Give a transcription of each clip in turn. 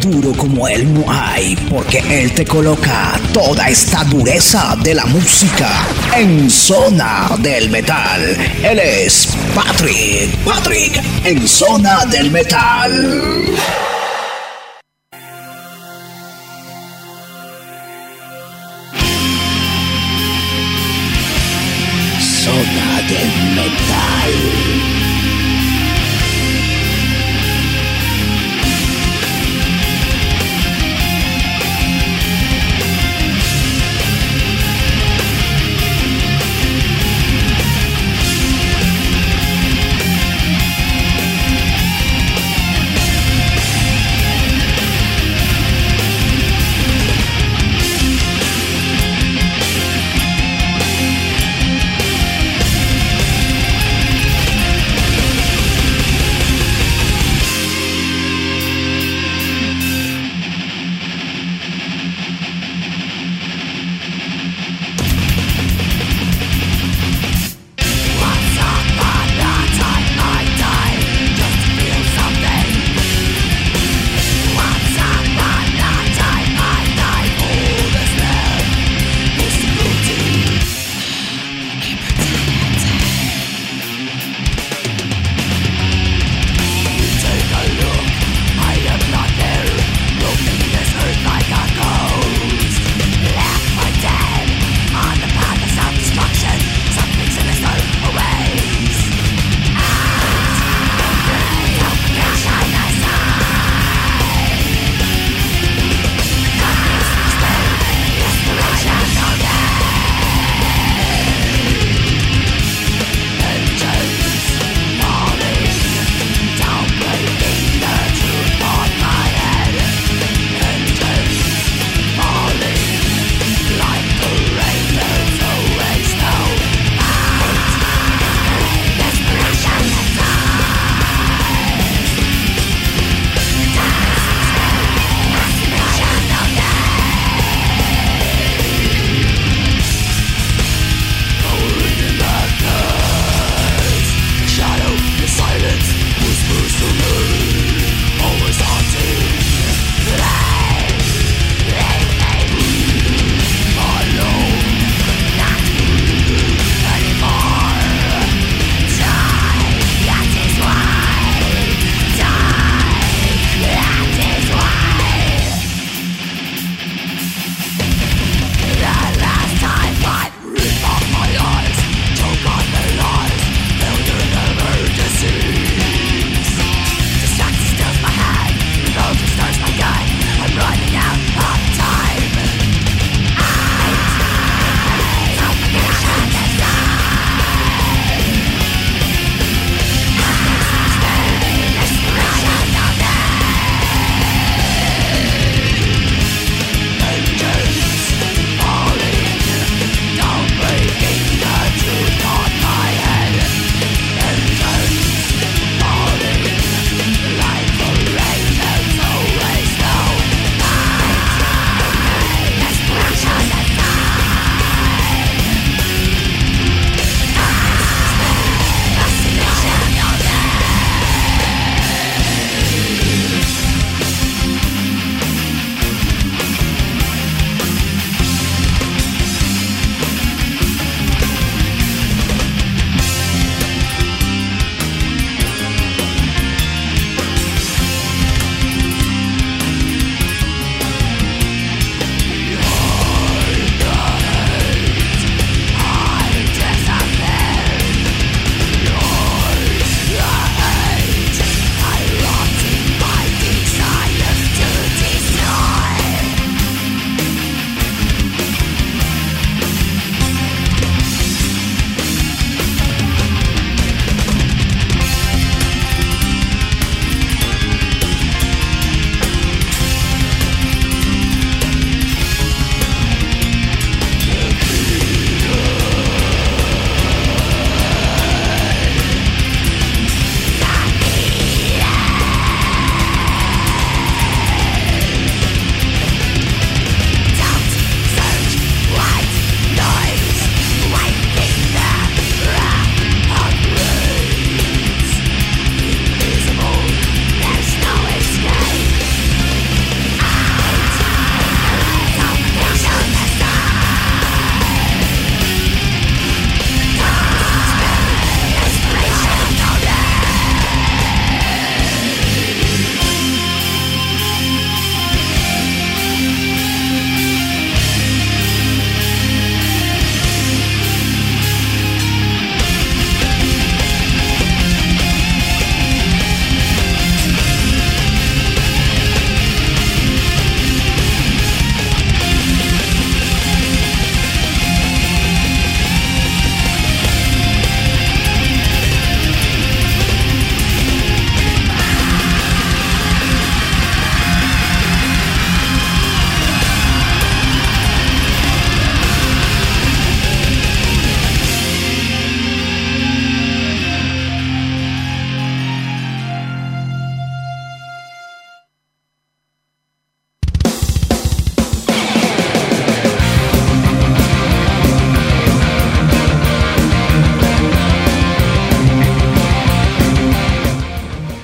duro como él no hay, porque él te coloca toda esta dureza de la música en Zona del Metal. Él es Patrick en Zona del Metal. Zona del Metal.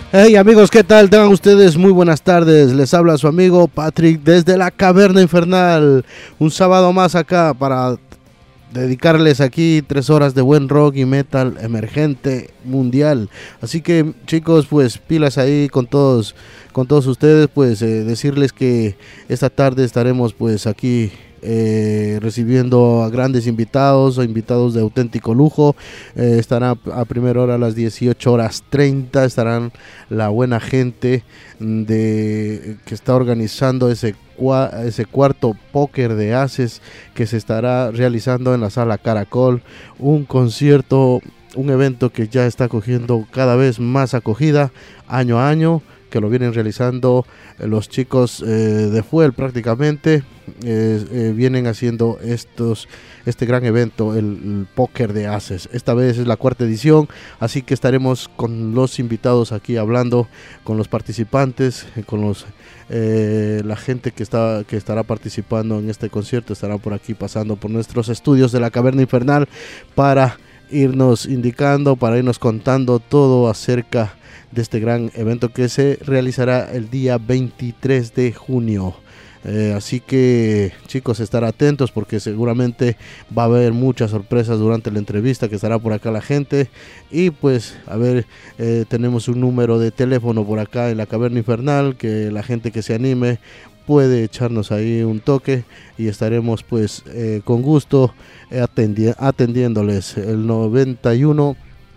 Hey amigos, ¿qué tal? Tengan ustedes muy buenas tardes. Les habla su amigo Patrick desde la Caverna Infernal. Un sábado más acá para dedicarles aquí 3 horas de buen rock y metal emergente mundial. Así que chicos, pues pilas ahí con todos ustedes, pues decirles que esta tarde estaremos pues aquí recibiendo a grandes invitados o invitados de auténtico lujo. Estará a primera hora a las 18:30, estarán la buena gente que está organizando ese cuarto póker de Aces que se estará realizando en la sala Caracol, un concierto, un evento que ya está cogiendo cada vez más acogida año a año, que lo vienen realizando los chicos de Fuel prácticamente. Vienen haciendo este gran evento, el póker de Aces. Esta vez es la 4ª edición, así que estaremos con los invitados aquí hablando, con los participantes, con la gente que estará participando en este concierto. Estará por aquí pasando por nuestros estudios de la Caverna Infernal para irnos indicando, para irnos contando todo acerca de este gran evento que se realizará el día 23 de junio. Así que chicos, estar atentos porque seguramente va a haber muchas sorpresas durante la entrevista, que estará por acá la gente. Y pues a ver, tenemos un número de teléfono por acá en la Caverna Infernal, que la gente que se anime puede echarnos ahí un toque y estaremos pues con gusto atendiéndoles. El 91,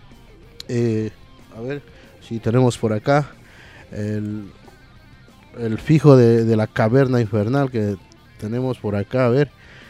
a ver si tenemos por acá el fijo de la Caverna Infernal que tenemos por acá. A ver,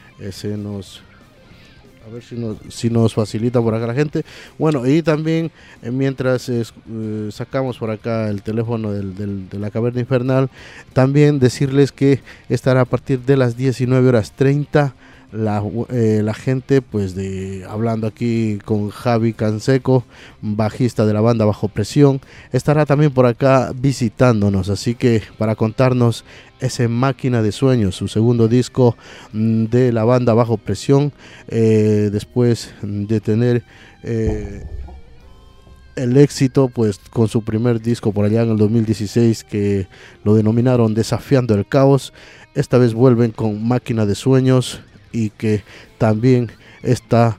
si nos facilita por acá la gente. Bueno, y también mientras sacamos por acá el teléfono de la Caverna Infernal, también decirles que estará a partir de las 19:30 la gente pues hablando aquí con Javi Canseco, bajista de la banda Bajo Presión. Estará también por acá visitándonos, así que para contarnos ese Máquina de Sueños, su segundo disco de la banda Bajo Presión, después de tener el éxito pues con su primer disco por allá en el 2016, que lo denominaron Desafiando el Caos. Esta vez vuelven con Máquina de Sueños, y que también está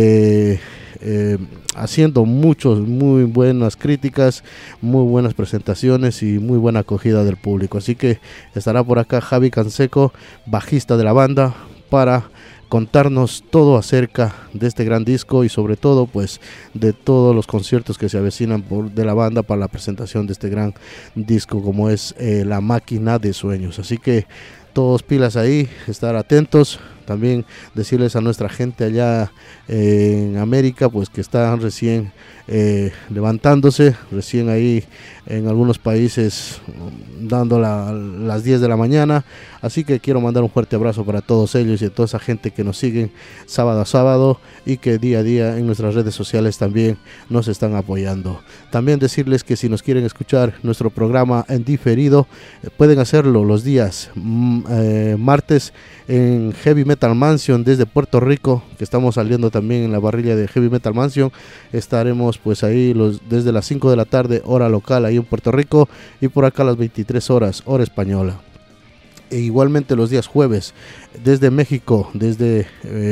haciendo muy buenas críticas, muy buenas presentaciones y muy buena acogida del público. Así que estará por acá Javi Canseco, bajista de la banda, para contarnos todo acerca de este gran disco y sobre todo pues de todos los conciertos que se avecinan de la banda para la presentación de este gran disco, como es La Máquina de Sueños. Así que todos pilas ahí, estar atentos. También decirles a nuestra gente allá en América pues que están recién levantándose, recién ahí en algunos países dando las 10 de la mañana. Así que quiero mandar un fuerte abrazo para todos ellos y a toda esa gente que nos siguen sábado a sábado y que día a día en nuestras redes sociales también nos están apoyando. También decirles que si nos quieren escuchar nuestro programa en diferido, pueden hacerlo los días martes en Heavy Metal Mansion desde Puerto Rico, que estamos saliendo también en la parrilla de Heavy Metal Mansion. Estaremos pues ahí desde las 5 de la tarde hora local ahí en Puerto Rico, y por acá a las 23 horas hora española. E igualmente los días jueves desde México, desde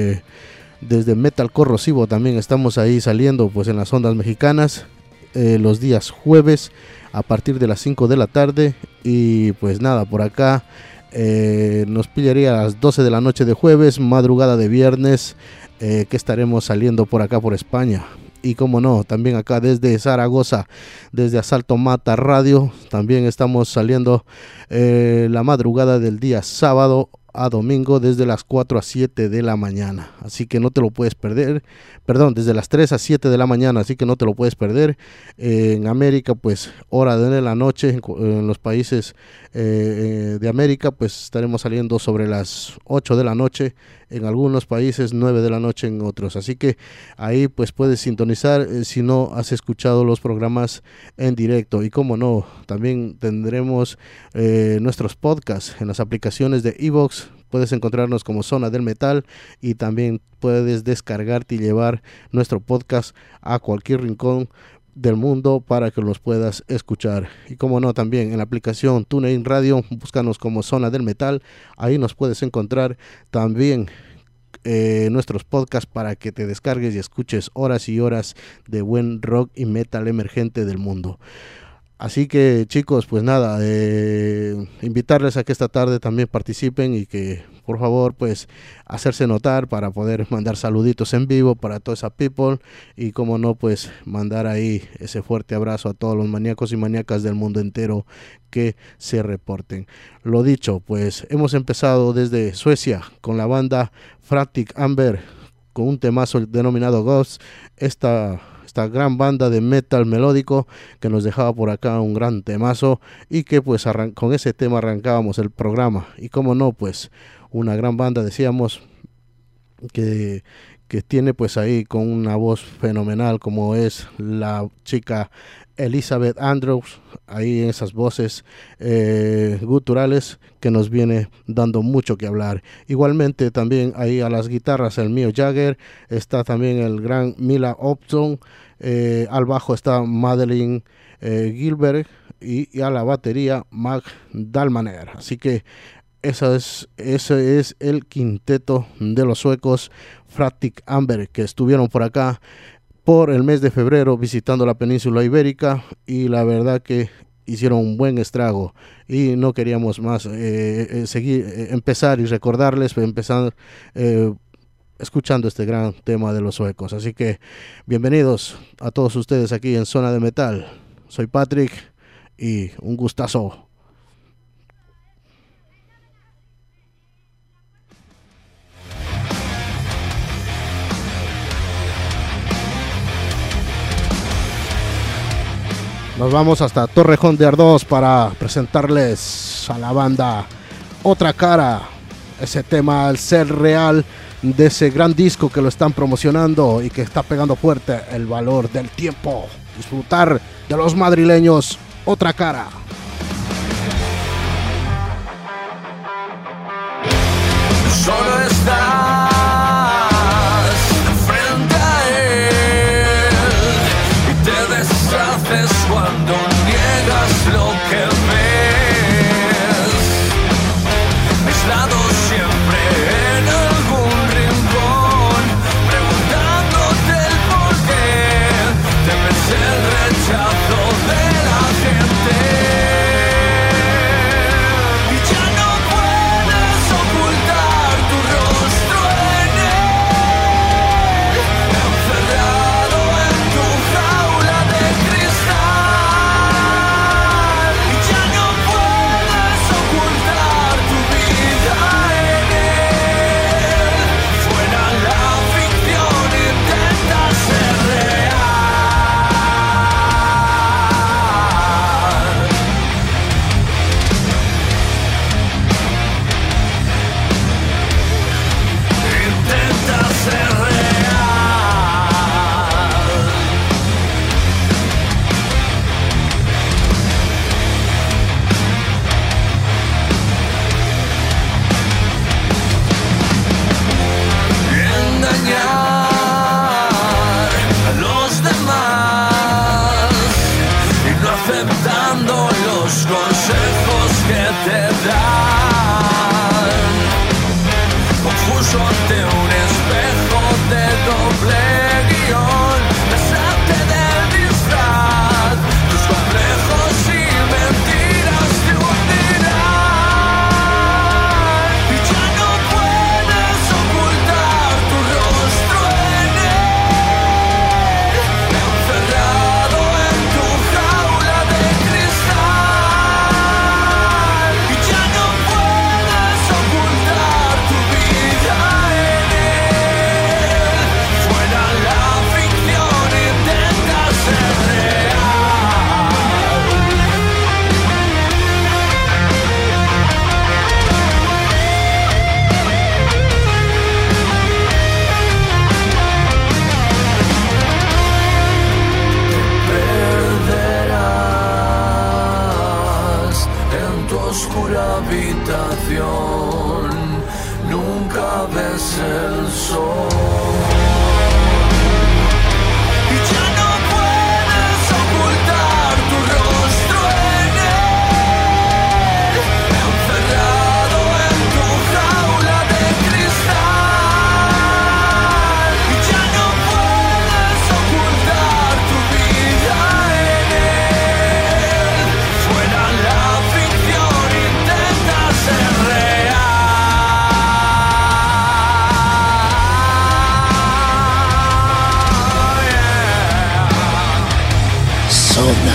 Metal Corrosivo también estamos ahí saliendo pues en las ondas mexicanas, los días jueves a partir de las 5 de la tarde. Y pues nada, por acá nos pillaría a las 12 de la noche de jueves, madrugada de viernes, que estaremos saliendo por acá por España. Y como no, también acá desde Zaragoza, desde Asalto Mata Radio, también estamos saliendo la madrugada del día sábado a domingo desde las 4 a 7 de la mañana, así que no te lo puedes perder. Perdón, desde las 3 a 7 de la mañana, así que no te lo puedes perder. En América pues hora de la noche, en los países de América pues estaremos saliendo sobre las 8 de la noche, en algunos países 9 de la noche en otros, así que ahí pues puedes sintonizar si no has escuchado los programas en directo. Y como no, también tendremos nuestros podcasts en las aplicaciones de iVoox. Puedes encontrarnos como Zona del Metal y también puedes descargarte y llevar nuestro podcast a cualquier rincón del mundo para que los puedas escuchar. Y como no, también en la aplicación TuneIn Radio, búscanos como Zona del Metal, ahí nos puedes encontrar también nuestros podcasts para que te descargues y escuches horas y horas de buen rock y metal emergente del mundo. Así que chicos, pues nada, invitarles a que esta tarde también participen y que por favor pues hacerse notar para poder mandar saluditos en vivo para toda esa people y como no pues mandar ahí ese fuerte abrazo a todos los maníacos y maníacas del mundo entero que se reporten. Lo dicho, pues hemos empezado desde Suecia con la banda Frantic Amber con un temazo denominado Ghost, esta gran banda de metal melódico que nos dejaba por acá un gran temazo y que pues con ese tema arrancábamos el programa. Y como no, pues una gran banda, decíamos, que tiene pues ahí con una voz fenomenal como es la chica Elizabeth Andrews, ahí en esas voces guturales que nos viene dando mucho que hablar. Igualmente también ahí a las guitarras el Mick Jagger, está también el gran Mila Upton, al bajo está Madeleine Gilbert y a la batería Mac Dalmaner. Así que ese es el quinteto de los suecos Frantic Amber que estuvieron por acá por el mes de febrero visitando la península ibérica y la verdad que hicieron un buen estrago y no queríamos más empezar y recordarles, empezar escuchando este gran tema de los suecos. Así que bienvenidos a todos ustedes aquí en Zona de Metal. Soy Patrick y un gustazo. Nos vamos hasta Torrejón de Ardoz para presentarles a la banda Otra Cara, ese tema al ser real de ese gran disco que lo están promocionando y que está pegando fuerte, El Valor del Tiempo. Disfrutar de los madrileños, Otra Cara. Solo estás frente a él y te deshaces cuando niegas lo que ves. Aislado siempre en algún rincón, preguntándote el por qué. Temes el rechazo de la gente y ya no puedes ocultar tu rostro en él, encerrado en tu jaula de cristal. Y ya no puedes ocultar tu vida en él. Fuera la ficción, intenta ser real. Intenta ser real. Engañar a los demás y no aceptando los consejos que te dan. Confuso ante un espejo de doble guión, besarte del disfraz, tus complejos y mentiras te hundirán. Y ya no puedes ocultar tu rostro en él, encerrado en tu jaula de cristal. Y ya no puedes ocultar tu vida en él. Fuera la ficción, intenta ser real. Perderás en tu oscura habitación, nunca ves el sol. Y ya no puedes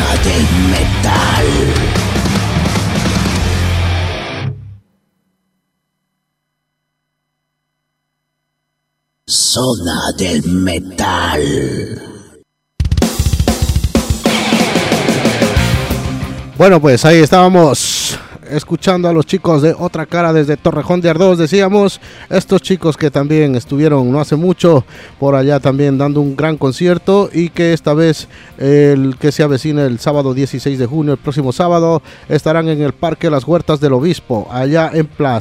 del metal. Zona del metal. Bueno, pues ahí estábamos escuchando a los chicos de Otra Cara desde Torrejón de Ardoz. Decíamos, estos chicos que también estuvieron no hace mucho por allá también dando un gran concierto, y que esta vez el que se avecina el sábado 16 de junio, el próximo sábado, estarán en el Parque Las Huertas del Obispo, allá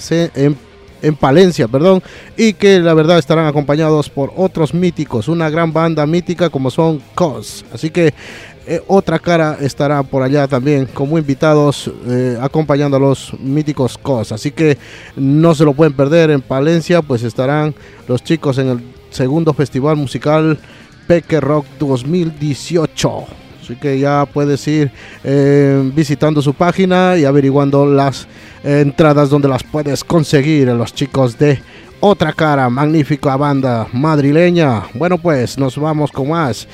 en Palencia, perdón, y que la verdad estarán acompañados por otros míticos, una gran banda mítica como son COS. Así que Otra Cara estará por allá también como invitados, acompañando a los míticos COS. Así que no se lo pueden perder. En Palencia pues estarán los chicos en el segundo festival musical Peque Rock 2018. Así que ya puedes ir visitando su página y averiguando las entradas donde las puedes conseguir. Los chicos de Otra Cara, magnífica banda madrileña. Bueno, pues nos vamos con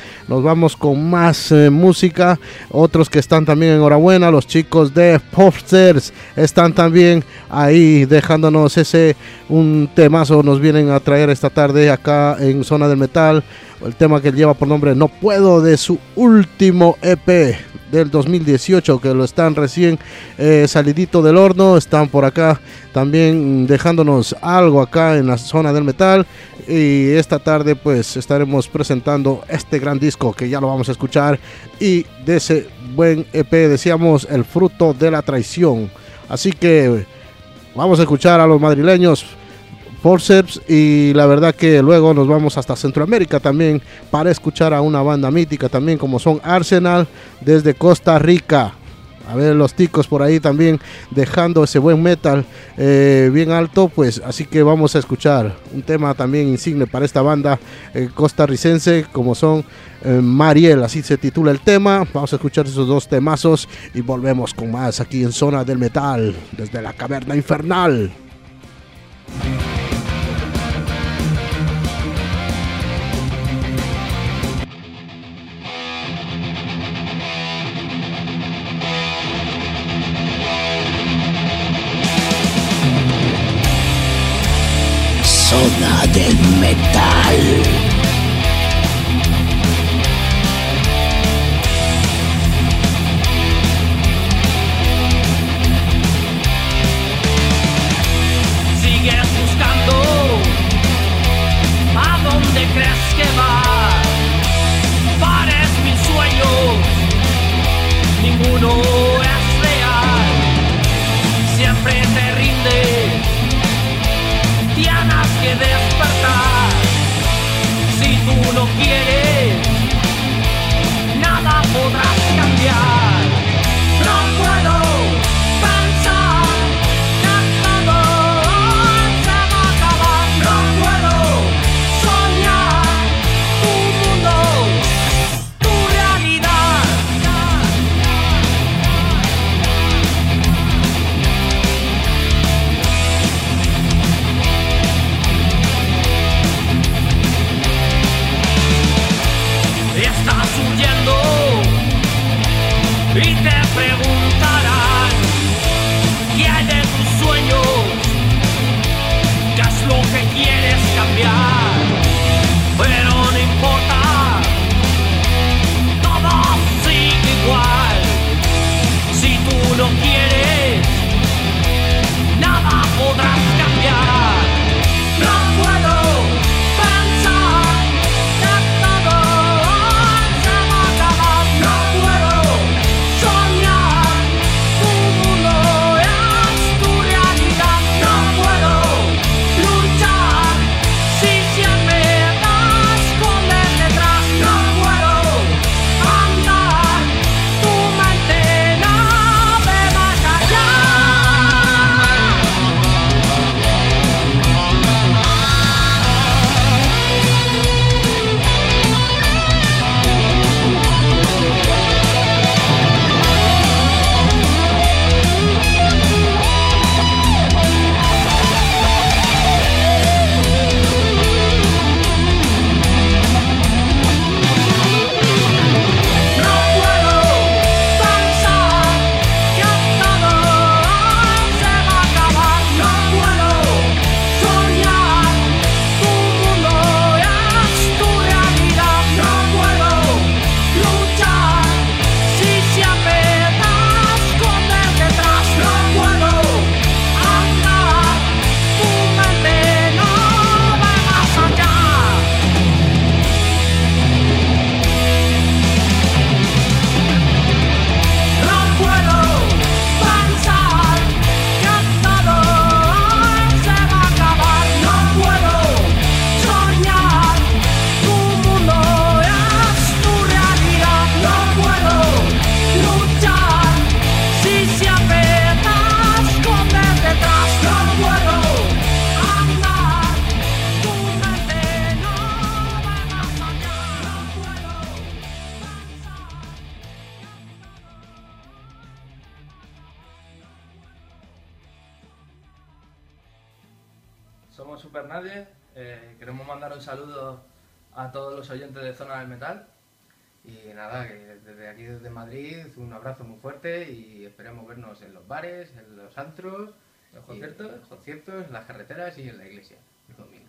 más música. Otros que están también enhorabuena, los chicos de Posters están también ahí dejándonos un temazo. Nos vienen a traer esta tarde acá en Zona del Metal el tema que lleva por nombre No Puedo, de su último EP del 2018, que lo están recién salidito del horno. Están por acá también dejándonos algo acá en la Zona del Metal, y esta tarde pues estaremos presentando este gran disco que ya lo vamos a escuchar, y de ese buen EP decíamos El Fruto de la Traición. Así que vamos a escuchar a los madrileños Forceps, y la verdad que luego nos vamos hasta Centroamérica también para escuchar a una banda mítica también como son Arsenal desde Costa Rica. A ver, los ticos por ahí también dejando ese buen metal bien alto, pues así que vamos a escuchar un tema también insigne para esta banda costarricense como son Mariel, así se titula el tema. Vamos a escuchar esos dos temazos y volvemos con más aquí en Zona del Metal desde la Caverna Infernal. Zona del Metal. Sigues buscando a dónde crees que vas. Pares mis sueños, ninguno es real. Siempre te rindes, tienes que despertar. Si tú no quieres, nada podrás cambiar. No puedo pensar que todo se va a acabar. No puedo soñar tu mundo, tu realidad. Estás huyendo y te preguntarán qué hay de tus sueños, qué es lo que quieres cambiar. Pero no importa, todo sigue igual. Si tú no quieres, nada podrás cambiar. No puedo pensar que todo se va a acabar. No puedo soñar tu mundo es tu realidad. No puedo luchar somos Super Nadie. Queremos mandar un saludo a todos los oyentes de Zona del Metal. Y nada, que desde aquí, desde Madrid, un abrazo muy fuerte y esperemos vernos en los bares, en los antros, en los conciertos, en las carreteras y en la iglesia el domingo.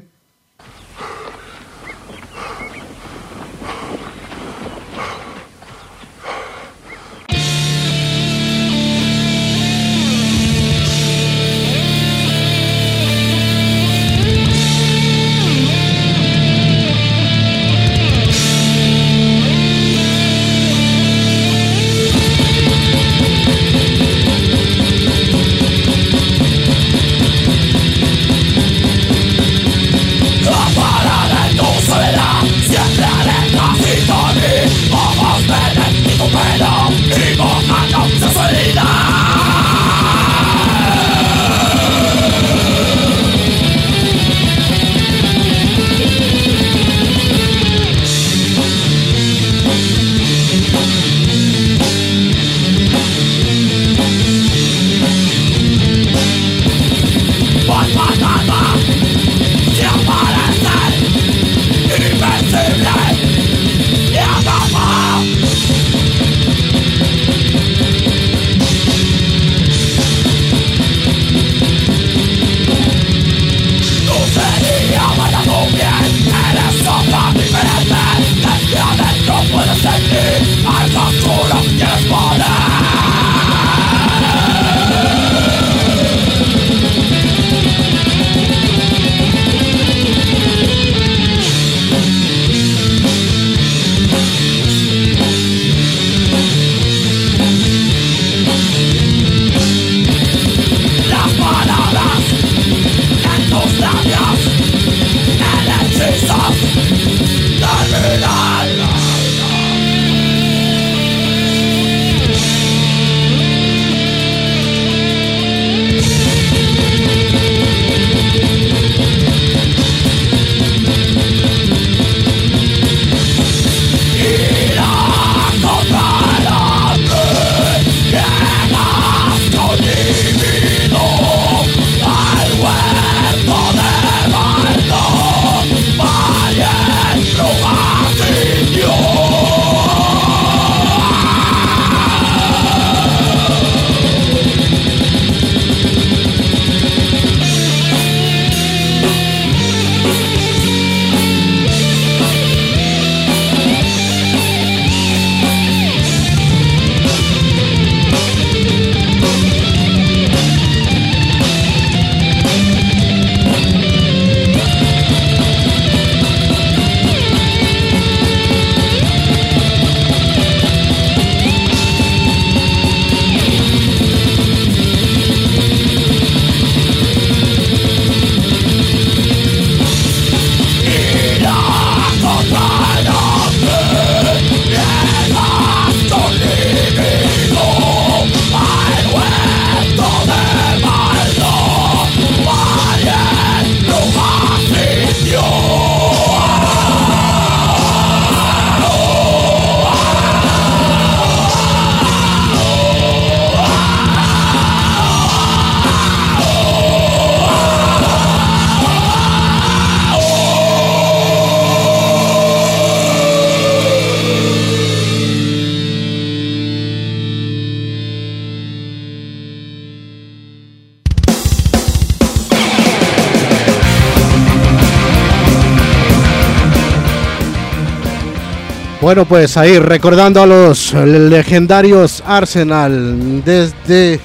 Bueno, pues ahí recordando a los legendarios Arsenal desde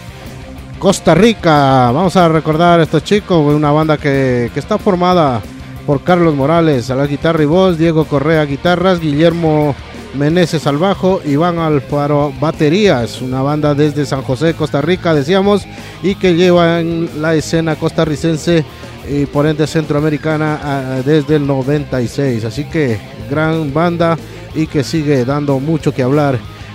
Costa Rica. Vamos a recordar a estos chicos, una banda que está formada por Carlos Morales a la guitarra y voz, Diego Correa guitarras, Guillermo Meneses al bajo, Iván Alfaro baterías. Una banda desde San José, Costa Rica, decíamos, y que lleva en la escena costarricense y por ende centroamericana desde el 96. Así que gran banda y que sigue dando mucho que hablar,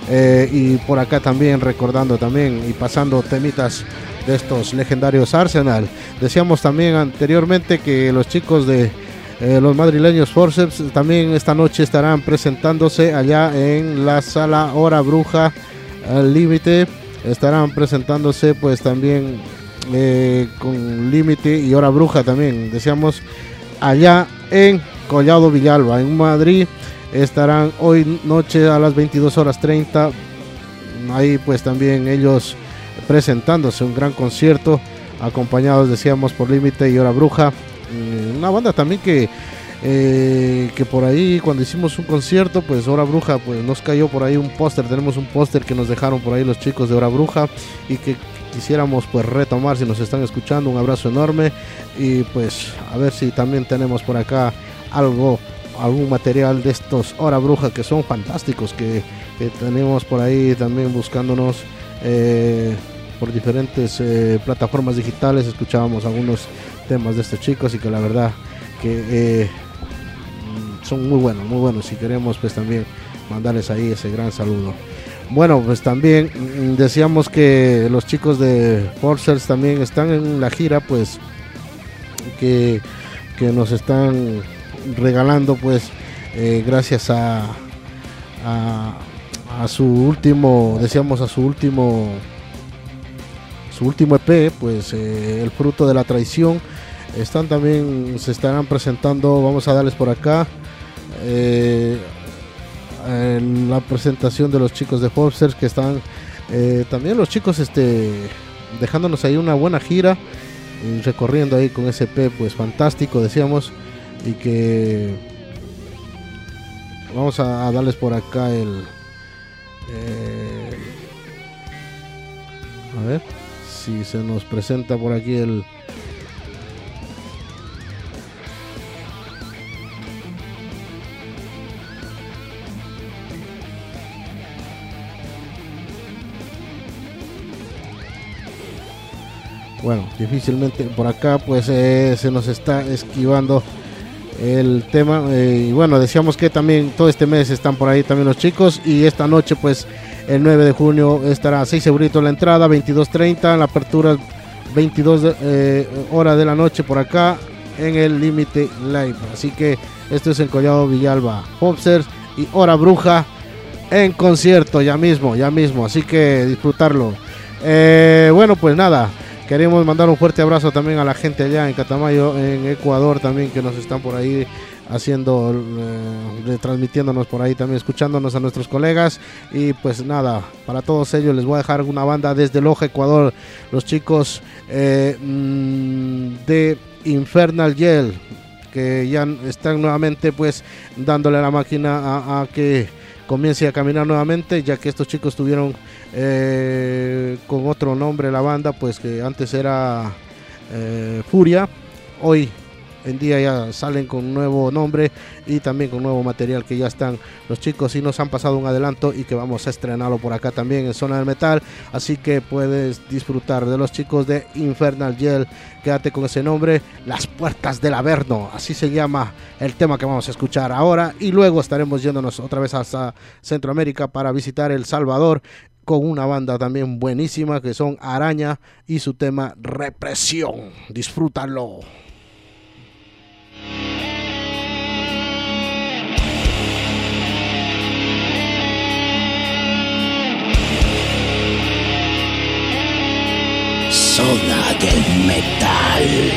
y por acá también recordando también y pasando temitas de estos legendarios Arsenal. Decíamos también anteriormente que los chicos de los madrileños Forceps también esta noche estarán presentándose allá en la sala Hora Bruja al Límite. Estarán presentándose pues también con Límite y Hora Bruja también, decíamos, allá en Collado Villalba, en Madrid. Estarán hoy noche a las 22:30. Ahí pues también ellos presentándose un gran concierto, acompañados, decíamos, por Límite y Hora Bruja. Una banda también que por ahí cuando hicimos un concierto, pues Hora Bruja, pues nos cayó por ahí un póster. Tenemos un póster que nos dejaron por ahí los chicos de Hora Bruja y que quisiéramos pues retomar, si nos están escuchando. Un abrazo enorme y pues a ver si también tenemos por acá algún material de estos Hora Bruja, que son fantásticos, que tenemos por ahí también buscándonos por diferentes plataformas digitales. Escuchábamos algunos temas de estos chicos y que la verdad que son muy buenos, y queremos pues también mandarles ahí ese gran saludo. Bueno, pues también decíamos que los chicos de Forcers también están en la gira, pues que nos están regalando, pues gracias a su último, decíamos, a su último EP, pues El Fruto de la Traición. Se estarán presentando, vamos a darles por acá la presentación de los chicos de Forcers, que están también los chicos dejándonos ahí una buena gira, recorriendo ahí con ese EP pues fantástico, decíamos, y que vamos a darles por acá a ver si se nos presenta por aquí el bueno, difícilmente por acá pues se nos está esquivando el tema, y bueno, decíamos que también todo este mes están por ahí también los chicos, y esta noche pues el 9 de junio estará 6 euritos la entrada, 22:30 la apertura, 22 hora de la noche por acá en el Límite Live. Así que esto es en Collado Villalba, Forcers y Hora Bruja en concierto ya mismo, así que disfrutarlo. Bueno, pues nada, queremos mandar un fuerte abrazo también a la gente allá en Catamayo, en Ecuador también, que nos están por ahí haciendo, transmitiéndonos por ahí también, escuchándonos a nuestros colegas. Y pues nada, para todos ellos les voy a dejar una banda desde Loja, Ecuador, los chicos de Infernal Yell, que ya están nuevamente pues dándole a la máquina a que comience a caminar nuevamente, ya que estos chicos tuvieron con otro nombre la banda, pues que antes era Furia. Hoy en día ya salen con nuevo nombre y también con nuevo material, que ya están los chicos y nos han pasado un adelanto y que vamos a estrenarlo por acá también en Zona del Metal. Así que puedes disfrutar de los chicos de Infernal Yell. Quédate con ese nombre, Las Puertas del Averno, así se llama el tema que vamos a escuchar ahora, y luego estaremos yéndonos otra vez hasta Centroamérica para visitar El Salvador con una banda también buenísima que son Araña y su tema Represión. Disfrútalo. Zona del Metal.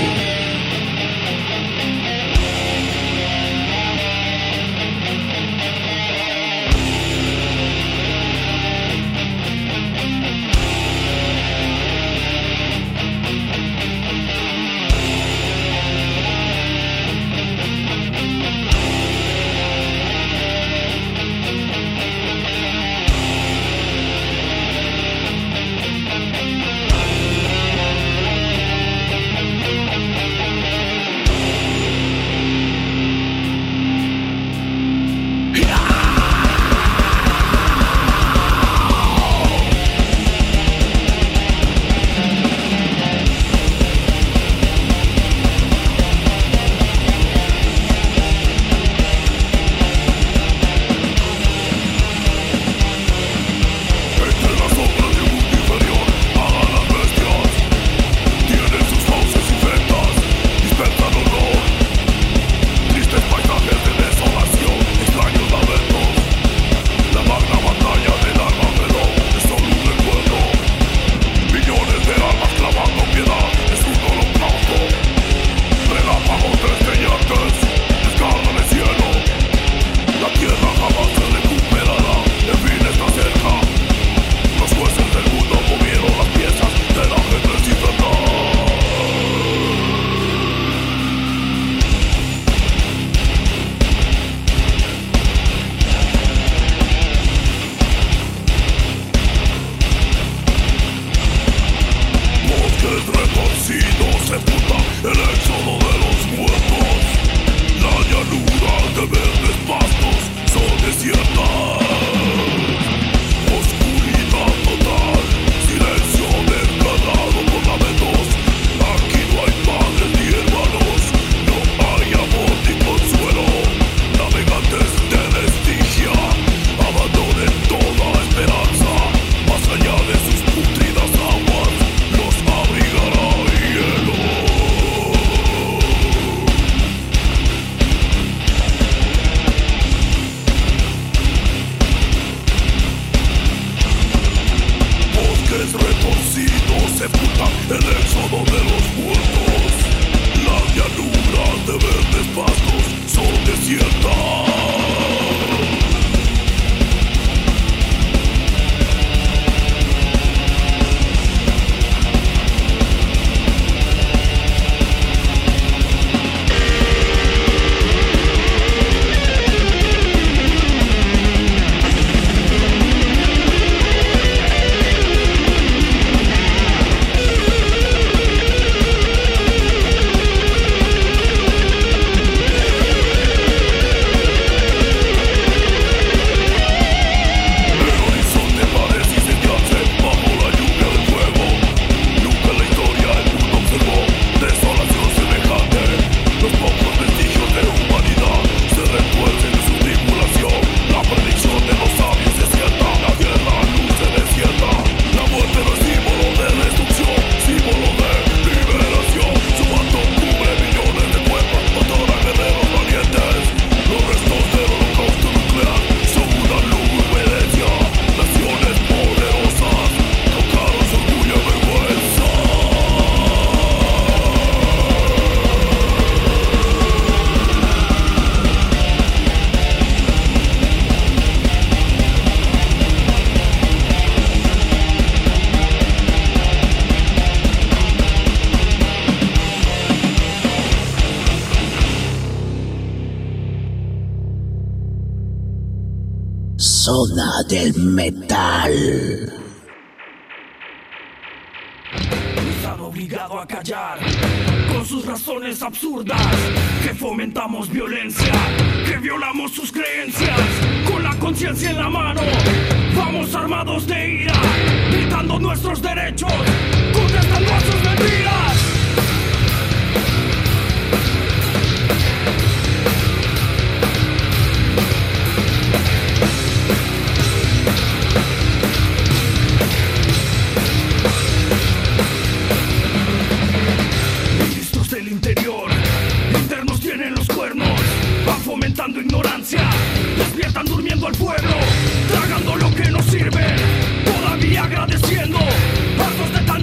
retorcido sepulta el éxodo de los muertos. La llanura de verdes pastos son desiertas. Oscuridad total, silencio desgarrado por lamentos. Aquí no hay padres ni hermanos, no hay amor ni consuelo. Navegantes de Vestigia abandonen toda esperanza. Más allá de sus putridas aguas los abrigará hielo. Bosques retorcidos sepultan el éxodo de los muertos. Las llanuras de verdes pastos son desiertas. Zona del Metal. Están obligado a callar con sus razones absurdas, que fomentamos violencia, que violamos sus creencias, con la conciencia en la mano, vamos armados de ira, gritando nuestros derechos, contestando a sus mentiras. Fomentando ignorancia, despiertan durmiendo al pueblo, tragando lo que no sirve, todavía agradeciendo, hartos de tal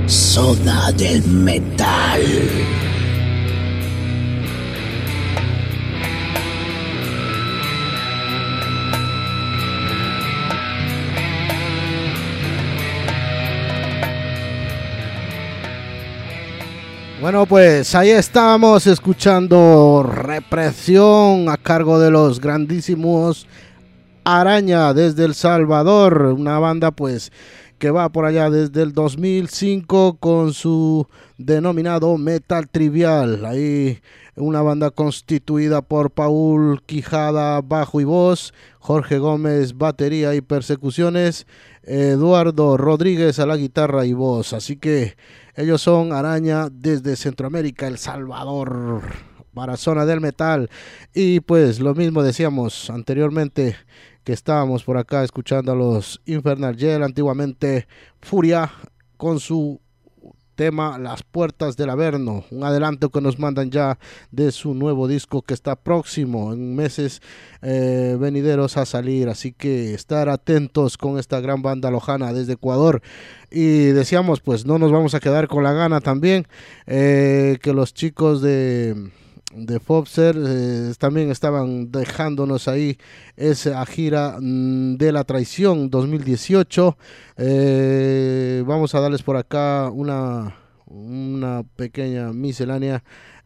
Zona del Metal. Bueno, pues ahí estábamos escuchando Represión a cargo de los grandísimos Araña desde El Salvador, una banda pues que va por allá desde el 2005 con su denominado Metal Trivial. Ahí una banda constituida por Paul Quijada, bajo y voz, Jorge Gómez, batería y percusiones, Eduardo Rodríguez a la guitarra y voz. Así que ellos son Araña desde Centroamérica, El Salvador, para Zona del Metal. Y pues lo mismo decíamos anteriormente, que estábamos por acá escuchando a los Infernal Yell, antiguamente Furia, con su tema Las Puertas del Averno, un adelanto que nos mandan ya de su nuevo disco que está próximo en meses venideros a salir, así que estar atentos con esta gran banda lojana desde Ecuador. Y decíamos, pues no nos vamos a quedar con la gana también, que los chicos de Fobser también estaban dejándonos ahí esa gira de la traición 2018. Vamos a darles por acá una pequeña miscelánea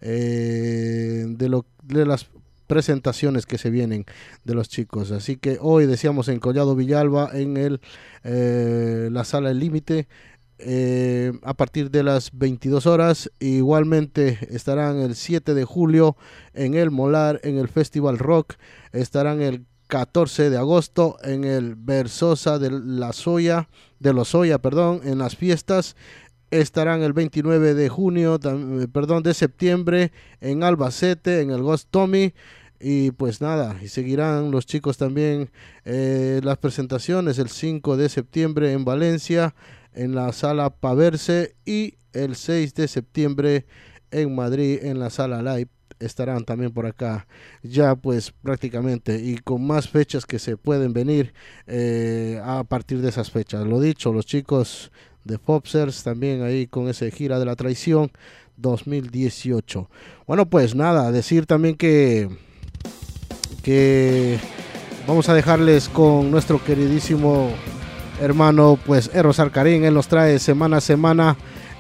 de las presentaciones que se vienen de los chicos. Así que hoy decíamos en Collado Villalba, en la Sala El Límite, a partir de las 22 horas. Igualmente estarán el 7 de julio en el Molar, en el Festival Rock. Estarán el 14 de agosto en el Versosa de Lozoya, en las fiestas. Estarán el 29 de septiembre en Albacete, en el Ghost Tommy. Y pues nada, y seguirán los chicos también las presentaciones el 5 de septiembre en Valencia, en la Sala Paverse, y el 6 de septiembre en Madrid, en la Sala Live. Estarán también por acá ya pues prácticamente, y con más fechas que se pueden venir a partir de esas fechas. Lo dicho, los chicos de Fobsers también ahí con ese Gira de la Traición 2018. Bueno, pues nada, decir también que vamos a dejarles con nuestro queridísimo hermano pues Erros Alcarín. Él nos trae semana a semana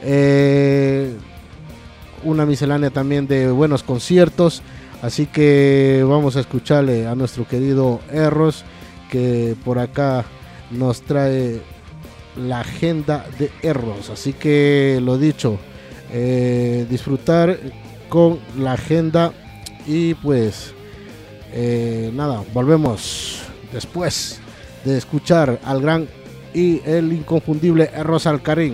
una miscelánea también de buenos conciertos, así que vamos a escucharle a nuestro querido Erros, que por acá nos trae la agenda de Erros. Así que lo dicho, disfrutar con la agenda. Y pues nada, volvemos después de escuchar al gran y el inconfundible Erros Alcarín.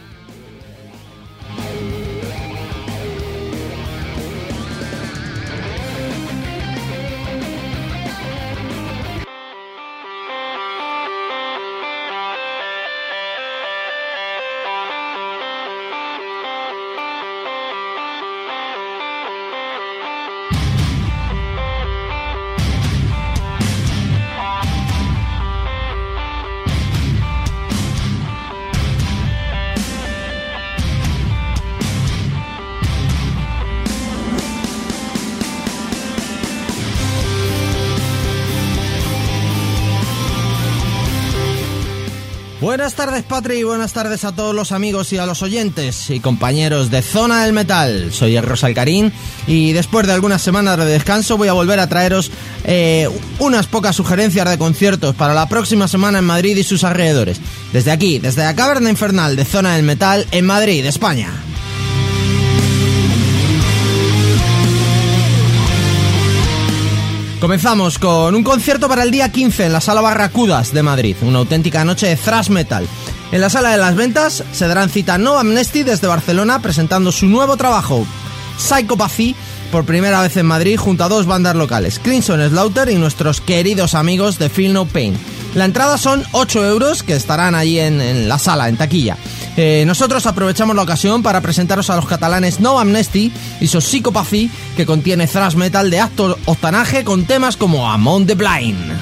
Buenas tardes, Patri, y buenas tardes a todos los amigos y a los oyentes y compañeros de Zona del Metal. Soy Erros Alcarín y después de algunas semanas de descanso voy a volver a traeros unas pocas sugerencias de conciertos para la próxima semana en Madrid y sus alrededores. Desde aquí, desde la Caverna Infernal de Zona del Metal en Madrid, España. Comenzamos con un concierto para el día 15 en la Sala Barracudas de Madrid, una auténtica noche de thrash metal. En la Sala de las Ventas se darán cita No Amnesty desde Barcelona presentando su nuevo trabajo, Psychopathy, por primera vez en Madrid junto a dos bandas locales, Crimson Slaughter y nuestros queridos amigos de Feel No Pain. La entrada son 8 euros que estarán allí en la sala, en taquilla. Nosotros aprovechamos la ocasión para presentaros a los catalanes No Amnesty y su Psychopathy, que contiene thrash metal de alto octanaje con temas como Among the Blind.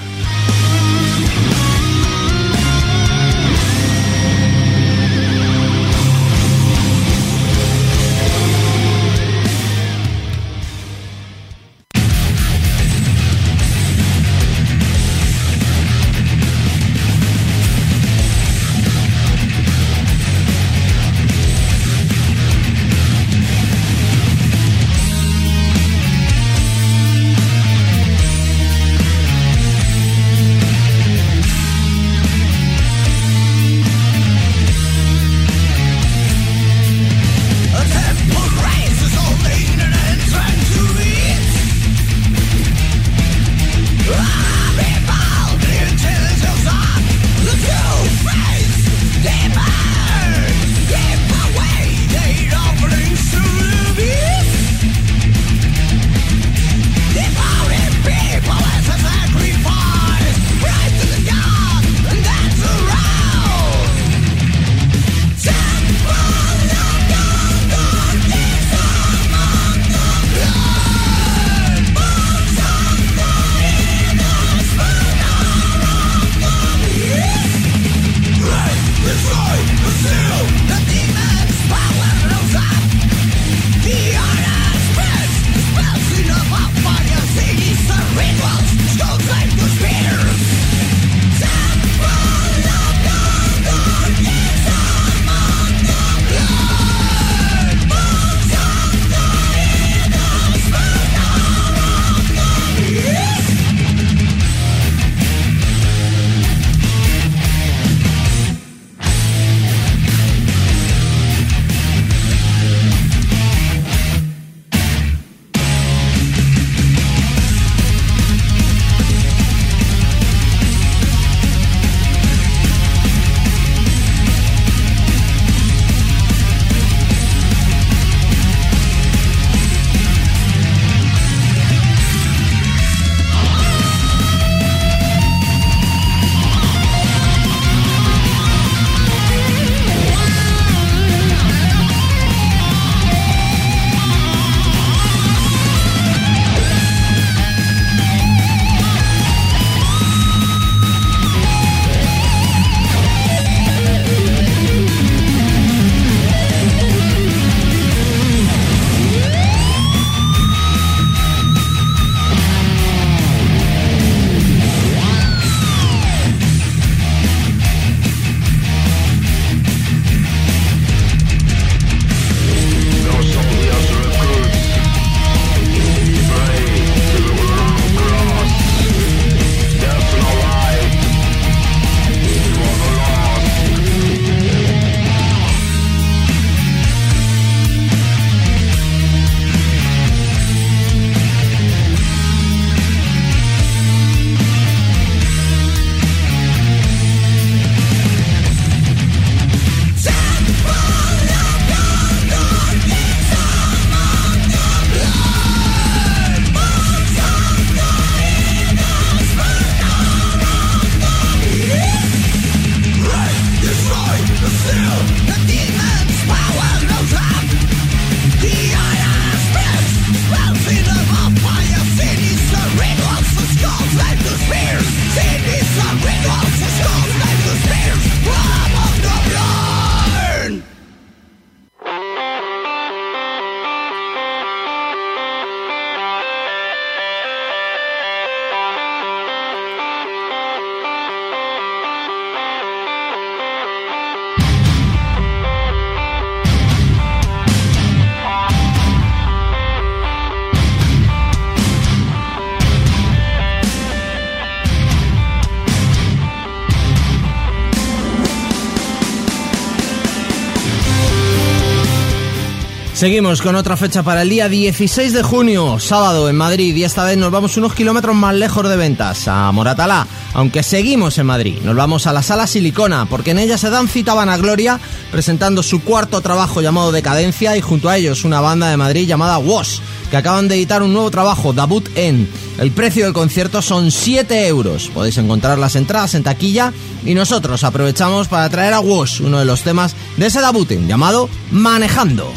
Seguimos con otra fecha para el día 16 de junio, sábado en Madrid, y esta vez nos vamos unos kilómetros más lejos de Ventas, a Moratalá, aunque seguimos en Madrid. Nos vamos a la Sala Silicona, porque en ella se dan cita Vanagloria presentando su cuarto trabajo llamado Decadencia, y junto a ellos una banda de Madrid llamada Wash, que acaban de editar un nuevo trabajo, Debut En. El precio del concierto son 7 euros. Podéis encontrar las entradas en taquilla y nosotros aprovechamos para traer a Wash uno de los temas de ese Debut En, llamado Manejando.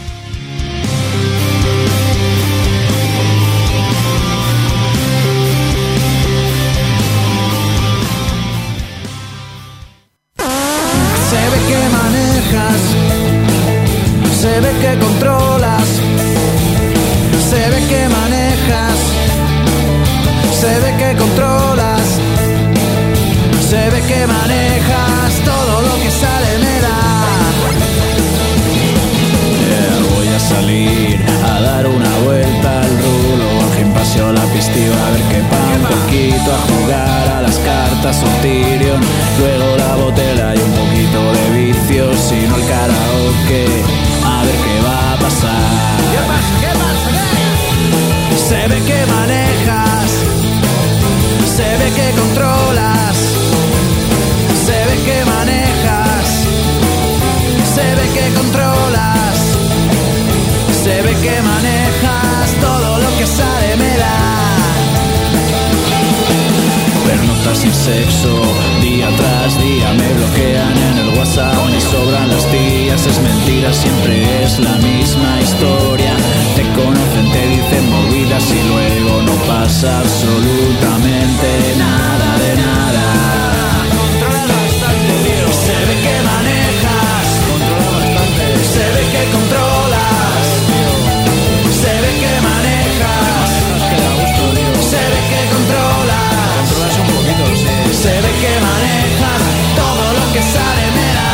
Se ve que controlas, se ve que manejas, se ve que controlas, se ve que manejas todo lo que sale me da. Voy a salir a dar una vuelta al rulo, al gimnasio, a la piscina, a ver qué pa' un poquito, a jugar a las cartas, un Tyrion, luego la botella y un poquito de vicio, sino el karaoke. A ver qué va a pasar. ¿Qué pasa? Se ve que manejas, se ve que controlas, se ve que manejas, se ve que controlas, se ve que manejas todo lo que sale me da. Pernotas sin sexo, día tras día me bloquean en el WhatsApp, me sobran las tías, es mentira, siempre es la misma historia. Te conocen, te dicen movidas y luego no pasa absolutamente nada de nada. Controla bastante, tío. Se ve que manejas, controla bastante. Se ve que controlas, se ve que manejas, que da gusto, tío. Se ve que controlas. Se ve que manejas todo lo que sale me da.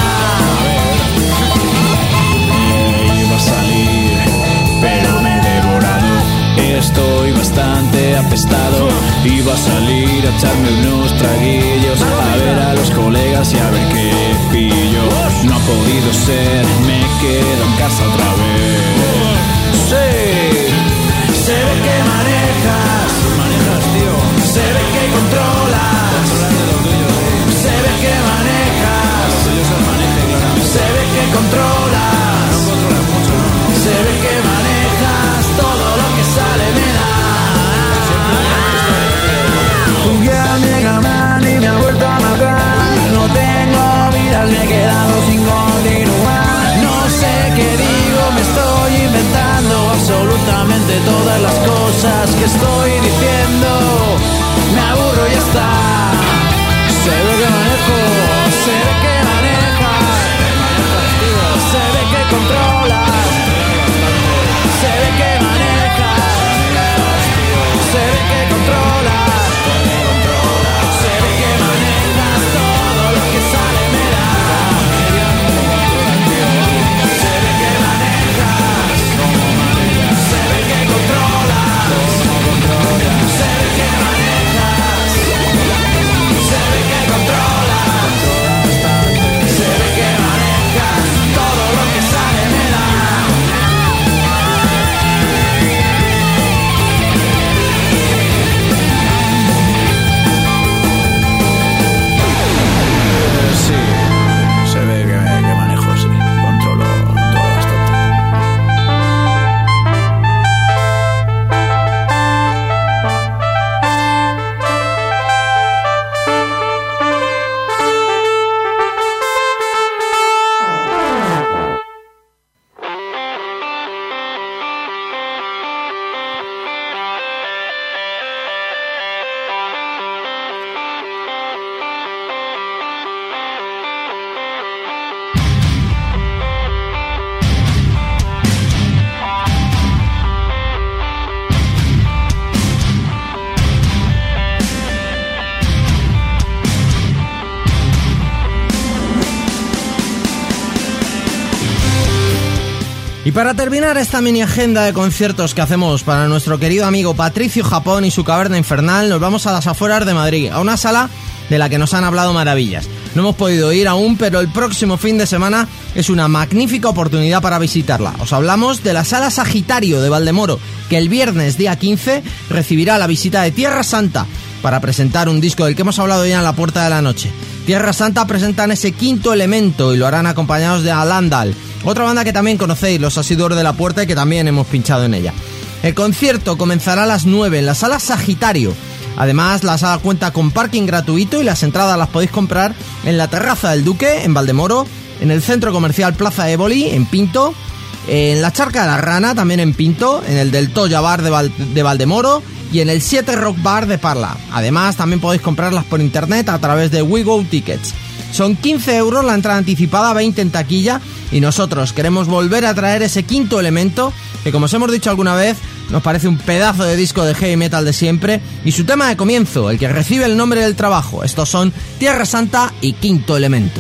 Iba a salir, pero me he devorado. Estoy bastante apestado. Iba a salir a echarme unos traguillos, a ver a los colegas y a ver qué pillo. No ha podido ser, me quedo en casa otra vez. Sí, se ve que manejas, tío. Se ve que controlas. Se ve que manejas, se ve que controlas, se ve que manejas todo lo que sale me da. Jugué a Mega Man y me ha vuelto a matar. No tengo vidas, me he quedado sin continuar. No sé qué digo, me estoy inventando absolutamente todas las cosas que estoy diciendo. Me aburro y ya está. Se ve que manejo, se ve que manejas, se ve que controlas, se ve que manejas, se ve que controlas, se ve que manejas todo lo que sale me da. Se ve que manejas, se ve que controlas, se ve que manejas, se ve que controlas, se ve que manejas todo lo que sale me da. Sí, se ve que manejo, sí, controlo todo bastante. Y para terminar esta mini agenda de conciertos que hacemos para nuestro querido amigo Patricio Japón y su Caverna Infernal, nos vamos a las afueras de Madrid, a una sala de la que nos han hablado maravillas. No hemos podido ir aún, pero el próximo fin de semana es una magnífica oportunidad para visitarla. Os hablamos de la Sala Sagitario de Valdemoro, que el viernes día 15 recibirá la visita de Tierra Santa para presentar un disco del que hemos hablado ya en la Puerta de la Noche. Tierra Santa presentan ese Quinto Elemento y lo harán acompañados de Alandal, otra banda que también conocéis, los Asiduos de la Puerta, y que también hemos pinchado en ella. El concierto comenzará a las 9 en la Sala Sagitario. Además, la sala cuenta con parking gratuito y las entradas las podéis comprar en la Terraza del Duque, en Valdemoro, en el Centro Comercial Plaza Éboli, en Pinto, en la Charca de la Rana, también en Pinto, en el del Toya Bar de Valdemoro y en el 7 Rock Bar de Parla. Además, también podéis comprarlas por internet a través de WeGo Tickets. Son 15 euros la entrada anticipada, 20 en taquilla, y nosotros queremos volver a traer ese Quinto Elemento, que como os hemos dicho alguna vez, nos parece un pedazo de disco de heavy metal de siempre, y su tema de comienzo, el que recibe el nombre del trabajo. Estos son Tierra Santa y Quinto Elemento.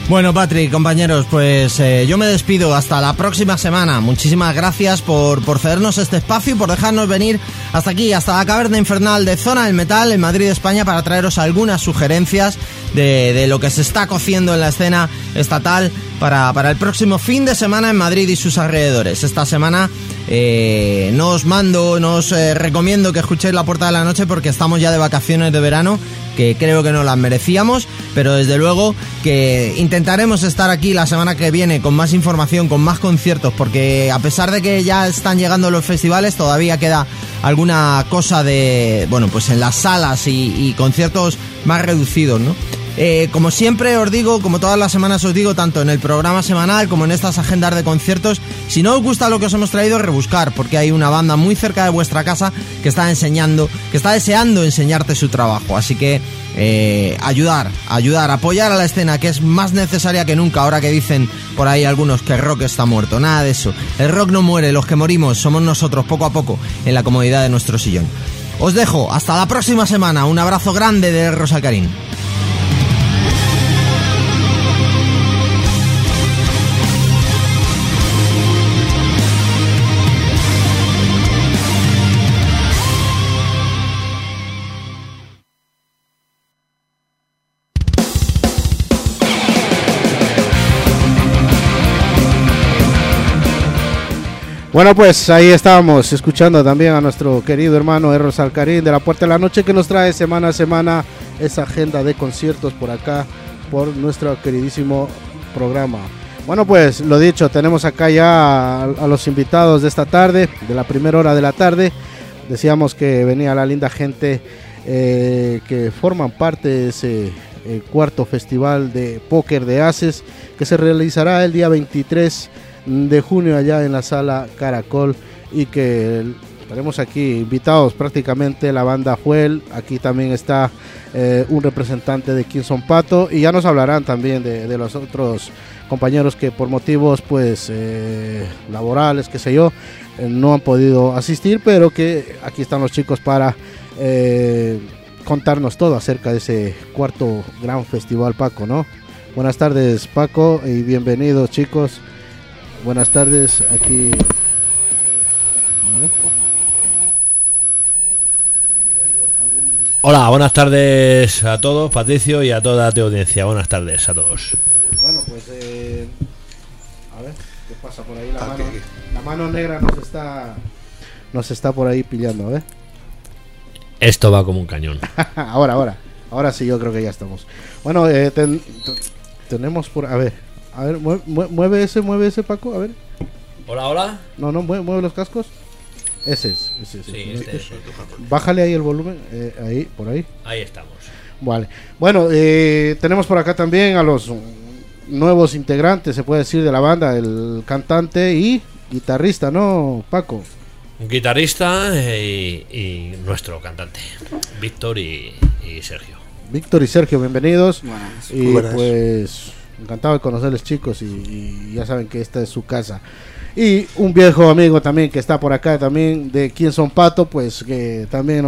Bueno, Patrick, compañeros, pues yo me despido hasta la próxima semana. Muchísimas gracias por cedernos este espacio y por dejarnos venir hasta aquí, hasta la caverna infernal de Zona del Metal en Madrid, España, para traeros algunas sugerencias de lo que se está cociendo en la escena estatal para el próximo fin de semana en Madrid y sus alrededores. Esta semana no os recomiendo que escuchéis La Puerta de la Noche porque estamos ya de vacaciones de verano, que creo que no las merecíamos, pero desde luego que intentaremos estar aquí la semana que viene con más información, con más conciertos, porque a pesar de que ya están llegando los festivales, todavía queda alguna cosa de, bueno, pues en las salas y conciertos más reducidos, ¿no? Como siempre os digo, como todas las semanas os digo, tanto en el programa semanal como en estas agendas de conciertos, si no os gusta lo que os hemos traído, rebuscar, porque hay una banda muy cerca de vuestra casa que está deseando enseñarte su trabajo. Así que ayudar, apoyar a la escena, que es más necesaria que nunca, ahora que dicen por ahí algunos que el rock está muerto. Nada de eso, el rock no muere, los que morimos somos nosotros, poco a poco, en la comodidad de nuestro sillón. Os dejo, hasta la próxima semana, un abrazo grande de Rosa Karim. Bueno, pues ahí estábamos escuchando también a nuestro querido hermano Erros Alcarín de La Puerta de la Noche, que nos trae semana a semana esa agenda de conciertos por acá, por nuestro queridísimo programa. Bueno, pues lo dicho, tenemos acá ya a los invitados de esta tarde, de la primera hora de la tarde. Decíamos que venía la linda gente que forman parte de ese cuarto festival de póker de Aces, que se realizará el día 23 de junio allá en la sala Caracol, y que tenemos aquí invitados prácticamente la banda Fuel. Aquí también está un representante de Kingston Pato, y ya nos hablarán también de los otros compañeros que por motivos pues laborales, qué sé yo, no han podido asistir, pero que aquí están los chicos para contarnos todo acerca de ese cuarto gran festival, Paco, ¿no? Buenas tardes, Paco, y bienvenidos, chicos. Buenas tardes, aquí. Hola, buenas tardes a todos, Patricio, y a toda tu audiencia. Buenas tardes a todos. Bueno, pues a ver, ¿qué pasa por ahí? La mano negra nos está por ahí pillando, a ver. Esto va como un cañón. Ahora sí, yo creo que ya estamos. Bueno, tenemos por, a ver, mueve ese, Paco, a ver. Hola. No, mueve los cascos. Ese es. Sí, Bájale ahí el volumen, ahí, por ahí. Ahí estamos. Vale. Bueno, tenemos por acá también a los nuevos integrantes, se puede decir, de la banda, el cantante y guitarrista, ¿no, Paco? Un guitarrista y nuestro cantante, Víctor y Sergio. Víctor y Sergio, bienvenidos. Buenas. Y pues encantado de conocerles, chicos, y ya saben que esta es su casa. Y un viejo amigo también que está por acá también, de Kingston Pato, pues que también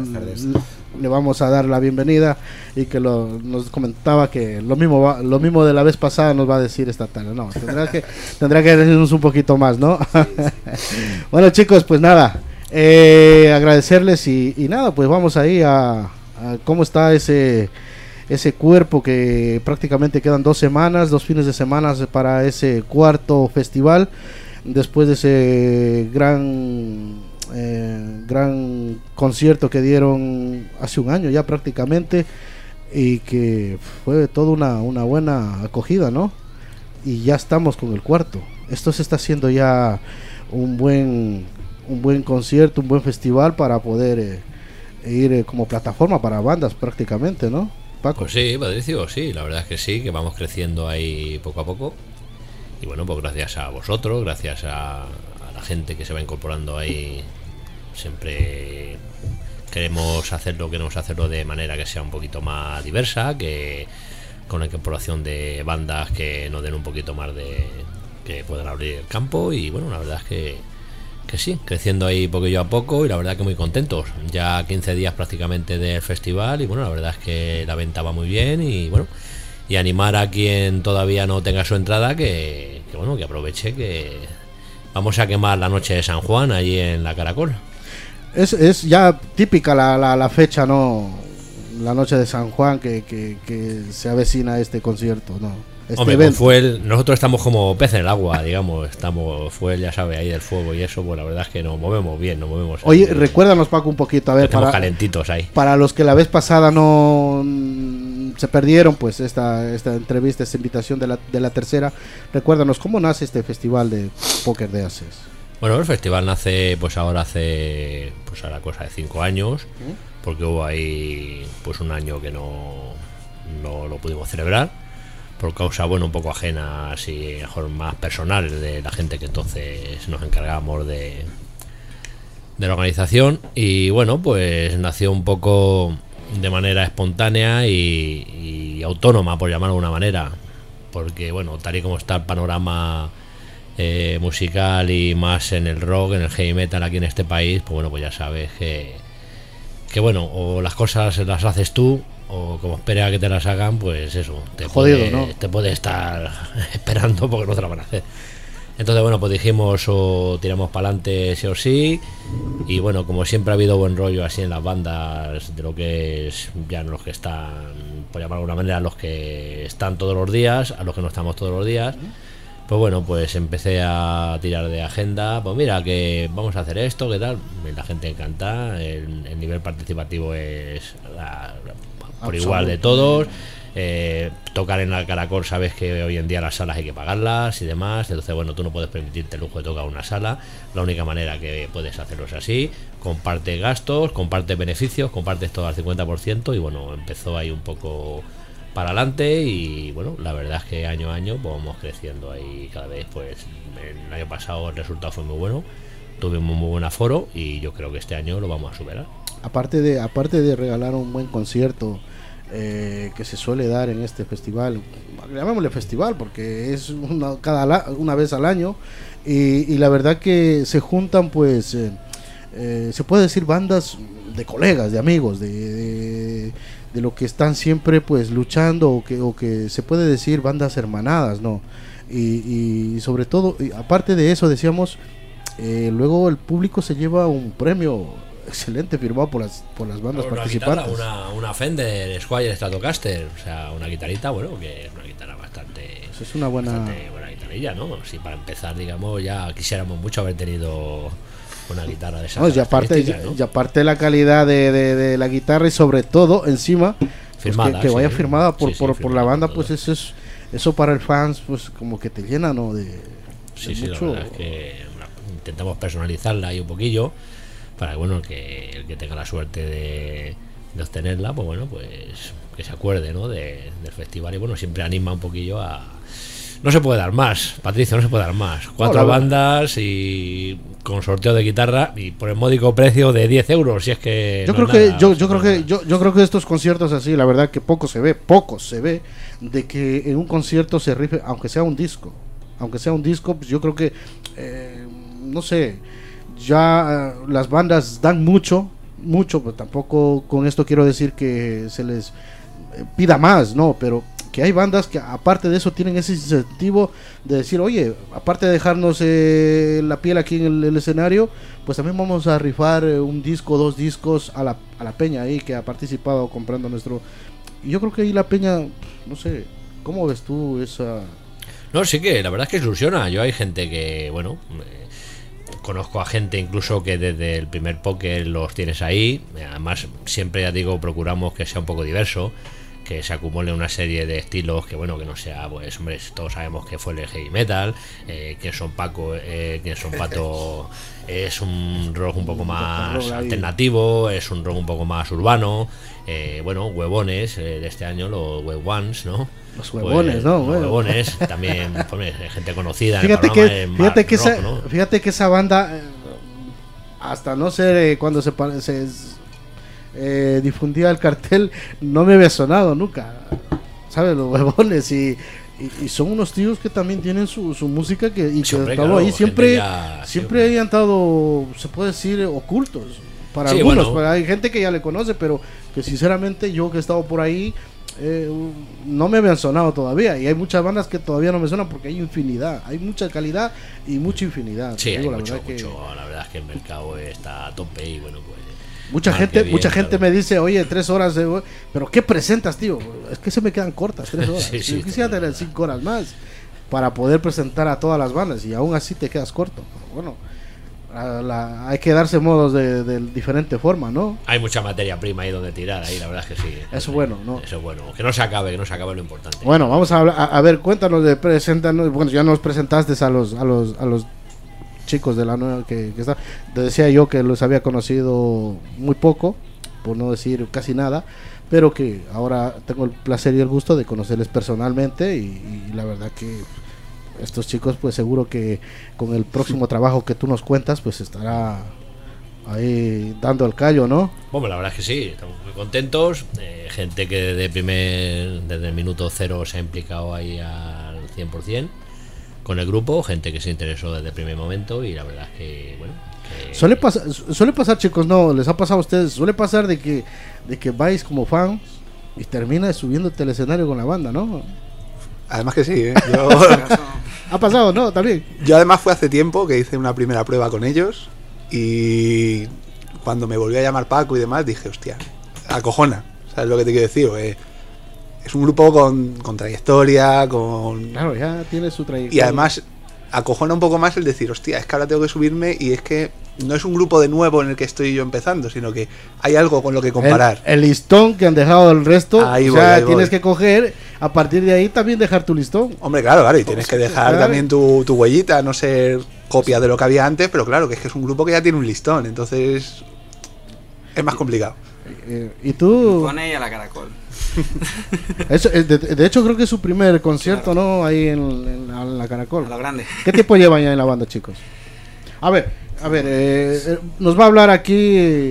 le vamos a dar la bienvenida, y que nos comentaba que lo mismo de la vez pasada nos va a decir esta tarde. No, tendrá que decirnos un poquito más, ¿no? Bueno, chicos, pues nada, agradecerles y nada, pues vamos ahí a cómo está ese cuerpo, que prácticamente quedan 2 fines de semana para ese cuarto festival, después de ese gran concierto que dieron hace un año ya prácticamente, y que fue toda una buena acogida, ¿no? Y ya estamos con el cuarto. Esto se está haciendo ya un buen concierto, un buen festival para poder ir como plataforma para bandas prácticamente, ¿no, Paco? Pues sí, Patricio, sí, la verdad es que sí, que vamos creciendo ahí poco a poco. Y bueno, pues gracias a vosotros, gracias a la gente que se va incorporando ahí. Siempre queremos hacerlo de manera que sea un poquito más diversa, que con la incorporación de bandas que nos den un poquito más que puedan abrir el campo. Y bueno, la verdad es que sí, creciendo ahí poquillo a poco, y la verdad que muy contentos. Ya 15 días prácticamente del festival, y bueno, la verdad es que la venta va muy bien, y bueno, y animar a quien todavía no tenga su entrada que bueno, que aproveche, que vamos a quemar la noche de San Juan allí en la Caracol. Es ya típica la fecha, ¿no? La noche de San Juan que se avecina este concierto, ¿no? Este Hombre, evento. con Fuel, nosotros estamos como pez en el agua, digamos, estamos Fuel, ya sabe, ahí del fuego y eso, pues la verdad es que nos movemos bien, nos movemos. Oye, ahí, recuérdanos, Paco, un poquito, a ver, estamos calentitos ahí. para los que la vez pasada no se perdieron, pues esta entrevista, esta invitación de la tercera, recuérdanos, ¿cómo nace este festival de póker de Aces? Bueno, el festival nace, pues ahora hace, pues ahora cosa de 5 años, porque hubo ahí, pues un año que no lo pudimos celebrar, por causa, bueno, un poco ajenas y mejor más personales de la gente que entonces nos encargábamos de la organización. Y bueno, pues nació un poco de manera espontánea y autónoma, por llamarlo de alguna manera, porque bueno, tal y como está el panorama musical y más en el rock, en el heavy metal aquí en este país, pues bueno, pues ya sabes que bueno, o las cosas las haces tú, o como espera que te las hagan, pues eso, te puede estar esperando porque no te la van a hacer. Entonces bueno, pues dijimos o tiramos para adelante sí o sí. Y bueno, como siempre ha habido buen rollo así en las bandas, de lo que es ya no los que están, por llamarlo de alguna manera, los que están todos los días, a los que no estamos todos los días. Pues bueno, pues empecé a tirar de agenda, pues mira, que vamos a hacer esto, ¿qué tal? La gente encanta, el nivel participativo es por igual de todos. Tocar en la Caracol, sabes que hoy en día las salas hay que pagarlas y demás, entonces bueno, tú no puedes permitirte el lujo de tocar una sala. La única manera que puedes hacerlo es así: comparte gastos, comparte beneficios, compartes todo al 50%. Y bueno, empezó ahí un poco para adelante y bueno, la verdad es que año a año pues vamos creciendo ahí cada vez. Pues el año pasado el resultado fue muy bueno, tuvimos muy buen aforo y yo creo que este año lo vamos a superar. Aparte de regalar un buen concierto que se suele dar en este festival, llamémosle festival porque es una vez al año, y la verdad que se juntan pues se puede decir bandas de colegas, de amigos, de lo que están siempre pues luchando, o que se puede decir bandas hermanadas, ¿no? Y sobre todo, aparte de eso, decíamos, luego el público se lleva un premio excelente firmado por las bandas participantes. Una Fender Squier Stratocaster, o sea, una guitarrita, bueno, que es una guitarra bastante, eso es una buena guitarrilla, ¿no? Sí, para empezar, digamos, ya quisiéramos mucho haber tenido una guitarra de esas. No, y aparte la calidad de la guitarra, y sobre todo encima firmada, pues que vaya firmada por la banda, pues eso para el fans pues como que te llena, ¿no? Sí, mucho. La verdad es que intentamos personalizarla ahí un poquillo para que bueno, el que tenga la suerte de obtenerla, pues bueno, pues que se acuerde, ¿no? del festival. Y bueno, siempre anima un poquillo a... No se puede dar más, Patricio, no se puede dar más. 4 bandas y con sorteo de guitarra y por el módico precio de 10 euros, si es que yo creo que estos conciertos así, la verdad que poco se ve de que en un concierto se rife, aunque sea un disco, pues yo creo que no sé, ya las bandas dan mucho, pero tampoco con esto quiero decir que se les pida más, no, pero que hay bandas que aparte de eso tienen ese incentivo de decir, oye, aparte de dejarnos la piel aquí en el escenario, pues también vamos a rifar un disco, 2 discos a la peña ahí que ha participado comprando nuestro. Y yo creo que ahí la peña, no sé, ¿cómo ves tú esa? No, sí que la verdad es que ilusiona. Yo hay gente que, bueno, conozco a gente incluso que desde el primer póker los tienes ahí. Además, siempre, ya digo, procuramos que sea un poco diverso, que se acumule una serie de estilos, que bueno, que no sea, pues hombre, todos sabemos que fue el heavy metal, que son Paco, que son Pato, es un rock un poco más alternativo, es un rock un poco más urbano, bueno, huevones, de este año, los Web Ones, ¿no? Los huevones, pues, ¿no? Los huevones, también, pues, gente conocida. Fíjate que esa banda, hasta no sé cuando se difundía el cartel, no me había sonado nunca, ¿sabes? Los huevones, y son unos tíos que también tienen su música que han estado ahí siempre hayan estado, se puede decir, ocultos para algunos, bueno. Hay gente que ya le conoce, pero que sinceramente yo que he estado por ahí, no me habían sonado todavía, y hay muchas bandas que todavía no me suenan porque hay infinidad, hay mucha calidad y mucha infinidad. Sí, Digo, hay la verdad que la verdad es que el mercado está a tope y bueno, pues mucha gente me dice, oye, 3 horas, pero ¿qué presentas, tío? Es que se me quedan cortas 3 horas. Sí, Yo quisiera tener 5 horas más para poder presentar a todas las bandas y aún así te quedas corto. Pero bueno, hay que darse modos de diferente forma, ¿no? hay mucha materia prima ahí donde tirar, ahí la verdad es que sí. Eso es bueno, ¿no? Eso es bueno, que no se acabe lo importante. Bueno, vamos a hablar, a ver, cuéntanos preséntanos. Bueno, ya nos presentaste a los chicos de la nueva que está. Te decía yo que los había conocido muy poco, por no decir casi nada, pero que ahora tengo el placer y el gusto de conocerles personalmente y la verdad que estos chicos pues seguro que con el próximo trabajo que tú nos cuentas pues estará ahí dando el callo, ¿no? Bueno, la verdad es que sí, estamos muy contentos, gente que desde el minuto 0 se ha implicado ahí al 100% con el grupo, gente que se interesó desde el primer momento y la verdad es que, bueno... Suele pasar, chicos, no, les ha pasado a ustedes, suele pasar de que vais como fans y termina subiéndote al escenario con la banda, ¿no? Además que sí, ¿eh? Ha pasado, ¿no? También. Yo además fue hace tiempo que hice una primera prueba con ellos y cuando me volvió a llamar Paco y demás dije, hostia, acojona, ¿sabes lo que te quiero decir? Es un grupo con trayectoria, Claro, ya tiene su trayectoria. Y además acojona un poco más el decir, hostia, es que ahora tengo que subirme y es que no es un grupo de nuevo en el que estoy yo empezando, sino que hay algo con lo que comparar. El listón que han dejado el resto, ahí tienes que coger, a partir de ahí también dejar tu listón. Hombre, claro, y tienes que dejar también tu huellita, no ser copia de lo que había antes, pero claro, que es un grupo que ya tiene un listón, entonces es más complicado. ¿Y tú? Pone ahí a la Caracol. Eso, de hecho creo que es su primer concierto, claro, ¿no? Ahí en la Caracol. A lo grande. ¿Qué tiempo llevan ya en la banda, chicos? A ver, nos va a hablar aquí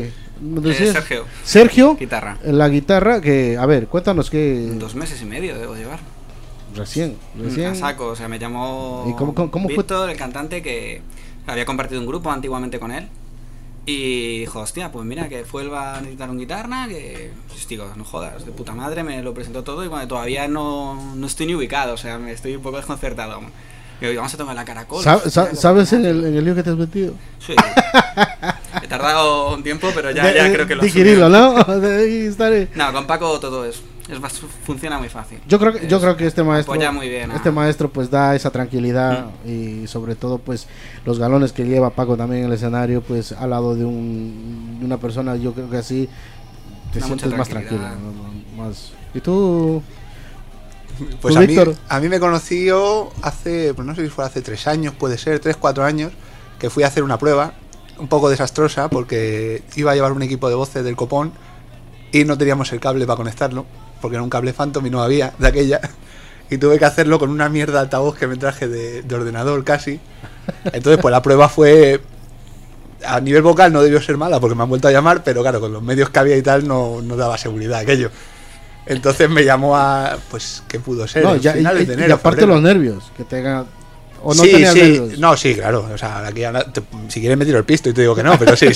Sergio, guitarra. La guitarra, que, a ver, cuéntanos que... 2 meses y medio debo llevar. Recién. A saco, o sea, me llamó ¿Y cómo Víctor, fue? el cantante, que había compartido un grupo antiguamente con él. Y dijo, hostia, pues mira, que Fuel va a necesitar un guitarra, que... Pues digo, no jodas, de puta madre, me lo presentó todo y bueno, todavía no estoy ni ubicado, o sea, me estoy un poco desconcertado aún. Y digo, vamos a tomar la Caracol. ¿Sabes en el lío que te has metido? Sí. He tardado un tiempo, pero ya creo que lo digerirlo, ¿no? No, con Paco todo funciona muy fácil. Yo creo que este maestro apoya muy bien, maestro pues da esa tranquilidad y sobre todo pues los galones que lleva Paco también en el escenario, pues al lado de una persona, yo creo que así te sientes más tranquilo, ¿no? Más. ¿Y tú? Pues ¿tú, Víctor? A mí me conoció hace, pues no sé si fue hace 3 años, puede ser, 3-4 años, que fui a hacer una prueba un poco desastrosa porque iba a llevar un equipo de voces del copón y no teníamos el cable para conectarlo, porque era un cable Phantom y no había de aquella, y tuve que hacerlo con una mierda de altavoz que me traje de ordenador casi. Entonces pues la prueba fue, a nivel vocal no debió ser mala porque me han vuelto a llamar, pero claro, con los medios que había y tal no daba seguridad aquello. Entonces me llamó a, pues, ¿qué pudo ser? No, finales de enero, y aparte febrero. Los nervios, que tengan... ¿O no sí, nervios? No, sí, claro. O sea, aquí si quieres me tiro el pisto y te digo que no, pero sí.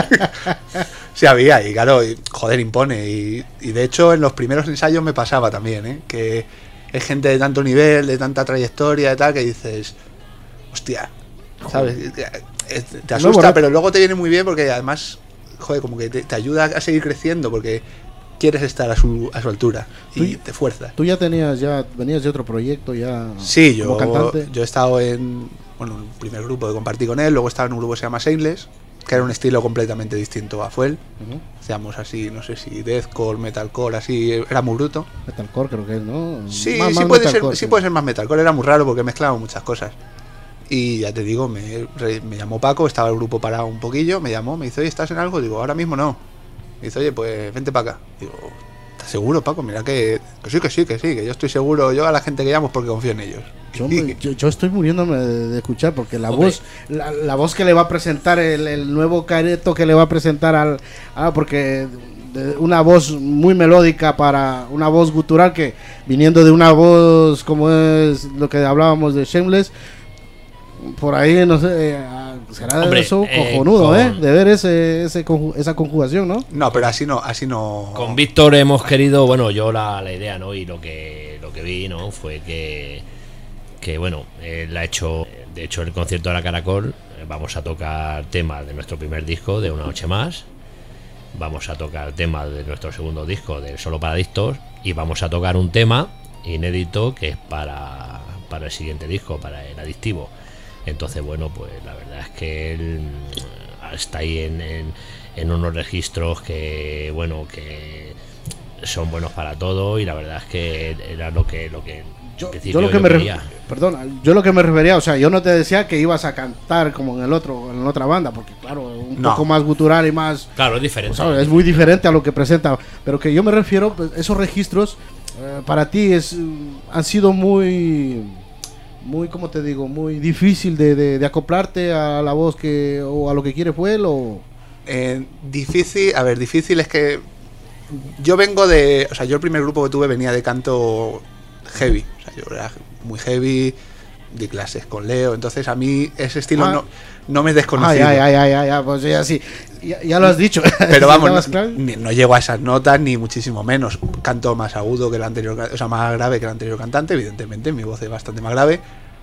Sí había, y claro, joder, impone. Y de hecho en los primeros ensayos me pasaba también, ¿eh? Que es gente de tanto nivel, de tanta trayectoria y tal, que dices, hostia, ¿sabes? Te asusta, pero luego te viene muy bien porque además, joder, como que te ayuda a seguir creciendo porque quieres estar a su altura y te fuerza. ¿Tú venías de otro proyecto ya? Sí, como cantante? Yo he estado en un primer grupo que compartí con él, luego estaba en un grupo que se llama Shameless, que era un estilo completamente distinto a Fuel. Hacíamos así, no sé si deathcore, metalcore, así, era muy bruto. Metalcore creo que es, ¿no? Sí, sí puede ser más metalcore, era muy raro porque mezclaba muchas cosas. Y ya te digo, me llamó Paco, estaba el grupo parado un poquillo, me llamó, me dice, oye, ¿estás en algo? Digo, ahora mismo no. Me dice, oye, pues vente para acá. Digo, ¿estás seguro, Paco? Mira que sí, que yo estoy seguro. Yo a la gente que llamo es porque confío en ellos. Yo estoy muriéndome de escuchar porque la voz que le va a presentar, el nuevo careto que le va a presentar porque una voz muy melódica para una voz gutural que viniendo de una voz como es lo que hablábamos de Shameless, por ahí no sé, será Hombre, eso cojonudo, con- de ver esa conjugación, ¿no? No, pero así no. Con Víctor hemos querido, bueno, yo la idea, ¿no? Y lo que vi, ¿no? Fue que bueno, él ha hecho, de hecho, el concierto de la Caracol, vamos a tocar temas de nuestro primer disco, de Una Noche Más, vamos a tocar temas de nuestro segundo disco, de Solo para Adictos, y vamos a tocar un tema inédito que es para el siguiente disco, para el Adictivo. Entonces, bueno, pues la verdad es que él está ahí en unos registros que, bueno, que son buenos para todo, y la verdad es que era lo que Yo lo que me yo lo que me refería, o sea, yo no te decía que ibas a cantar como en la otra banda, porque claro, un poco más gutural y más, claro, es diferente, ¿sabes? Es muy diferente a lo que presenta, pero que yo me refiero, pues, esos registros para ti han sido muy, ¿cómo te digo? Muy difícil de acoplarte a la voz o a lo que quiere Fuel, o difícil es que yo vengo de, o sea, yo el primer grupo que tuve venía de canto heavy, o sea, yo era muy heavy, di clases con Leo, entonces a mí ese estilo no me es desconocido. Pues ya sí, ya lo has dicho. Pero vamos, no llego a esas notas ni muchísimo menos. Canto más agudo que el anterior, o sea, más grave que el anterior cantante, evidentemente, mi voz es bastante más grave.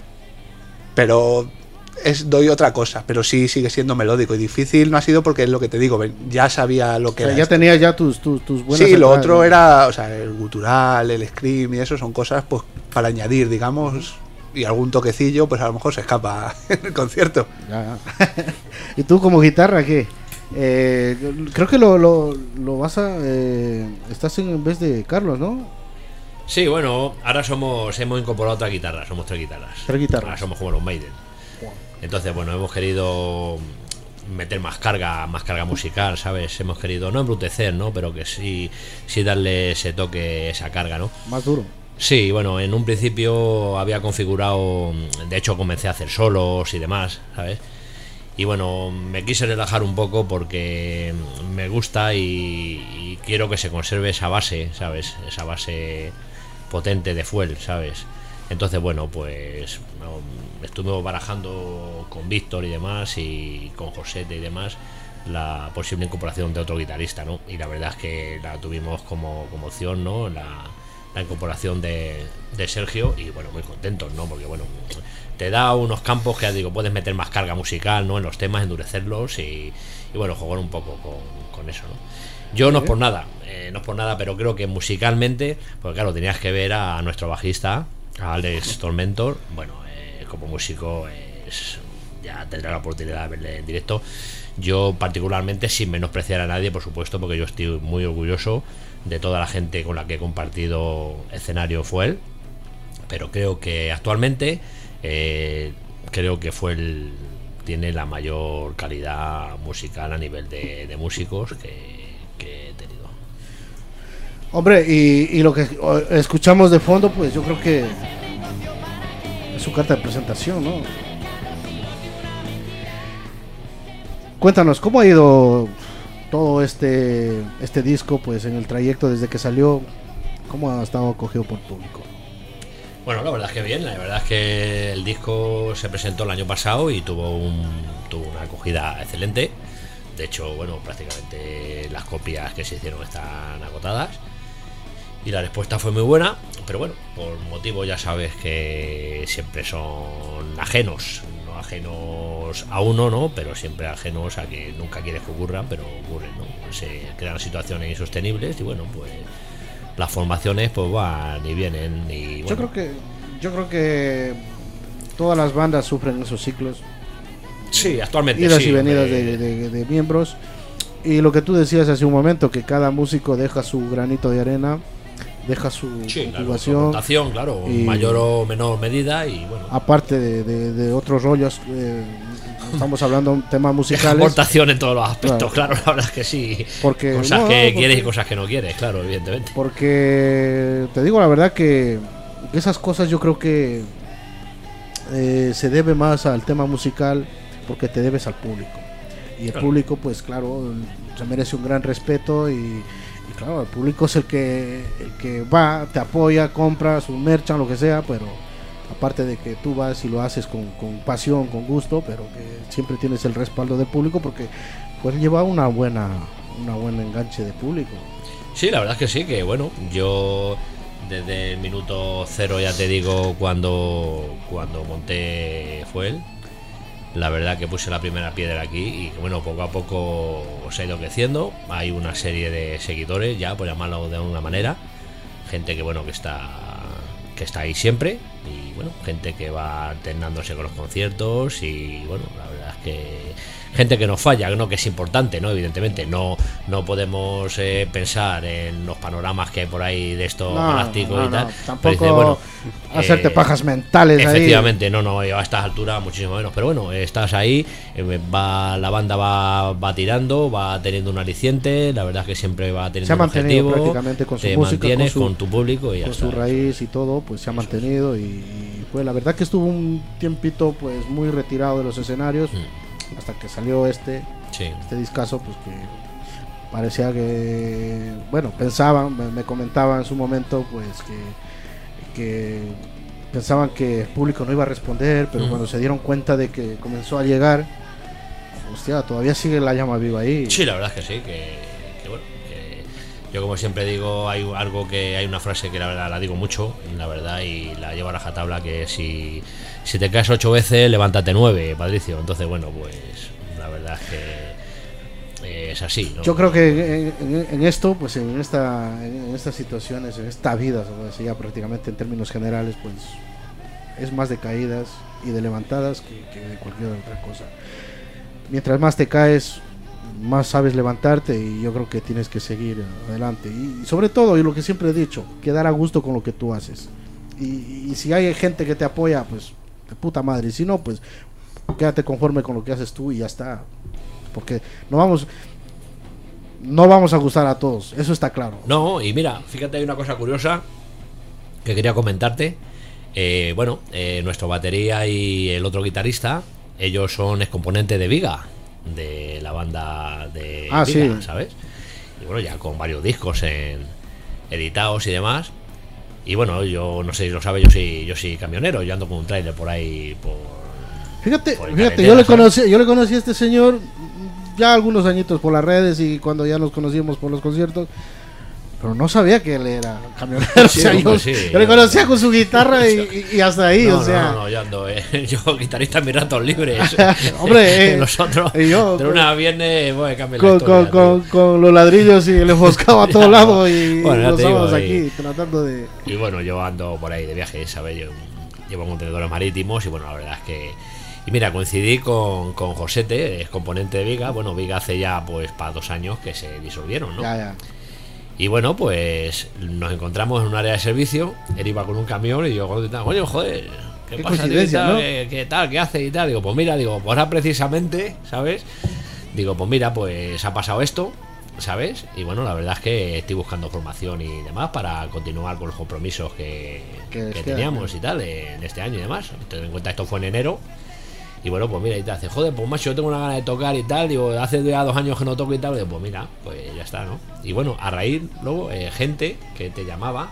Pero doy otra cosa, pero sí sigue siendo melódico, y difícil no ha sido porque es lo que te digo, ya sabía lo que o sea, era. Ya tenías ya tus buenas. Sí, lo otro era, o sea, el gutural, el scream y eso son cosas pues para añadir, digamos, y algún toquecillo pues a lo mejor se escapa en el concierto. Ya. ¿Y tú como guitarra qué? Creo que lo vas a estás en vez de Carlos, ¿no? Sí, bueno, ahora hemos incorporado otra guitarra, somos 3 guitarras. 3 guitarras. Ahora somos como los Maiden. Entonces, bueno, hemos querido meter más carga musical, ¿sabes? Hemos querido no embrutecer, ¿no? Pero que sí darle ese toque, esa carga, ¿no? Más duro. Sí, bueno, en un principio había configurado, de hecho comencé a hacer solos y demás, ¿sabes? Y bueno, me quise relajar un poco porque me gusta y quiero que se conserve esa base, ¿sabes? Esa base potente de Fuel, ¿sabes? Entonces, bueno, pues estuve barajando con Víctor y demás, y con Josete y demás, la posible incorporación de otro guitarrista, ¿no? Y la verdad es que la tuvimos como opción, ¿no? La incorporación de Sergio, y bueno, muy contentos, ¿no? Porque bueno, te da unos campos que, digo, puedes meter más carga musical, ¿no? En los temas, endurecerlos y bueno, jugar un poco con eso, ¿no? Yo no es por nada, pero creo que musicalmente, porque claro, tenías que ver a nuestro bajista, a Alex Tormentor, bueno, como músico ya tendrá la oportunidad de verle en directo. Yo particularmente, sin menospreciar a nadie, por supuesto, porque yo estoy muy orgulloso de toda la gente con la que he compartido escenario Fuel, pero creo que actualmente creo que Fuel tiene la mayor calidad musical a nivel de músicos que he tenido. Hombre, y lo que escuchamos de fondo, pues yo creo que es su carta de presentación, ¿no? Cuéntanos, ¿cómo ha ido todo este disco, pues en el trayecto desde que salió? ¿Cómo ha estado acogido por el público? Bueno, la verdad es que bien, la verdad es que el disco se presentó el año pasado y tuvo una acogida excelente. De hecho, bueno, prácticamente las copias que se hicieron están agotadas y la respuesta fue muy buena, pero bueno, por motivos ya sabes que siempre son ajenos, no ajenos a uno, ¿no? Pero siempre ajenos a que nunca quieres que ocurran, pero ocurren, ¿no? Se crean situaciones insostenibles y bueno, pues las formaciones pues van y vienen y bueno. Yo creo que todas las bandas sufren esos ciclos. Sí, actualmente idas sí, y venidas de miembros, y lo que tú decías hace un momento, que cada músico deja su granito de arena, deja su motivación, claro, en mayor o menor medida, y bueno, aparte de otros rollos, estamos hablando de temas musicales, aportación en todos los aspectos, claro, la verdad es que sí, porque cosas que quieres y cosas que no quieres, claro, evidentemente. Porque te digo la verdad que esas cosas yo creo que se debe más al tema musical, porque te debes al público, y el público pues claro se merece un gran respeto, y claro, el público es el que va, te apoya, compra su merchan, lo que sea, pero aparte de que tú vas y lo haces con pasión, con gusto, pero que siempre tienes el respaldo del público, porque pues lleva una buena enganche de público. Sí, la verdad es que sí, que bueno, yo desde el minuto cero, ya te digo, cuando monté Fuel, la verdad que puse la primera piedra aquí y bueno, poco a poco se ha ido creciendo. Hay una serie de seguidores, ya por llamarlo de alguna manera, gente que bueno, que está ahí siempre, y bueno, gente que va alternándose con los conciertos, y bueno, la verdad es que gente que nos falla, ¿no? Que es importante, ¿no? Evidentemente no podemos pensar en los panoramas que hay por ahí de estos galácticos y tal. Tampoco dice, bueno, hacerte pajas mentales. Efectivamente, ahí. no, a estas alturas muchísimo menos, pero bueno, estás ahí, la banda va tirando, va teniendo un aliciente, la verdad es que siempre va teniendo se ha un mantenido objetivo, prácticamente con su te música, mantienes con tu público y ya con está. su raíz y todo, pues se ha mantenido y pues la verdad que estuvo un tiempito pues muy retirado de los escenarios hasta que salió este discazo, pues que parecía que, bueno, pensaban, me comentaban en su momento, pues que pensaban que el público no iba a responder, pero cuando se dieron cuenta de que comenzó a llegar, hostia, todavía sigue la llama viva ahí. Sí, la verdad es que sí, que bueno, que yo como siempre digo, hay una frase que la verdad la digo mucho, la verdad, y la llevo a rajatabla, que si te caes 8 veces, levántate 9, Patricio. Entonces, bueno, pues la verdad es que es así, ¿no? Yo creo que en esto, pues en estas situaciones, en esta vida, se ya prácticamente en términos generales, pues es más de caídas y de levantadas que de cualquier otra cosa. Mientras más te caes, más sabes levantarte, y yo creo que tienes que seguir adelante. Y sobre todo, y lo que siempre he dicho, quedar a gusto con lo que tú haces. Y si hay gente que te apoya, pues de puta madre. Y si no, pues quédate conforme con lo que haces tú y ya está. Porque no vamos a gustar a todos, eso está claro. No, y mira, fíjate, hay una cosa curiosa que quería comentarte. Nuestro batería y el otro guitarrista, ellos son excomponentes de Viga, de la banda de Viga, sí. ¿sabes? Y bueno, ya con varios discos editados y demás. Y bueno, yo no sé si lo sabes, yo soy camionero, yo ando con un tráiler por ahí Fíjate, carretera, yo le conocí a este señor ya algunos añitos por las redes y cuando ya nos conocimos por los conciertos, pero no sabía que él era camionero. Sí, o sea, hombre, yo le conocía con su guitarra y hasta ahí, no, o sea. No, yo ando, yo guitarrista en mis ratos libres. Hombre, nosotros, yo, de una a viernes, voy a cambiar la historia, con los ladrillos y el enfoscado a todos lados y bueno, los sábados ahí, aquí tratando de. Y bueno, yo ando por ahí de viaje, ¿sabes? Yo llevo contenedores marítimos y bueno, la verdad es que. Y mira, coincidí con Josete, es componente de Viga. Bueno, Viga hace ya pues para 2 años que se disolvieron, ¿no? Ya. Y bueno, pues nos encontramos en un área de servicio. Él iba con un camión y yo, oye, joder, ¿qué pasa, coincidencia, tío? ¿no? ¿Qué tal? ¿Qué hace y tal? Digo, pues mira, pues ahora precisamente, ¿sabes? Digo, pues mira, pues ha pasado esto, ¿sabes? Y bueno, la verdad es que estoy buscando formación y demás para continuar con los compromisos que teníamos y tal en este año y demás. Ten en cuenta, esto fue en enero. Y bueno, pues mira, y te hace, joder, pues macho, yo tengo una gana de tocar y tal. Digo, hace ya 2 años que no toco y tal. Digo, pues mira, pues ya está, ¿no? Y bueno, a raíz, luego, gente que te llamaba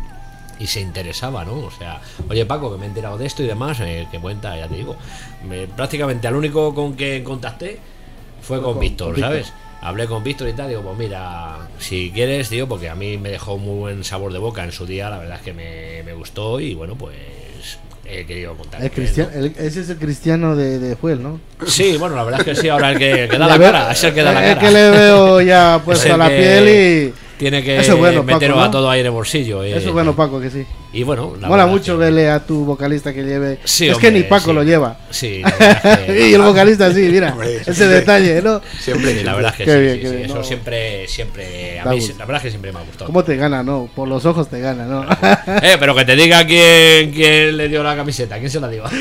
y se interesaba, ¿no? O sea, oye, Paco, que me he enterado de esto y demás, que cuenta, ya te digo. Prácticamente al único con que contacté fue con Víctor, ¿sabes? Hablé con Víctor y tal, digo, pues mira, si quieres, tío, porque a mí me dejó muy buen sabor de boca en su día, la verdad es que me gustó y bueno, pues he querido contar. Ese es el cristiano de Fuel, ¿no? Sí, bueno, la verdad es que sí, ahora el que da la cara, es el que da la cara. Es que le veo ya puesto la piel y tiene que bueno, meterlo Paco, ¿no? a todo ahí en el bolsillo. Eso es bueno, Paco, que sí. Y bueno, mola mucho verle a tu vocalista que lleve. Sí, es hombre, que ni Paco lo lleva. Sí, la verdad es que... Y el vocalista sí, mira, hombre, ese detalle, ¿no? Siempre. Sí, la verdad es que Qué sí, bien, sí, qué sí, bien, eso no. siempre a mí, la verdad es que siempre me ha gustado. ¿Cómo te gana, no? Por los ojos te gana, ¿no? Pero que te diga quién le dio la camiseta, quién se la dio.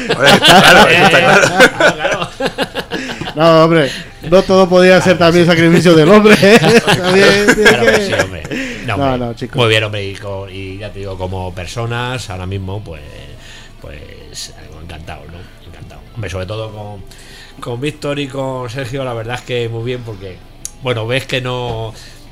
Claro. No, hombre, no todo podía ser también sacrificio del hombre. También, Claro que sí, hombre. No, chicos. Muy bien, hombre, y ya te digo, como personas, ahora mismo, pues encantado, ¿no? Encantado. Hombre, sobre todo con Víctor y con Sergio, la verdad es que muy bien, porque, bueno, ves que no...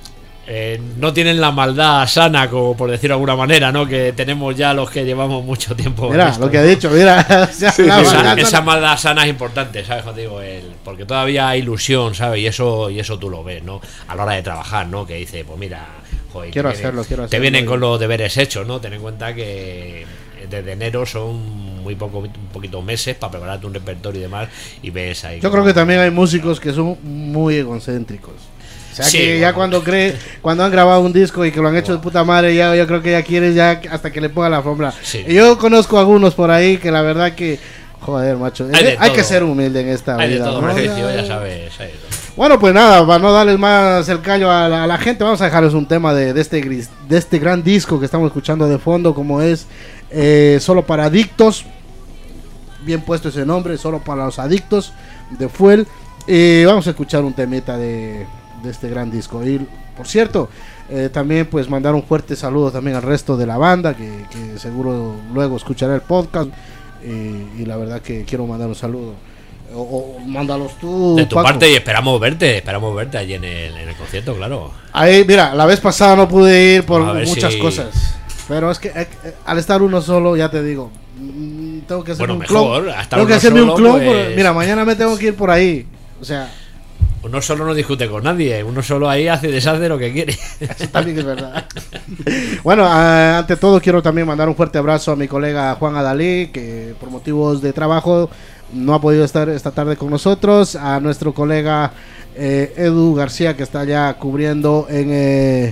no tienen la maldad sana, como por decirlo de alguna manera, ¿no? Que tenemos ya los que llevamos mucho tiempo. Mira, lo que ha dicho, mira. Esa maldad sana es importante, ¿sabes? Digo, porque todavía hay ilusión, ¿sabes? Y eso tú lo ves, ¿no? A la hora de trabajar, ¿no? Que dice, pues mira, joder, quiero hacerlo. Te vienen con los deberes hechos, ¿no? Ten en cuenta que desde enero son un poquito meses para prepararte un repertorio y demás, y ves ahí. Yo creo que también hay músicos que son muy egocéntricos. O sea, sí, que ya cuando han grabado un disco y que lo han hecho de puta madre, ya yo creo que ya quieres ya hasta que le ponga la alfombra. Sí. Y yo conozco algunos por ahí que la verdad que, joder, macho, hay que ser humilde en esta hay vida. De todo, ¿no? ya sabes. Bueno, pues nada, para no darles más el callo a la gente, vamos a dejarles un tema de este gran disco que estamos escuchando de fondo, como es Solo para Adictos. Bien puesto ese nombre, Solo para los Adictos, de Fuel. Vamos a escuchar un temita de este gran disco. Y por cierto, también pues mandar un fuerte saludo también al resto de la banda que seguro luego escuchará el podcast, y la verdad que quiero mandar un saludo, o mándalos tú, de tu Paco. parte, y esperamos verte allí en el concierto, claro. Ahí, mira, la vez pasada no pude ir por A ver muchas cosas, pero es que al estar uno solo, ya te digo, tengo que hacerme un clon. Tengo que hacerme un clon, pues... Mira, mañana me tengo que ir por ahí, o sea. Uno solo no discute con nadie, uno solo ahí deshace lo que quiere. Eso también es verdad. Bueno, ante todo quiero también mandar un fuerte abrazo a mi colega Juan Adalí, que por motivos de trabajo no ha podido estar esta tarde con nosotros, a nuestro colega Edu García, que está ya cubriendo en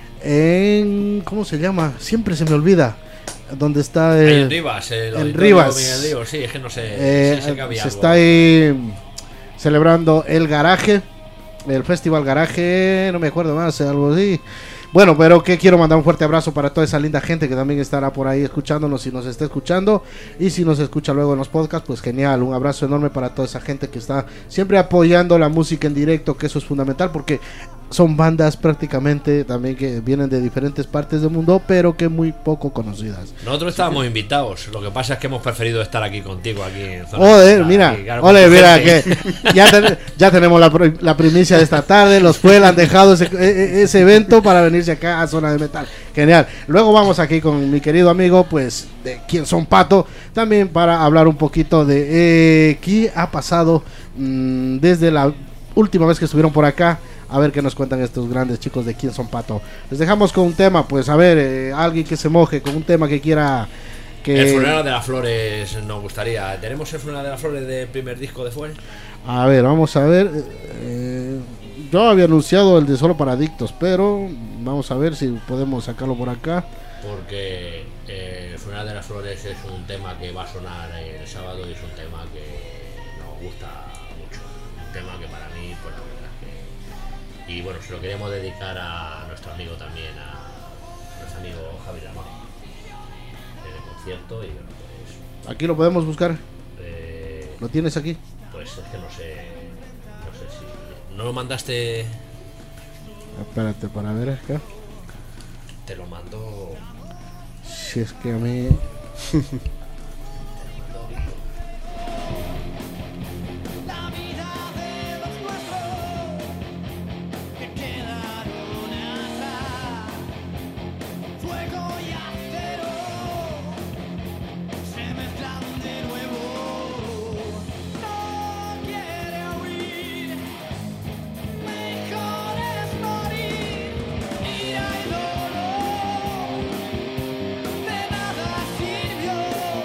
¿cómo se llama? Siempre se me olvida. ¿Dónde está? En Rivas, en Rivas. Sí, es que no sé. Se está ahí celebrando el Garaje, el Festival Garaje, no me acuerdo más, algo así. Bueno, pero que quiero mandar un fuerte abrazo para toda esa linda gente que también estará por ahí escuchándonos, si nos está escuchando, y si nos escucha luego en los podcasts, pues genial. Un abrazo enorme para toda esa gente que está siempre apoyando la música en directo, que eso es fundamental, porque son bandas prácticamente también que vienen de diferentes partes del mundo, pero que muy poco conocidas. Nosotros estábamos invitados, lo que pasa es que hemos preferido estar aquí contigo, aquí en Zona. Joder, mira, claro, mira que ya tenemos la primicia de esta tarde. Los Fuel han dejado ese evento para venirse acá a Zona de Metal. Genial. Luego vamos aquí con mi querido amigo, pues, de Quién Son Pato, también para hablar un poquito de qué ha pasado desde la última vez que estuvieron por acá. A ver qué nos cuentan estos grandes chicos de Quién Son Pato. Les dejamos con un tema, pues a ver, alguien que se moje con un tema que quiera. El Funeral de las Flores nos gustaría. ¿Tenemos el Funeral de las Flores del primer disco de Fuel? A ver, vamos a ver. Yo había anunciado el de Solo para Adictos, pero vamos a ver si podemos sacarlo por acá. Porque el Funeral de las Flores es un tema que va a sonar el sábado y es un tema que nos gusta mucho. Un tema que para mí, pues la verdad. Y bueno, se lo queríamos dedicar a nuestro amigo también, a nuestro amigo Javi Lamar, en el concierto. Y bueno, pues aquí lo podemos buscar. ¿Lo tienes aquí? Pues es que no sé si no lo mandaste. Espérate para ver acá. Te lo mando. Si es que a mí. De nada sirvió.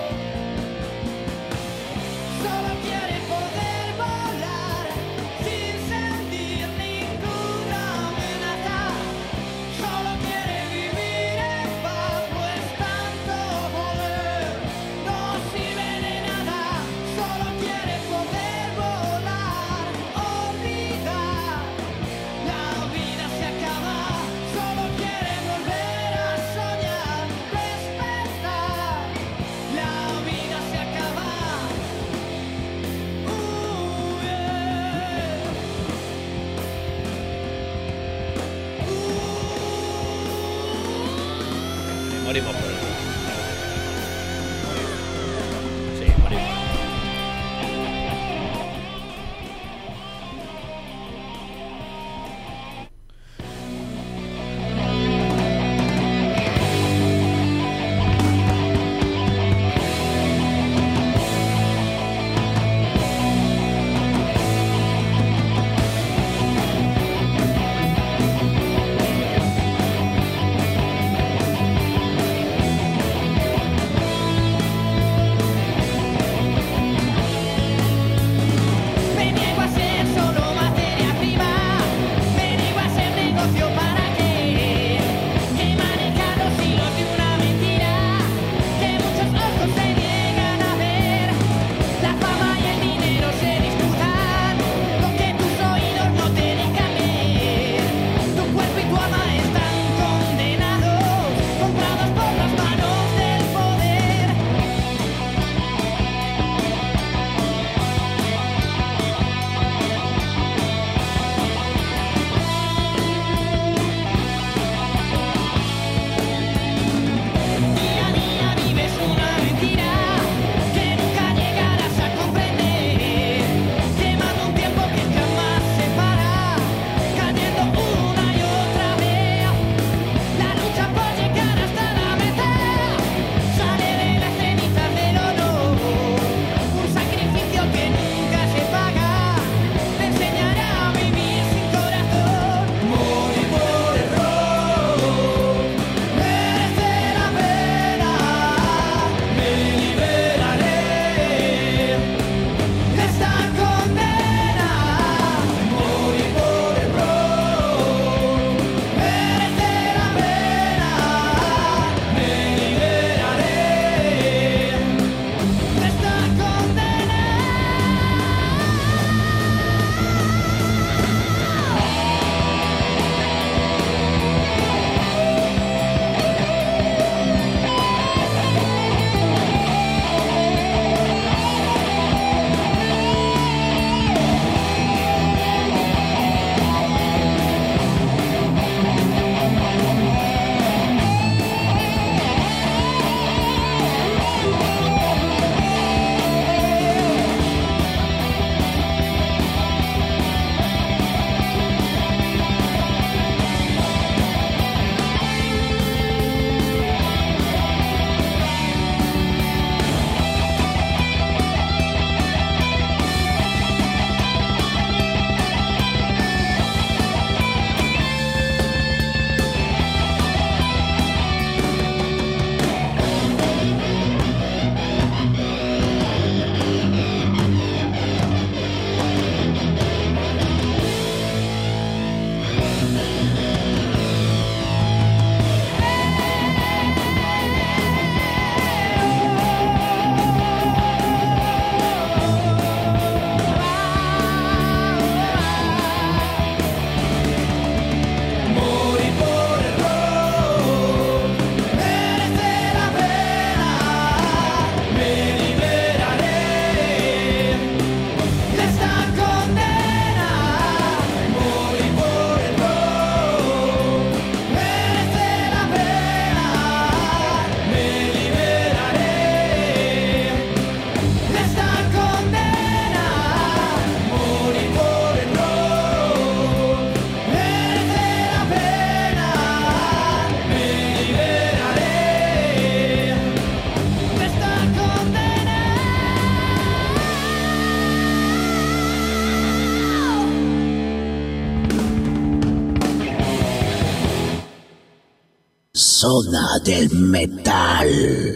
Zona del Metal.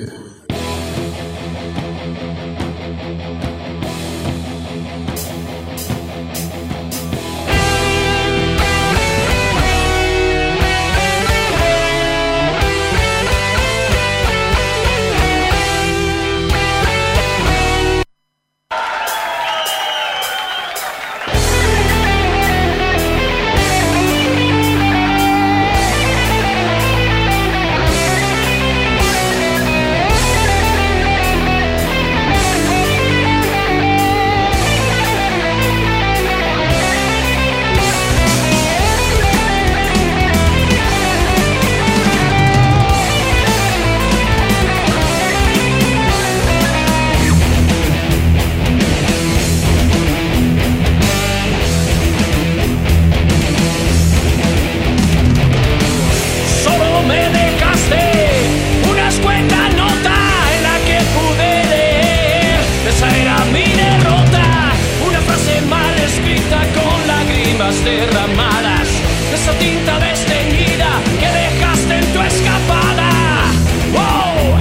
Derramadas, esa tinta desteñida que dejaste en tu escapada. ¡Wow!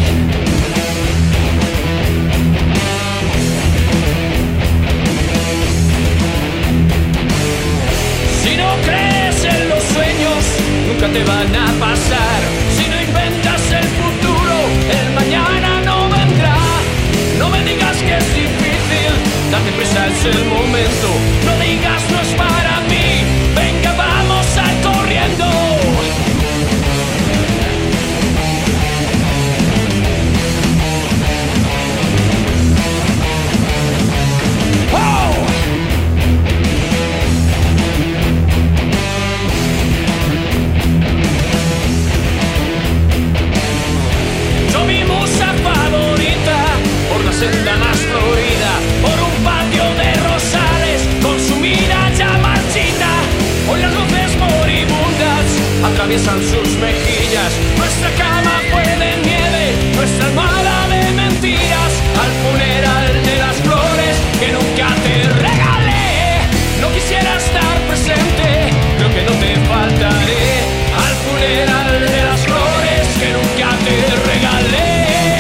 Si no crees en los sueños, nunca te van a pasar. Si no inventas el futuro, el mañana no vendrá. No me digas que es difícil, date prisa, es el momento. No digas no es para mí. Venga, vamos a corriendo. ¡Oh! Yo mi musa favorita, por la senda más florida, por un patio de rosales, con su mirada ya marchita. Hoy las luces moribundas atraviesan sus mejillas. Nuestra cama fue de nieve, nuestra almohada de mentiras. Al funeral de las flores que nunca te regalé. No quisiera estar presente, creo que no te faltaré. Al funeral de las flores que nunca te regalé.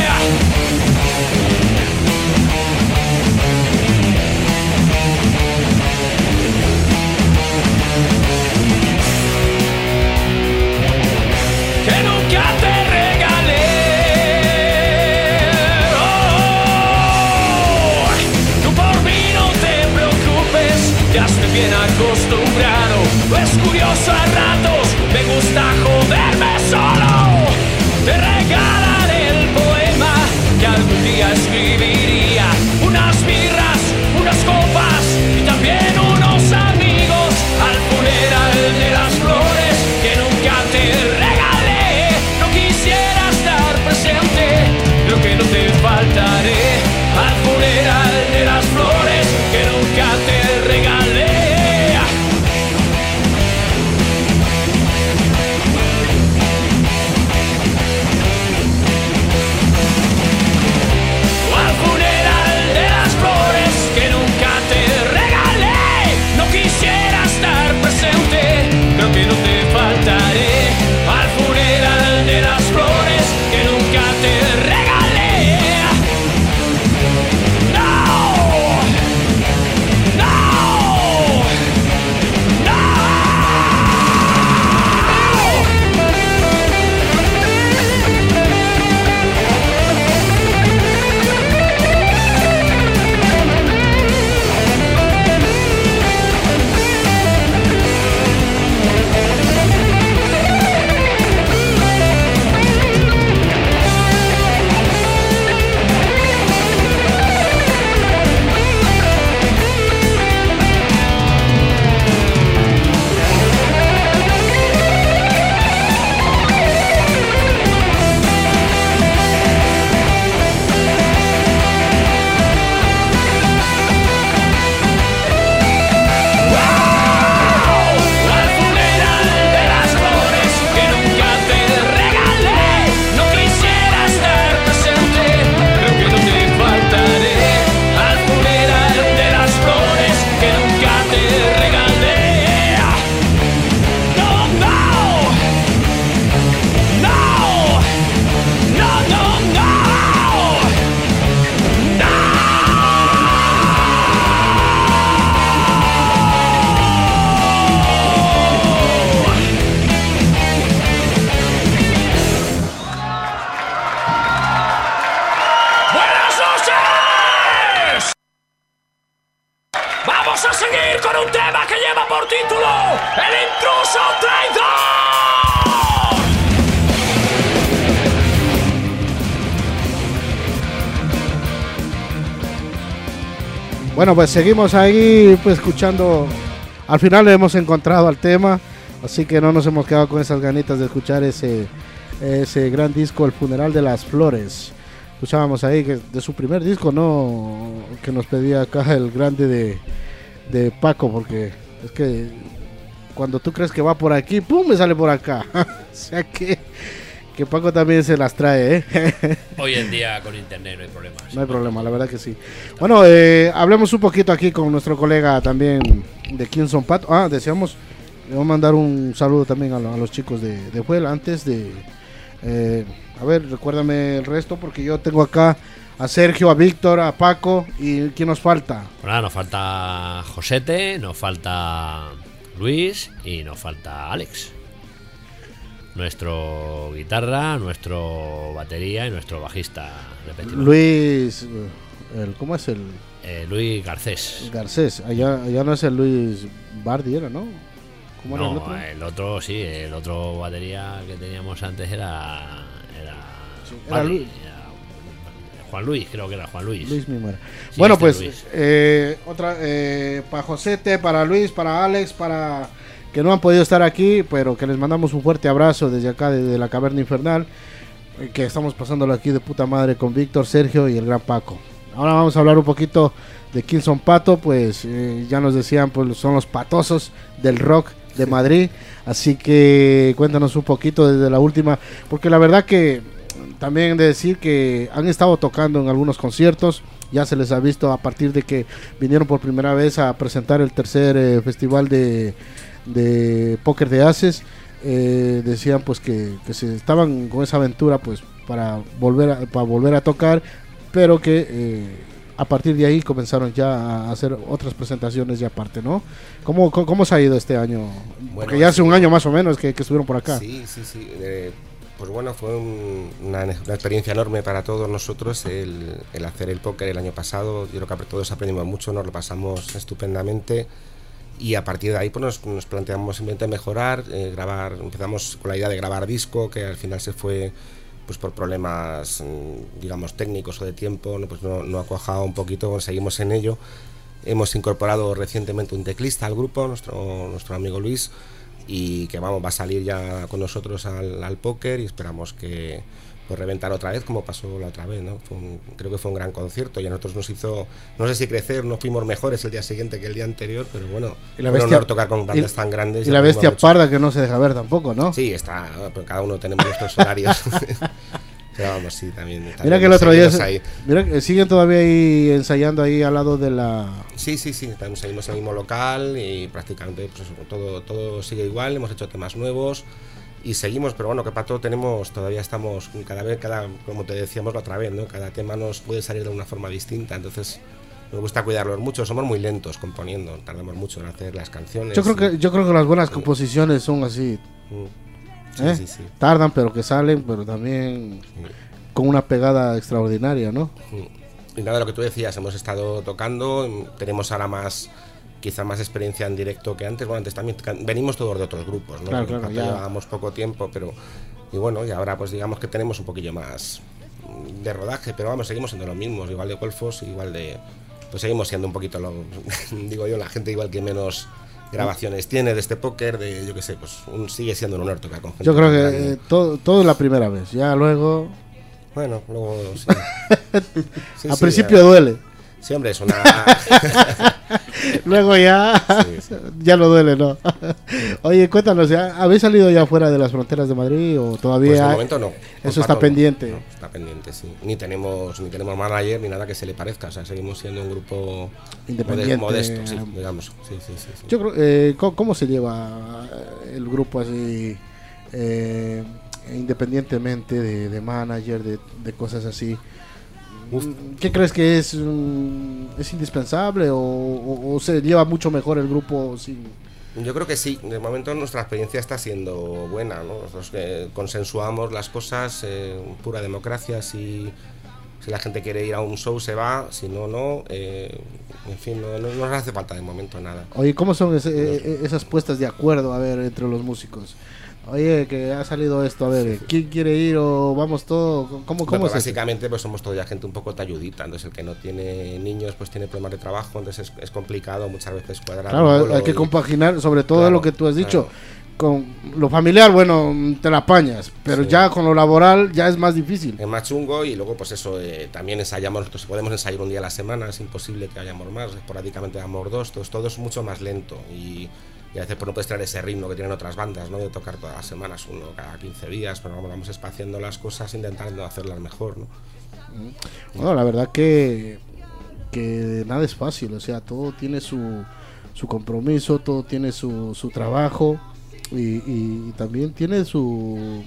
Bien acostumbrado, es curioso a ratos, me gusta joderme solo. Te regalaré el poema que algún día escribiría. Unas birras, unas copas y también unos amigos. Al funeral de las flores que nunca te regalé. No quisiera estar presente, creo que no te faltaré. Al funeral de las flores que nunca te regalé. Al funeral de las flores seguir con un tema que lleva por título El Intruso Traidor. Bueno, pues seguimos ahí pues escuchando. Al final le hemos encontrado al tema, así que no nos hemos quedado con esas ganitas de escuchar ese gran disco, El Funeral de las Flores. Escuchábamos ahí que de su primer disco, ¿no? Que nos pedía acá el grande de Paco, porque es que cuando tú crees que va por aquí, ¡pum!, me sale por acá. O sea que Paco también se las trae, ¿eh? Hoy en día con internet no hay problema. No hay problema, la verdad que sí. Bueno, hablemos un poquito aquí con nuestro colega también de Kingston Pato. Le vamos a mandar un saludo también a los chicos de Fuel antes de... a ver, recuérdame el resto porque yo tengo acá a Sergio, a Víctor, a Paco y ¿quién nos falta? Bueno, nos falta Josete, nos falta Luis y nos falta Alex. Nuestro guitarra, nuestro batería y nuestro bajista, repetimos. Luis, ¿cómo es el? Luis Garcés. Garcés, allá no es el Luis Bardi, ¿era, no? ¿Cómo era el otro? Sí, el otro batería que teníamos antes era Bardi, Luis. Juan Luis, creo que era Juan Luis. Luis mismo era. Sí, bueno, pues Luis. otra para Josete, para Luis, para Alex, para que no han podido estar aquí, pero que les mandamos un fuerte abrazo desde acá, desde la Caverna Infernal, que estamos pasándolo aquí de puta madre con Víctor, Sergio y el gran Paco. Ahora vamos a hablar un poquito de Kingston Pato, pues ya nos decían, pues son los patosos del rock de Madrid, así que cuéntanos un poquito desde la última, porque la verdad que también de decir que han estado tocando en algunos conciertos, ya se les ha visto a partir de que vinieron por primera vez a presentar el tercer festival de póker de Aces. Decían pues que se estaban con esa aventura pues para volver a tocar, pero que a partir de ahí comenzaron ya a hacer otras presentaciones ya aparte, ¿no? ¿Cómo se ha ido este año? Bueno, porque ya hace un año más o menos que estuvieron por acá. Sí. Pues bueno, fue una experiencia enorme para todos nosotros el hacer el póker el año pasado. Yo creo que todos aprendimos mucho, nos lo pasamos estupendamente. Y a partir de ahí pues nos planteamos simplemente mejorar, grabar. Empezamos con la idea de grabar disco, que al final se fue pues por problemas digamos técnicos o de tiempo, no ha cuajado un poquito, seguimos en ello. Hemos incorporado recientemente un teclista al grupo, nuestro amigo Luis, y que va a salir ya con nosotros al póker, y esperamos que pues reventar otra vez como pasó la otra vez, ¿no? Creo que fue un gran concierto y a nosotros nos hizo, no sé si crecer, no fuimos mejores el día siguiente que el día anterior, pero bueno, fue un honor tocar con bandas tan grandes. Y la bestia parda que no se deja ver tampoco, ¿no? Sí, está, pero cada uno tenemos nuestros horarios. Pero vamos, sí, también mira que el otro día mira que siguen todavía ahí ensayando ahí al lado de la... Sí, seguimos en el mismo local y prácticamente pues eso, todo sigue igual, hemos hecho temas nuevos y seguimos, pero bueno, que para todo todavía estamos como te decíamos la otra vez, ¿no? Cada tema nos puede salir de una forma distinta, entonces nos gusta cuidarlos mucho, somos muy lentos componiendo, tardamos mucho en hacer las canciones. Yo creo que las buenas composiciones son así. Sí. Tardan, pero que salen, pero también con una pegada extraordinaria, ¿no? Y nada, lo que tú decías, hemos estado tocando, tenemos ahora quizá más experiencia en directo que antes. Bueno, antes también venimos todos de otros grupos, ¿no? Claro, ya llevábamos poco tiempo, pero y bueno, y ahora pues digamos que tenemos un poquillo más de rodaje, pero vamos, seguimos siendo los mismos, igual de golfos, igual de... Pues seguimos siendo un poquito, digo yo, la gente igual que menos grabaciones tiene de este póker, de yo qué sé, pues sigue siendo un honor tocar con gente. Yo creo que todo es la primera vez, ya luego... Bueno, luego sí. Al principio duele. Sí, hombre, es una... Luego ya ya no duele, ¿no? Oye, cuéntanos, ¿habéis salido ya fuera de las fronteras de Madrid o todavía? Pues de momento no. Eso está pendiente. No, está pendiente, sí. Ni tenemos manager ni nada que se le parezca, o sea, seguimos siendo un grupo independiente, modesto, sí, digamos. Sí. Yo creo, ¿cómo se lleva el grupo así, independientemente de manager, de cosas así? ¿Qué crees que es indispensable o se lleva mucho mejor el grupo sin...? Yo creo que sí, de momento nuestra experiencia está siendo buena, ¿no? Nosotros consensuamos las cosas, pura democracia, si Si la gente quiere ir a un show se va, si no, no. En fin, no nos hace falta de momento nada. Oye, ¿cómo son esas puestas de acuerdo, a ver, entre los músicos? Oye, que ha salido esto, a ver, ¿quién quiere ir o vamos todos? ¿Cómo es básicamente, pues somos toda gente un poco talludita, entonces el que no tiene niños, pues tiene problemas de trabajo, entonces es complicado muchas veces cuadrar. Claro, hay que compaginar, sobre todo lo que tú has dicho. Con lo familiar, bueno, te la apañas, pero ya con lo laboral ya es más difícil. Es más chungo y luego pues eso, también ensayamos, nosotros podemos ensayar un día a la semana, es imposible que hayamos más, esporádicamente hagamos 2, entonces todo es mucho más lento y a veces pues no puedes traer ese ritmo que tienen otras bandas, ¿no? De tocar todas las semanas, uno cada 15 días, pero vamos espaciando las cosas intentando hacerlas mejor, ¿no? Bueno, la verdad que nada es fácil, o sea, todo tiene su compromiso, todo tiene su trabajo. Y también tiene un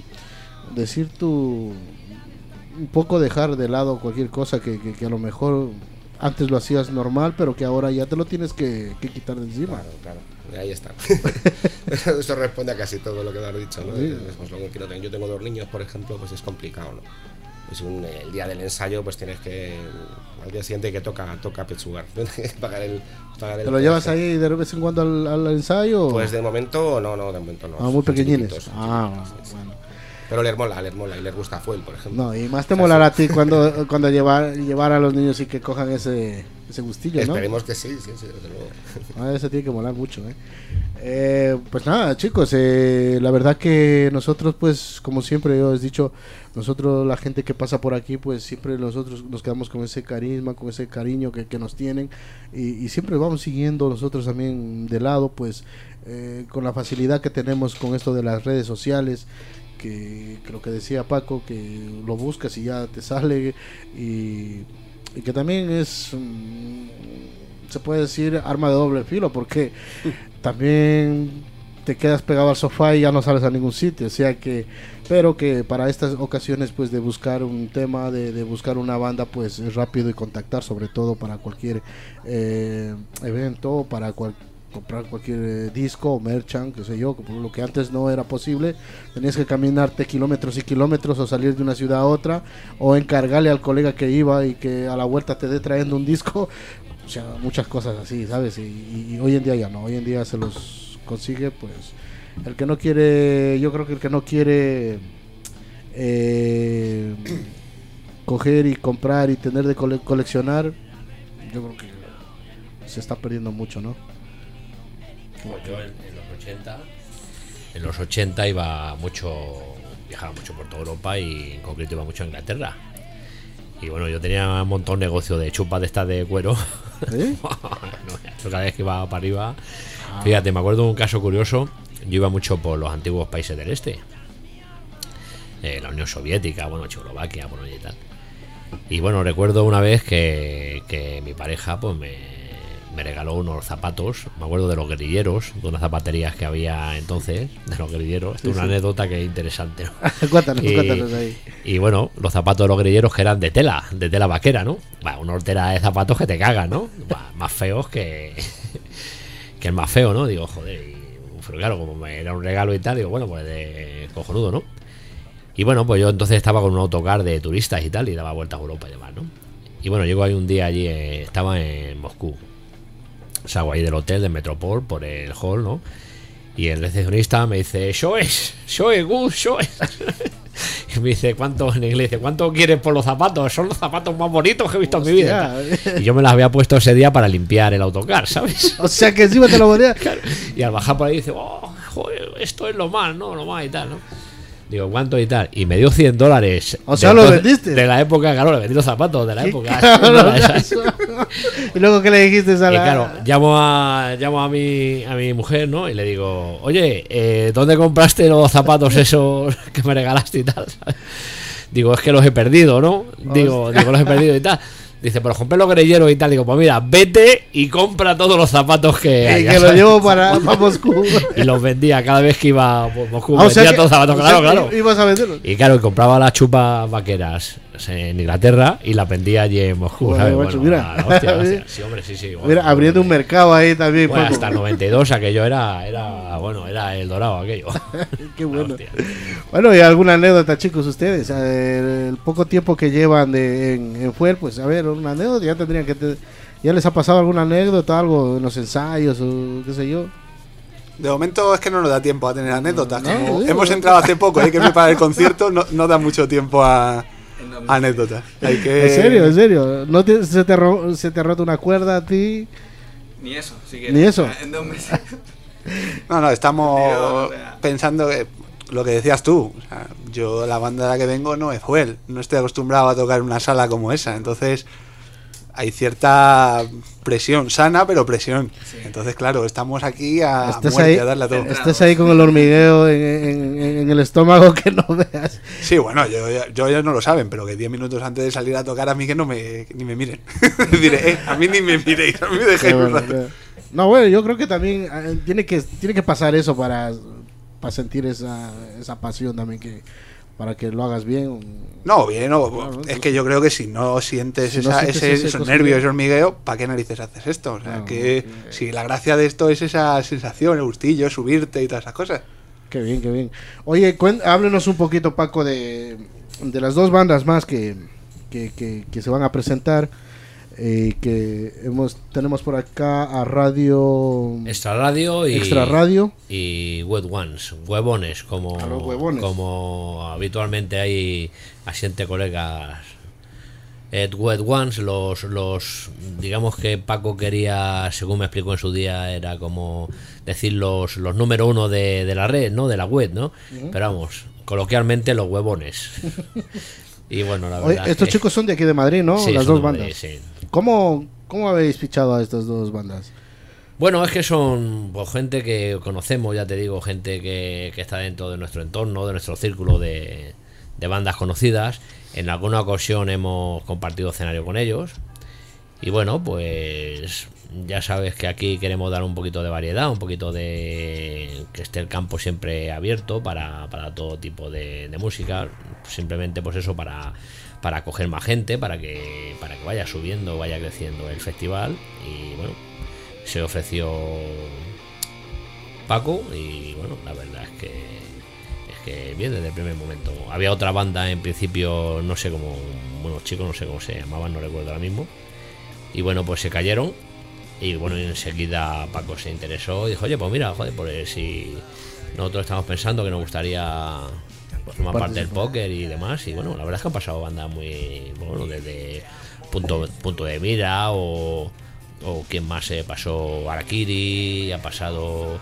poco dejar de lado cualquier cosa que a lo mejor antes lo hacías normal, pero que ahora ya te lo tienes que quitar de encima. Claro, ahí está. Eso responde a casi todo lo que me has dicho, ¿no? Sí. Pues yo tengo 2 niños, por ejemplo, pues es complicado, ¿no? Pues el día del ensayo, pues tienes que al día siguiente que toca pechugar, pagar el ¿Te lo llevas ahí de vez en cuando al ensayo? Pues de momento no, de momento no. Muy pequeñines. Bueno. Pero les mola y les gusta Fuel, por ejemplo. No, y más te molará a ti cuando llevar a los niños y que cojan ese gustillo, ¿no? Esperemos que sí, desde luego. Eso tiene que molar mucho, pues nada, chicos, la verdad que nosotros, pues, como siempre yo os he dicho, nosotros, la gente que pasa por aquí, pues siempre nosotros nos quedamos con ese carisma, con ese cariño que nos tienen y siempre vamos siguiendo nosotros también de lado, pues, con la facilidad que tenemos con esto de las redes sociales, que lo que decía Paco, que lo buscas y ya te sale y que también es, se puede decir, arma de doble filo, porque también te quedas pegado al sofá y ya no sales a ningún sitio, o sea que, pero que para estas ocasiones, pues, de buscar un tema, de buscar una banda, pues es rápido y contactar, sobre todo para cualquier evento, para comprar cualquier disco o merchant, qué sé yo, lo que antes no era posible, tenías que caminarte kilómetros y kilómetros o salir de una ciudad a otra o encargarle al colega que iba y que a la vuelta te dé trayendo un disco, o sea, muchas cosas así, ¿sabes? Y hoy en día ya no, hoy en día se los consigue, pues el que no quiere, yo creo que el que no quiere coger y comprar y tener de coleccionar, yo creo que se está perdiendo mucho, ¿no? Pues yo en los 80 viajaba mucho por toda Europa y en concreto iba mucho a Inglaterra. Y bueno, yo tenía un montón de negocio de chupas de estas de cuero. ¿Sí? Cada vez que iba para arriba. Fíjate, me acuerdo de un caso curioso. Yo iba mucho por los antiguos países del este. La Unión Soviética, bueno, Checoslovaquia, Polonia y tal. Y bueno, recuerdo una vez que mi pareja pues me regaló unos zapatos, me acuerdo de los guerrilleros, de unas zapaterías que había entonces, de los guerrilleros. Sí, una sí. anécdota que es interesante, ¿no? Cuéntanos ahí. Y bueno, los zapatos de los guerrilleros que eran de tela vaquera, ¿no? Una hortera de zapatos que te cagan, ¿no? Más feos que el más feo, ¿no? Digo, joder, pero claro, como era un regalo y tal, digo, bueno, pues de cojonudo, ¿no? Y bueno, pues yo entonces estaba con un autocar de turistas y tal, y daba vueltas a Europa y demás, ¿no? Y bueno, llego ahí un día allí, estaba en Moscú. Salgo ahí del hotel, del Metropol, por el hall, ¿no? Y el recepcionista me dice, Shoe, good, Shoe. Y me dice, ¿cuánto? En inglés, dice, ¿cuánto quieres por los zapatos? Son los zapatos más bonitos que he visto en mi vida. Y yo me los había puesto ese día para limpiar el autocar, ¿sabes? O sea que encima te lo ponía. Claro. Y al bajar por ahí dice, oh, joder, esto es lo más, ¿no? Lo más y tal, ¿no? Digo, ¿cuánto y tal? Y me dio $100. O sea, lo vendiste. De la época, claro, le vendí los zapatos de la época. Y luego, ¿qué le dijiste a la...? Y claro, llamo a mi mujer, ¿no? Y le digo, oye, ¿dónde compraste los zapatos esos que me regalaste y tal? Digo, es que los he perdido, ¿no? Digo, los he perdido y tal. Dice, pero compré los guerrilleros y tal. Digo, pues mira, vete y compra todos los zapatos que hay. Y que los llevo para Moscú. Y los vendía cada vez que iba a Moscú. O sea vendía que, todos los zapatos, claro. Ibas a venderlos. Y claro, compraba las chupas vaqueras en Inglaterra y la aprendí allí en Moscú. Joder, ¿sabes? macho, Bueno, mira. la hostia. Sí, hombre, sí. Bueno, Mira, abriendo un mercado ahí también. bueno, Paco. hasta el 92 aquello era el dorado aquello. Qué bueno. Bueno, y alguna anécdota, chicos, ustedes. El poco tiempo que llevan en Fuel, pues a ver, una anécdota. Ya tendrían que. ¿Ya les ha pasado alguna anécdota, algo en los ensayos o qué sé yo? De momento es que no nos da tiempo a tener anécdotas. Como sí, hemos entrado hace poco, hay que preparar el concierto, no da mucho tiempo a anécdotas. Hay que... ¿En serio? ¿No se te ha roto una cuerda a ti? Ni eso, Ni eso. En 2 meses. No, estamos pensando que lo que decías tú. O sea, yo, la banda de la que vengo no es Fuel. No estoy acostumbrado a tocar en una sala como esa. Entonces hay cierta presión, sana, pero presión. Sí. Entonces, claro, estamos aquí a muerte, a darle a todo. Estés ahí con el hormigueo en el estómago que no veas. Sí, bueno, yo ya no lo saben, pero que 10 minutos antes de salir a tocar, a mí que ni me miren. Diré, a mí ni me miréis, a mí me dejéis un rato. No, bueno, yo creo que también tiene que pasar eso para sentir esa pasión también, para que lo hagas bien. No, bien, no, claro, es que yo creo que si no sientes esos nervios, ese hormigueo, ¿para qué narices haces esto? O sea, si la gracia de esto es esa sensación, el gustillo, subirte y todas esas cosas. Qué bien, qué bien. Oye, háblenos un poquito, Paco, de las dos bandas más que se van a presentar. Que tenemos por acá a Radio Extra Radio y Wet Ones, huevones, como habitualmente hay asiente colegas. Wet Ones, los digamos que Paco quería, según me explicó en su día, era como decir los número uno de la red, ¿no? De la web, ¿no? Pero vamos, coloquialmente los huevones. Y bueno, la verdad. Oye, estos chicos son de aquí de Madrid, ¿no? Sí, las dos bandas. Madrid, sí. ¿Cómo habéis fichado a estas dos bandas? Bueno, es que son pues, gente que conocemos, ya te digo, gente que está dentro de nuestro entorno, de nuestro círculo de bandas conocidas. En alguna ocasión hemos compartido escenario con ellos. Y bueno, pues ya sabes que aquí queremos dar un poquito de variedad, un poquito de que esté el campo siempre abierto para todo tipo de música. Simplemente pues eso, para coger más gente, para que vaya subiendo, vaya creciendo el festival. Y bueno, se ofreció Paco y bueno, la verdad es que bien desde el primer momento. Había otra banda en principio, no sé cómo, bueno, chicos, no sé cómo se llamaban, no recuerdo ahora mismo. Y bueno, pues se cayeron. Y bueno, enseguida Paco se interesó y dijo, oye, pues mira, joder, pues si nosotros estamos pensando que nos gustaría formar parte del póker y demás. Y bueno, la verdad es que han pasado bandas muy, bueno, desde Punto de Mira o quien más se pasó, Arakiri, ha pasado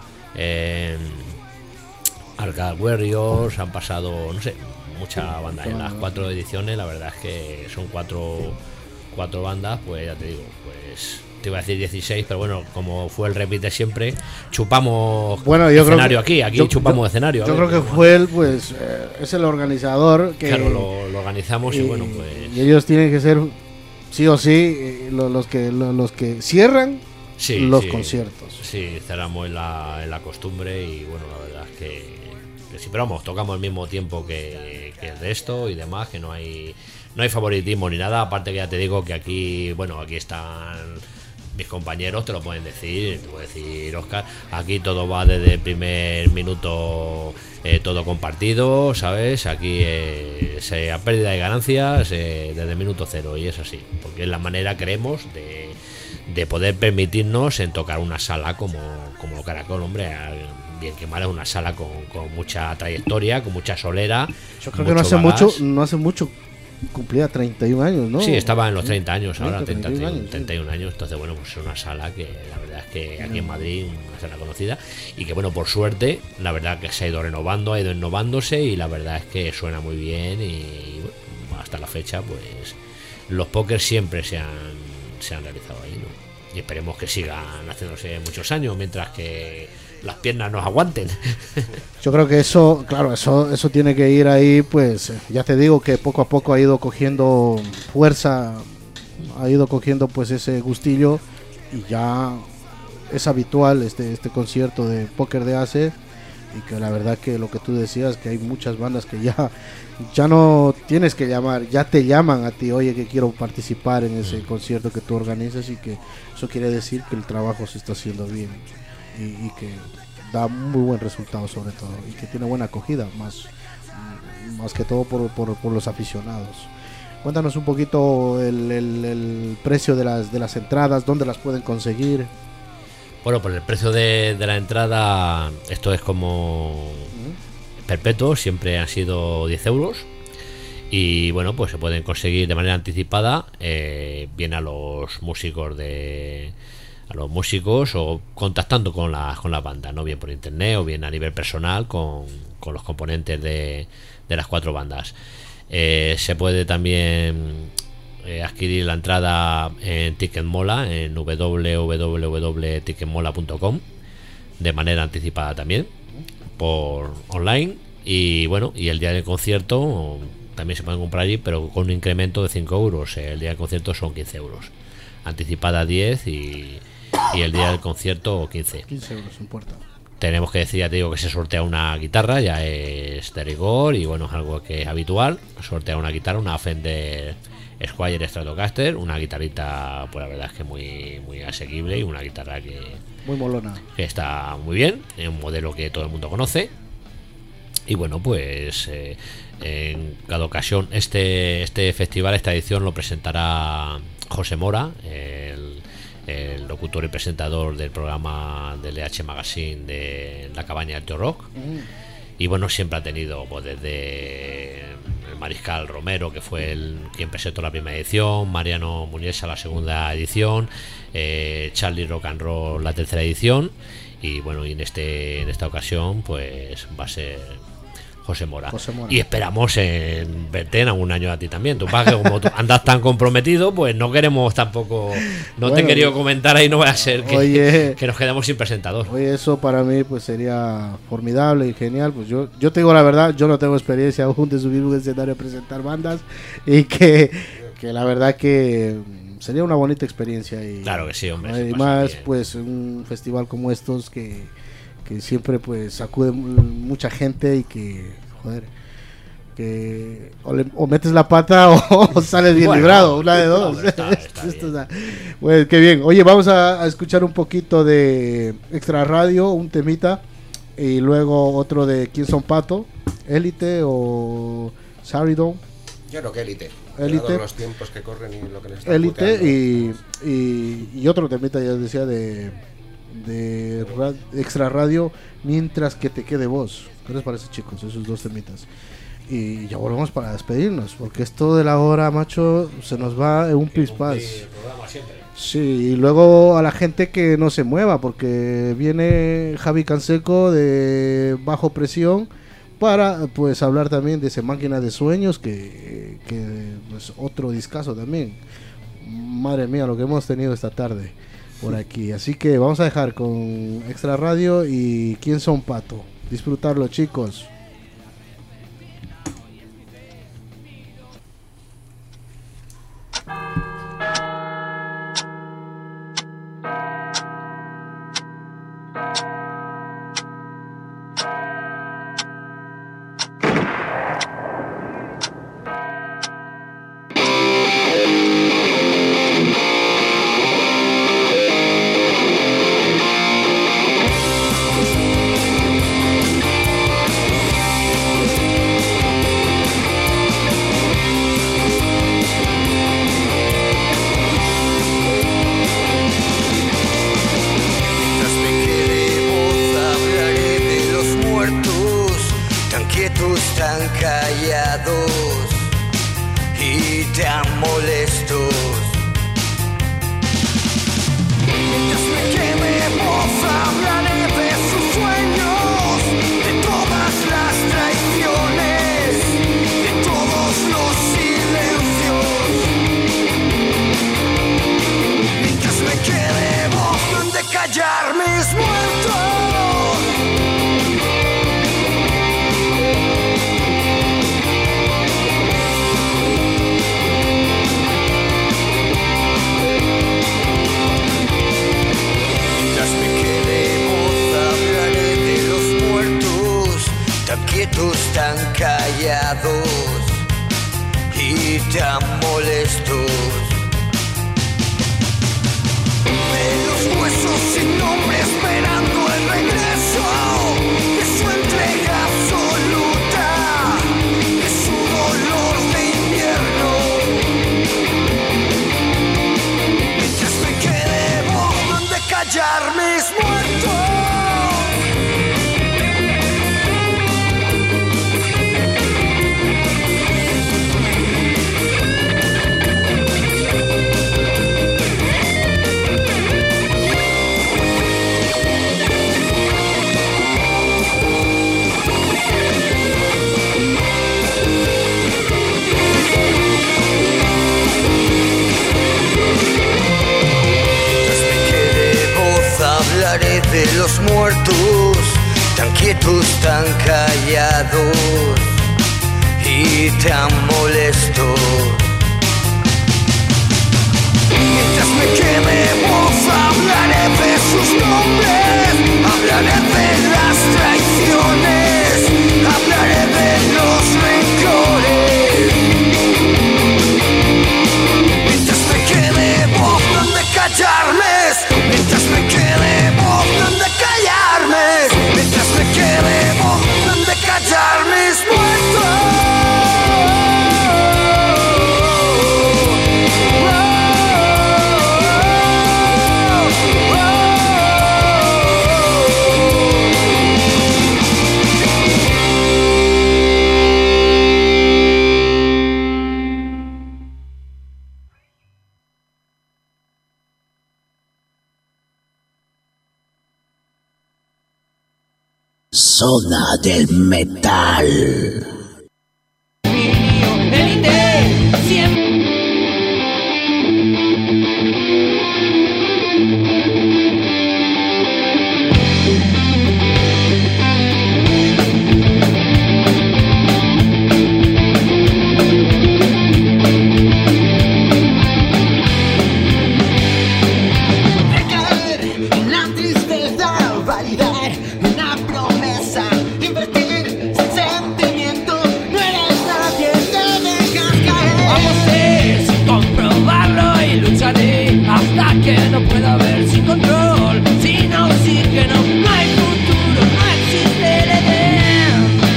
Arcade Warriors, han pasado, no sé, mucha banda. En las 4 ediciones, la verdad es que son cuatro bandas, pues ya te digo, pues te iba a decir 16, pero bueno, como fue el repite siempre, chupamos escenario aquí chupamos escenario. Yo creo que fue pues es el organizador que claro, lo organizamos y bueno, pues y ellos tienen que ser sí o sí los que cierran los conciertos. Sí, cerramos en la costumbre y bueno, la verdad es que sí, pero vamos, tocamos al mismo tiempo que el resto y demás, que no hay favoritismo ni nada, aparte que ya te digo que aquí, bueno, aquí están mis compañeros, te lo pueden decir, te puede decir Óscar, aquí todo va desde el primer minuto, todo compartido, ¿sabes? Aquí a pérdida de ganancias desde el minuto cero, y es así, porque es la manera, creemos, de poder permitirnos en tocar una sala como Caracol, hombre, bien que mal, es una sala con mucha trayectoria, con mucha solera. Yo creo que no hace mucho cumplía 31 años, ¿no? Sí, estaba en los 30 años, ahora 31 años, entonces bueno, pues es una sala que la verdad es que aquí en Madrid, una sala conocida, y que bueno, por suerte, la verdad que se ha ido renovando, ha ido innovándose, y la verdad es que suena muy bien, y bueno, hasta la fecha, pues los pókers siempre se han realizado ahí, ¿no? Y esperemos que sigan haciéndose muchos años, mientras que las piernas nos aguanten. Yo creo que eso tiene que ir ahí, pues ya te digo que poco a poco ha ido cogiendo fuerza, ha ido cogiendo pues ese gustillo, y ya es habitual este concierto de póker de ACE, y que la verdad que lo que tú decías, que hay muchas bandas que ya no tienes que llamar, ya te llaman a ti, oye, que quiero participar en ese concierto que tú organizas, y que eso quiere decir que el trabajo se está haciendo bien y que da muy buen resultado, sobre todo, y que tiene buena acogida, más que todo por los aficionados. Cuéntanos un poquito el precio de las entradas, dónde las pueden conseguir. Bueno, por el precio de la entrada, esto es como perpetuo, siempre han sido 10 euros. Y bueno, pues se pueden conseguir de manera anticipada, bien a los músicos o contactando con la banda, no bien por internet o bien a nivel personal con los componentes de las 4 bandas. Se puede también adquirir la entrada en Ticketmola, en www.ticketmola.com, de manera anticipada también por online. Y bueno, y el día del concierto también se pueden comprar allí, pero con un incremento de 5 euros. El día del concierto son 15 euros, anticipada 10 y el día del concierto 15 euros en puerta. Tenemos que decir, ya te digo, que se sortea una guitarra, ya es de rigor y bueno, es algo que es habitual. Sortea una guitarra, una Fender Squier Stratocaster, una guitarrita, pues la verdad es que muy, muy asequible, y una guitarra que muy molona, que está muy bien, es un modelo que todo el mundo conoce. Y bueno, pues en cada ocasión este festival, esta edición, lo presentará José Mora, el locutor y presentador del programa del EH Magazine de La Cabaña del Tío Rock. Y bueno, siempre ha tenido, pues, desde el Mariscal Romero, que fue quien presentó la primera edición, Mariano Muniesa la segunda edición, Charlie Rock and Roll la tercera edición, y bueno, y en esta ocasión pues va a ser José Mora. Y esperamos en verte en algún año a ti también. Tú, que como tú andas tan comprometido, pues no queremos tampoco, te he querido comentar ahí, no va a ser que nos quedemos sin presentador. Oye, eso para mí pues sería formidable y genial. Pues yo te digo la verdad, yo no tengo experiencia aún de subir un escenario a presentar bandas, y que la verdad que sería una bonita experiencia. Y claro que sí, hombre. Y más bien, pues un festival como estos que siempre pues acude mucha gente, y que joder, que o metes la pata o sales bien librado, una de dos. Hombre, está bien. Pues qué bien. Oye, vamos a escuchar un poquito de Extra Radio, un temita, y luego otro de ¿Quién son Pato? Élite o Saridon. Yo creo que Élite. Los tiempos que corren y lo que les está Élite y otro temita, ya os decía, de Extra Radio, Mientras que te quede voz. ¿Qué les parece, chicos? Esos 2 temitas. Y ya volvemos para despedirnos, porque esto de la hora, macho, se nos va en un pispás. Sí, y luego a la gente que no se mueva, porque viene Javi Canseco de Bajo Presión para pues hablar también de ese Máquina de Sueños, que pues otro discazo también. Madre mía, lo que hemos tenido esta tarde por aquí. Así que vamos a dejar con Extra Radio y ¿Quién son Pato? Disfrutarlo, chicos. callar mis muertos. Hablaré de los muertos, tan quietos, tan callados y tan molestos. Mientras me queme voz, hablaré de sus nombres, hablaré de las traiciones, hablaré de los rencores. Mientras me quede voz, donde callarme, mientras me quede voz, donde callarme, mientras me quede voz, donde callar mis muertos. Zona del Metal. Que no pueda haber sin control, sin oxígeno, no hay futuro, no existe el Edén.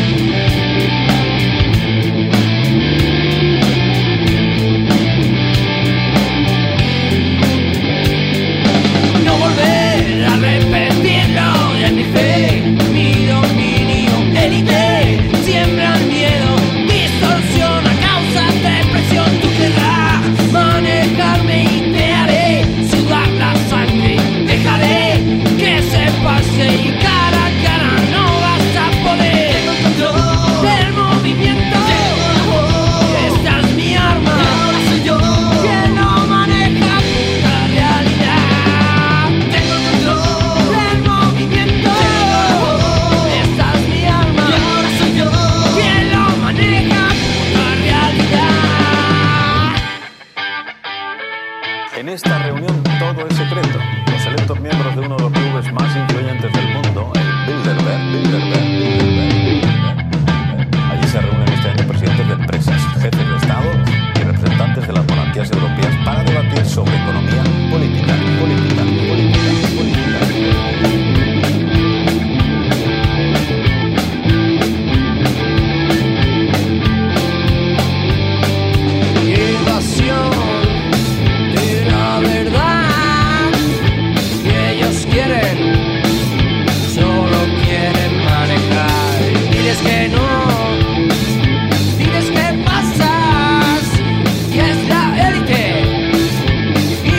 No volver a repetirlo, de mi fe, mi dominio, élite, siembran miedo, distorsión a causa de presión. Tú querrás manejarme y te haré sudar la sangre, dejaré que se pase y cara a cara no vas a poder. Tengo control del movimiento, esta es mi arma, ahora soy yo quien lo maneja la realidad. Tengo control del movimiento, esta es mi arma, ahora soy yo quien lo maneja la realidad. En esta reunión todo es secreto. Los selectos miembros de uno de los clubes más influyentes del mundo, el Bilderberg. Allí se reúnen este año presidentes de empresas, jefes de Estado y representantes de las monarquías europeas para debatir sobre economía, política. Invasión de la verdad que ellos quieren, solo quieren manejar. Diles que no, diles que pasas, que es la élite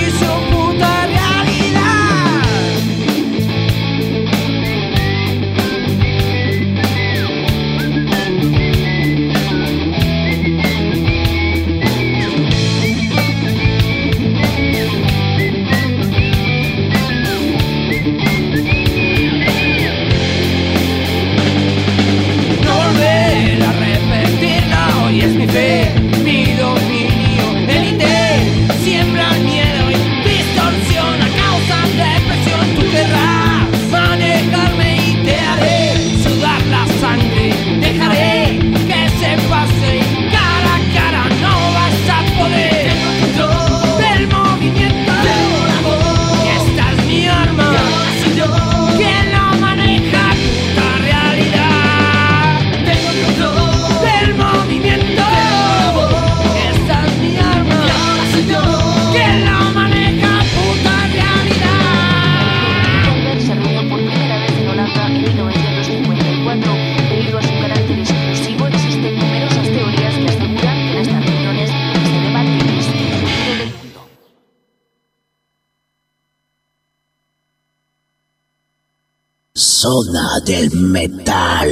Zona del Metal.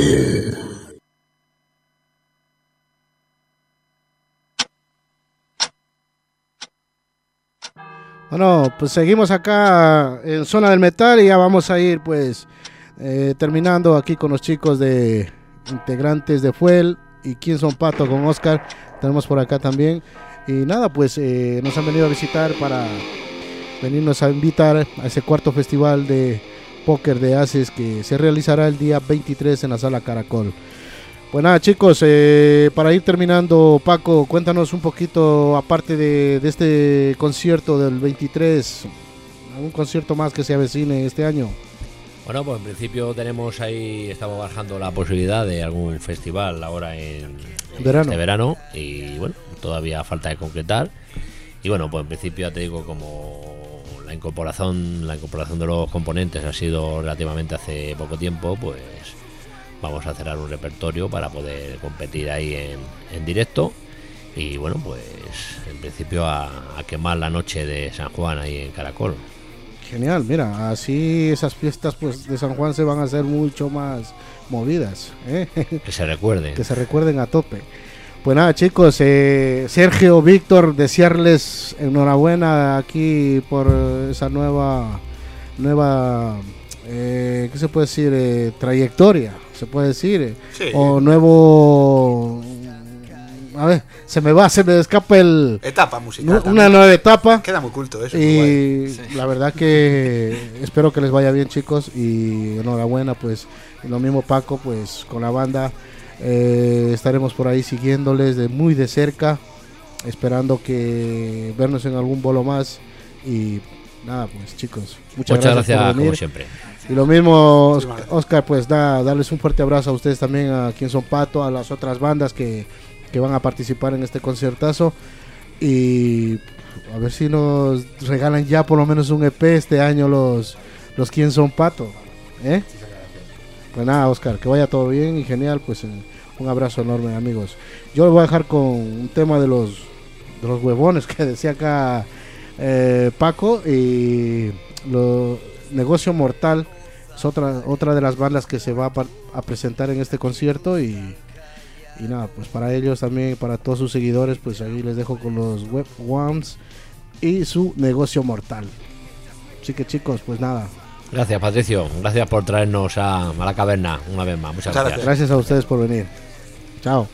Bueno, pues seguimos acá en Zona del Metal y ya vamos a ir pues terminando aquí con los chicos de integrantes de Fuel y Quién Son Pato con Oscar. Tenemos por acá también. Y nada, pues nos han venido a visitar para venirnos a invitar a ese cuarto festival de póker de Aces que se realizará el día 23 en la Sala Caracol. Pues nada, chicos, para ir terminando, Paco, cuéntanos un poquito, aparte de este concierto del 23, ¿algún concierto más que se avecine este año? Bueno, pues en principio tenemos ahí, estamos barajando la posibilidad de algún festival ahora en este verano, y bueno, todavía falta de concretar. Y bueno, pues en principio ya te digo, como la incorporación de los componentes ha sido relativamente hace poco tiempo, pues vamos a cerrar un repertorio para poder competir ahí en directo. Y bueno, pues en principio a quemar la noche de San Juan ahí en Caracol. Genial, mira, así esas fiestas pues de San Juan se van a hacer mucho más movidas, ¿eh? Que se recuerden. Que se recuerden a tope. Pues nada, chicos, Sergio, Víctor, desearles enhorabuena aquí por esa nueva ¿qué se puede decir? Trayectoria, se puede decir, sí. O nuevo, a ver, se me escapa el etapa musical, una nueva etapa, queda muy culto eso, y sí. La verdad que espero que les vaya bien, chicos, y enhorabuena, pues, y lo mismo Paco, pues con la banda estaremos por ahí siguiéndoles muy de cerca, esperando que vernos en algún bolo más. Y nada, pues chicos, muchas gracias por venir, como siempre. Y lo mismo, Oscar, pues darles un fuerte abrazo a ustedes también, a Quién Son Pato, a las otras bandas que van a participar en este conciertazo, y a ver si nos regalan ya por lo menos un EP este año los Quién Son Pato, ¿eh? Pues nada, Oscar, que vaya todo bien y genial, pues un abrazo enorme, amigos. Yo les voy a dejar con un tema de los huevones que decía acá Paco, y Negocio Mortal es otra de las bandas que se va a presentar en este concierto, y nada, pues para ellos también, para todos sus seguidores, pues ahí les dejo con los Web Ones y su Negocio Mortal. Así que chicos, pues nada. Gracias, Patricio, gracias por traernos a la caverna una vez más. Muchas gracias. Gracias a ustedes por venir. Chao.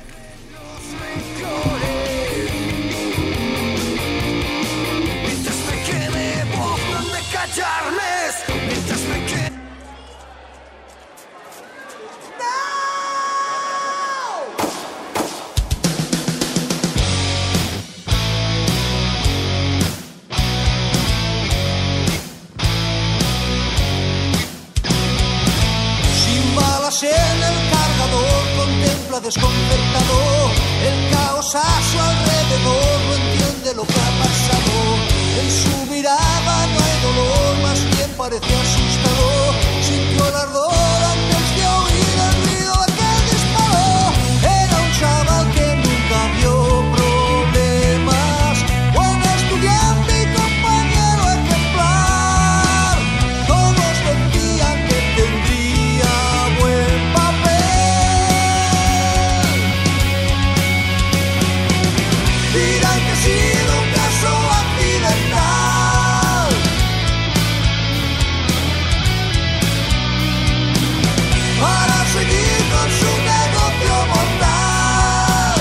Desconcertado, el caos a su alrededor no entiende lo que ha pasado. En su mirada no hay dolor, más bien parece asustado. Sintió el ardor antes de oír el ruido de aquel disparo. Era un chaval que nunca vio problemas, buen estudiante y compañero ejemplar. Todos decían que tendría buen papel. Dirán que ha sido un caso accidental, para seguir con su negocio mortal.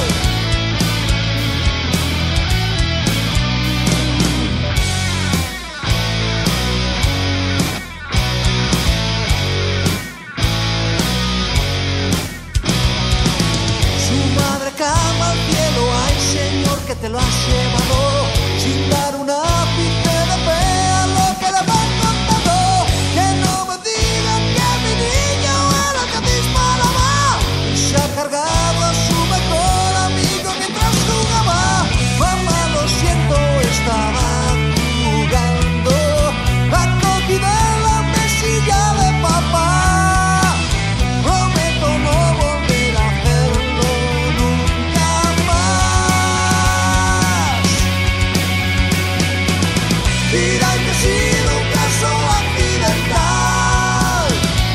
Su madre clama al cielo: ay Señor, que te lo has llevado, sin dar un ápice de fe a lo que le van contando. Que no me digan que mi niño era el que disparaba, y se ha cargado a su mejor amigo mientras jugaba. Mamá, lo siento, estaba jugando, acogida en la mesilla de papá. Prometo no volver a hacerlo nunca más. Dirán que ha sido un caso accidental,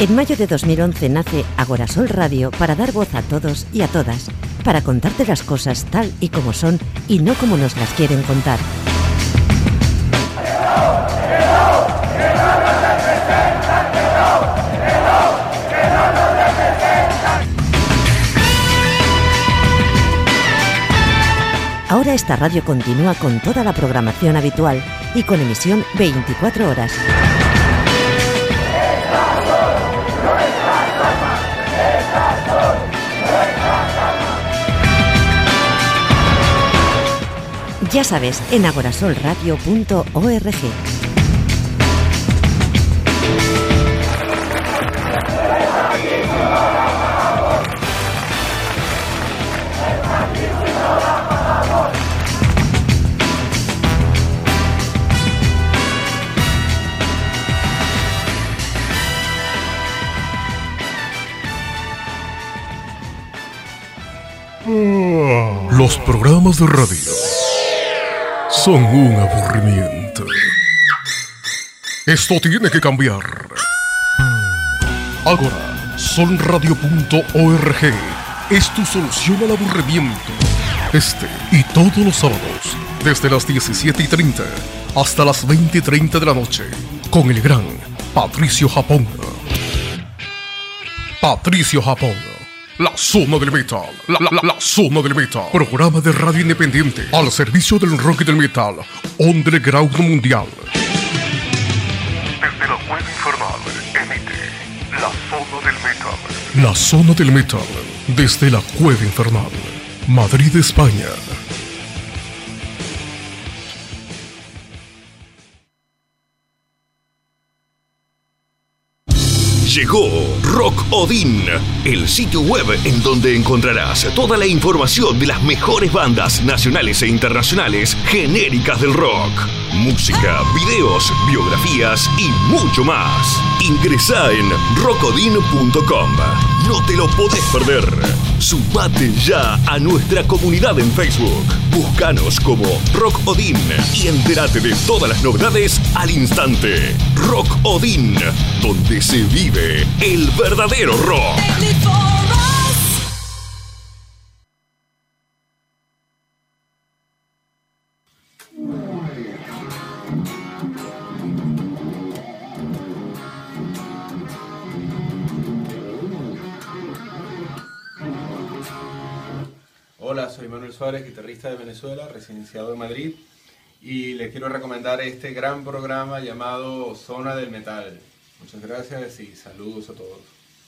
En mayo de 2011 nace Agorasol Radio para dar voz a todos y a todas, para contarte las cosas tal y como son y no como nos las quieren contar. Ahora esta radio continúa con toda la programación habitual y con emisión 24 horas. Ya sabes, en agorasolradio.org. Los programas de radio son un aburrimiento. Esto tiene que cambiar. Ahora, solradio.org es tu solución al aburrimiento. Este y todos los sábados, desde las 17:30 hasta las 20:30 de la noche, con el gran Patricio Japón. Patricio Japón. La zona del metal, la zona del metal. Programa de radio independiente al servicio del rock y del metal underground mundial. Desde la cueva infernal emite la zona del metal. La zona del metal desde la cueva infernal, Madrid, España. Llegó Rock Odin, el sitio web en donde encontrarás toda la información de las mejores bandas nacionales e internacionales genéricas del rock. Música, videos, biografías y mucho más. Ingresá en rockodin.com. No te lo podés perder. Sumate ya a nuestra comunidad en Facebook. Búscanos como Rock Odin y entérate de todas las novedades al instante. Rock Odin, donde se vive el verdadero rock. Hola, soy Manuel Suárez, guitarrista de Venezuela, residenciado en Madrid, y les quiero recomendar este gran programa llamado Zona del Metal. Muchas gracias y saludos a todos.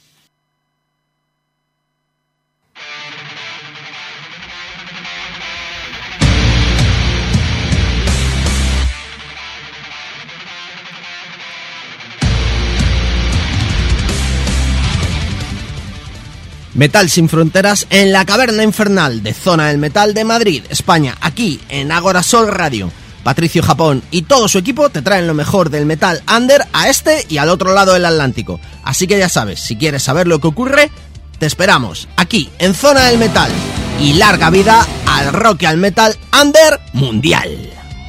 Metal sin fronteras en la caverna infernal de Zona del Metal de Madrid, España, aquí en Agorasol Radio. Patricio Japón y todo su equipo te traen lo mejor del metal under a este y al otro lado del Atlántico. Así que ya sabes, si quieres saber lo que ocurre, te esperamos aquí en Zona del Metal. Y larga vida al rock y al metal under mundial.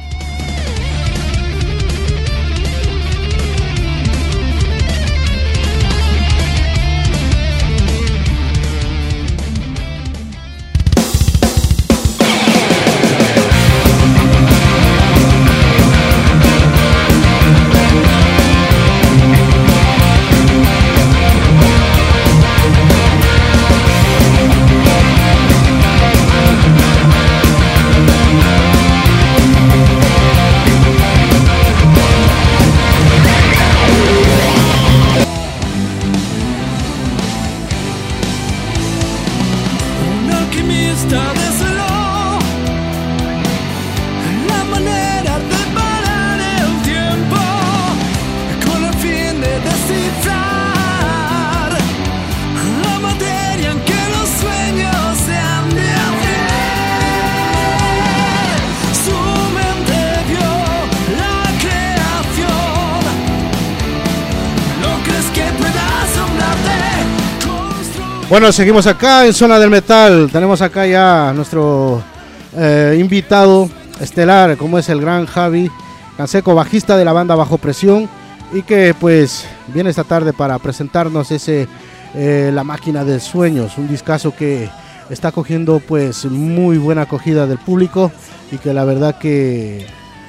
Bueno, seguimos acá en Zona del Metal. Tenemos acá ya a nuestro invitado estelar, como es el gran Javi Canseco, bajista de la banda Bajo Presión y que pues viene esta tarde para presentarnos La Máquina de Sueños, un discazo que está cogiendo pues muy buena acogida del público y que la verdad que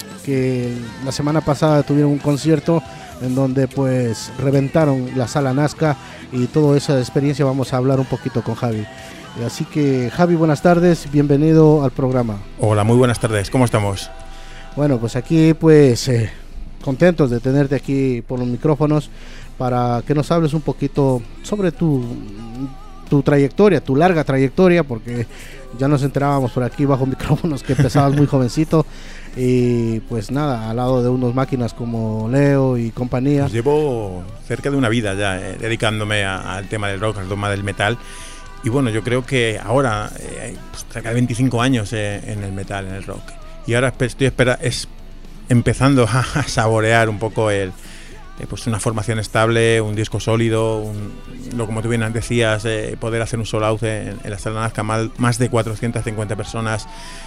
la semana pasada tuvieron un concierto en donde pues reventaron la Sala Nazca, y toda esa experiencia vamos a hablar un poquito con Javi. Así que Javi, buenas tardes, bienvenido al programa. Hola, muy buenas tardes, ¿cómo estamos? Bueno, pues aquí pues contentos de tenerte aquí por los micrófonos para que nos hables un poquito sobre tu trayectoria, tu larga trayectoria, porque ya nos enterábamos por aquí bajo micrófonos que empezabas muy jovencito y pues nada, al lado de unos máquinas como Leo y compañía. Pues llevo cerca de una vida ya dedicándome al tema del rock, al tema del metal, y bueno, yo creo que ahora pues cerca de 25 años en el metal, en el rock, y ahora estoy empezando a saborear un poco pues una formación estable, un disco sólido, como tú bien decías, poder hacer un sold out en la Sala Nazca, más de 450 personas,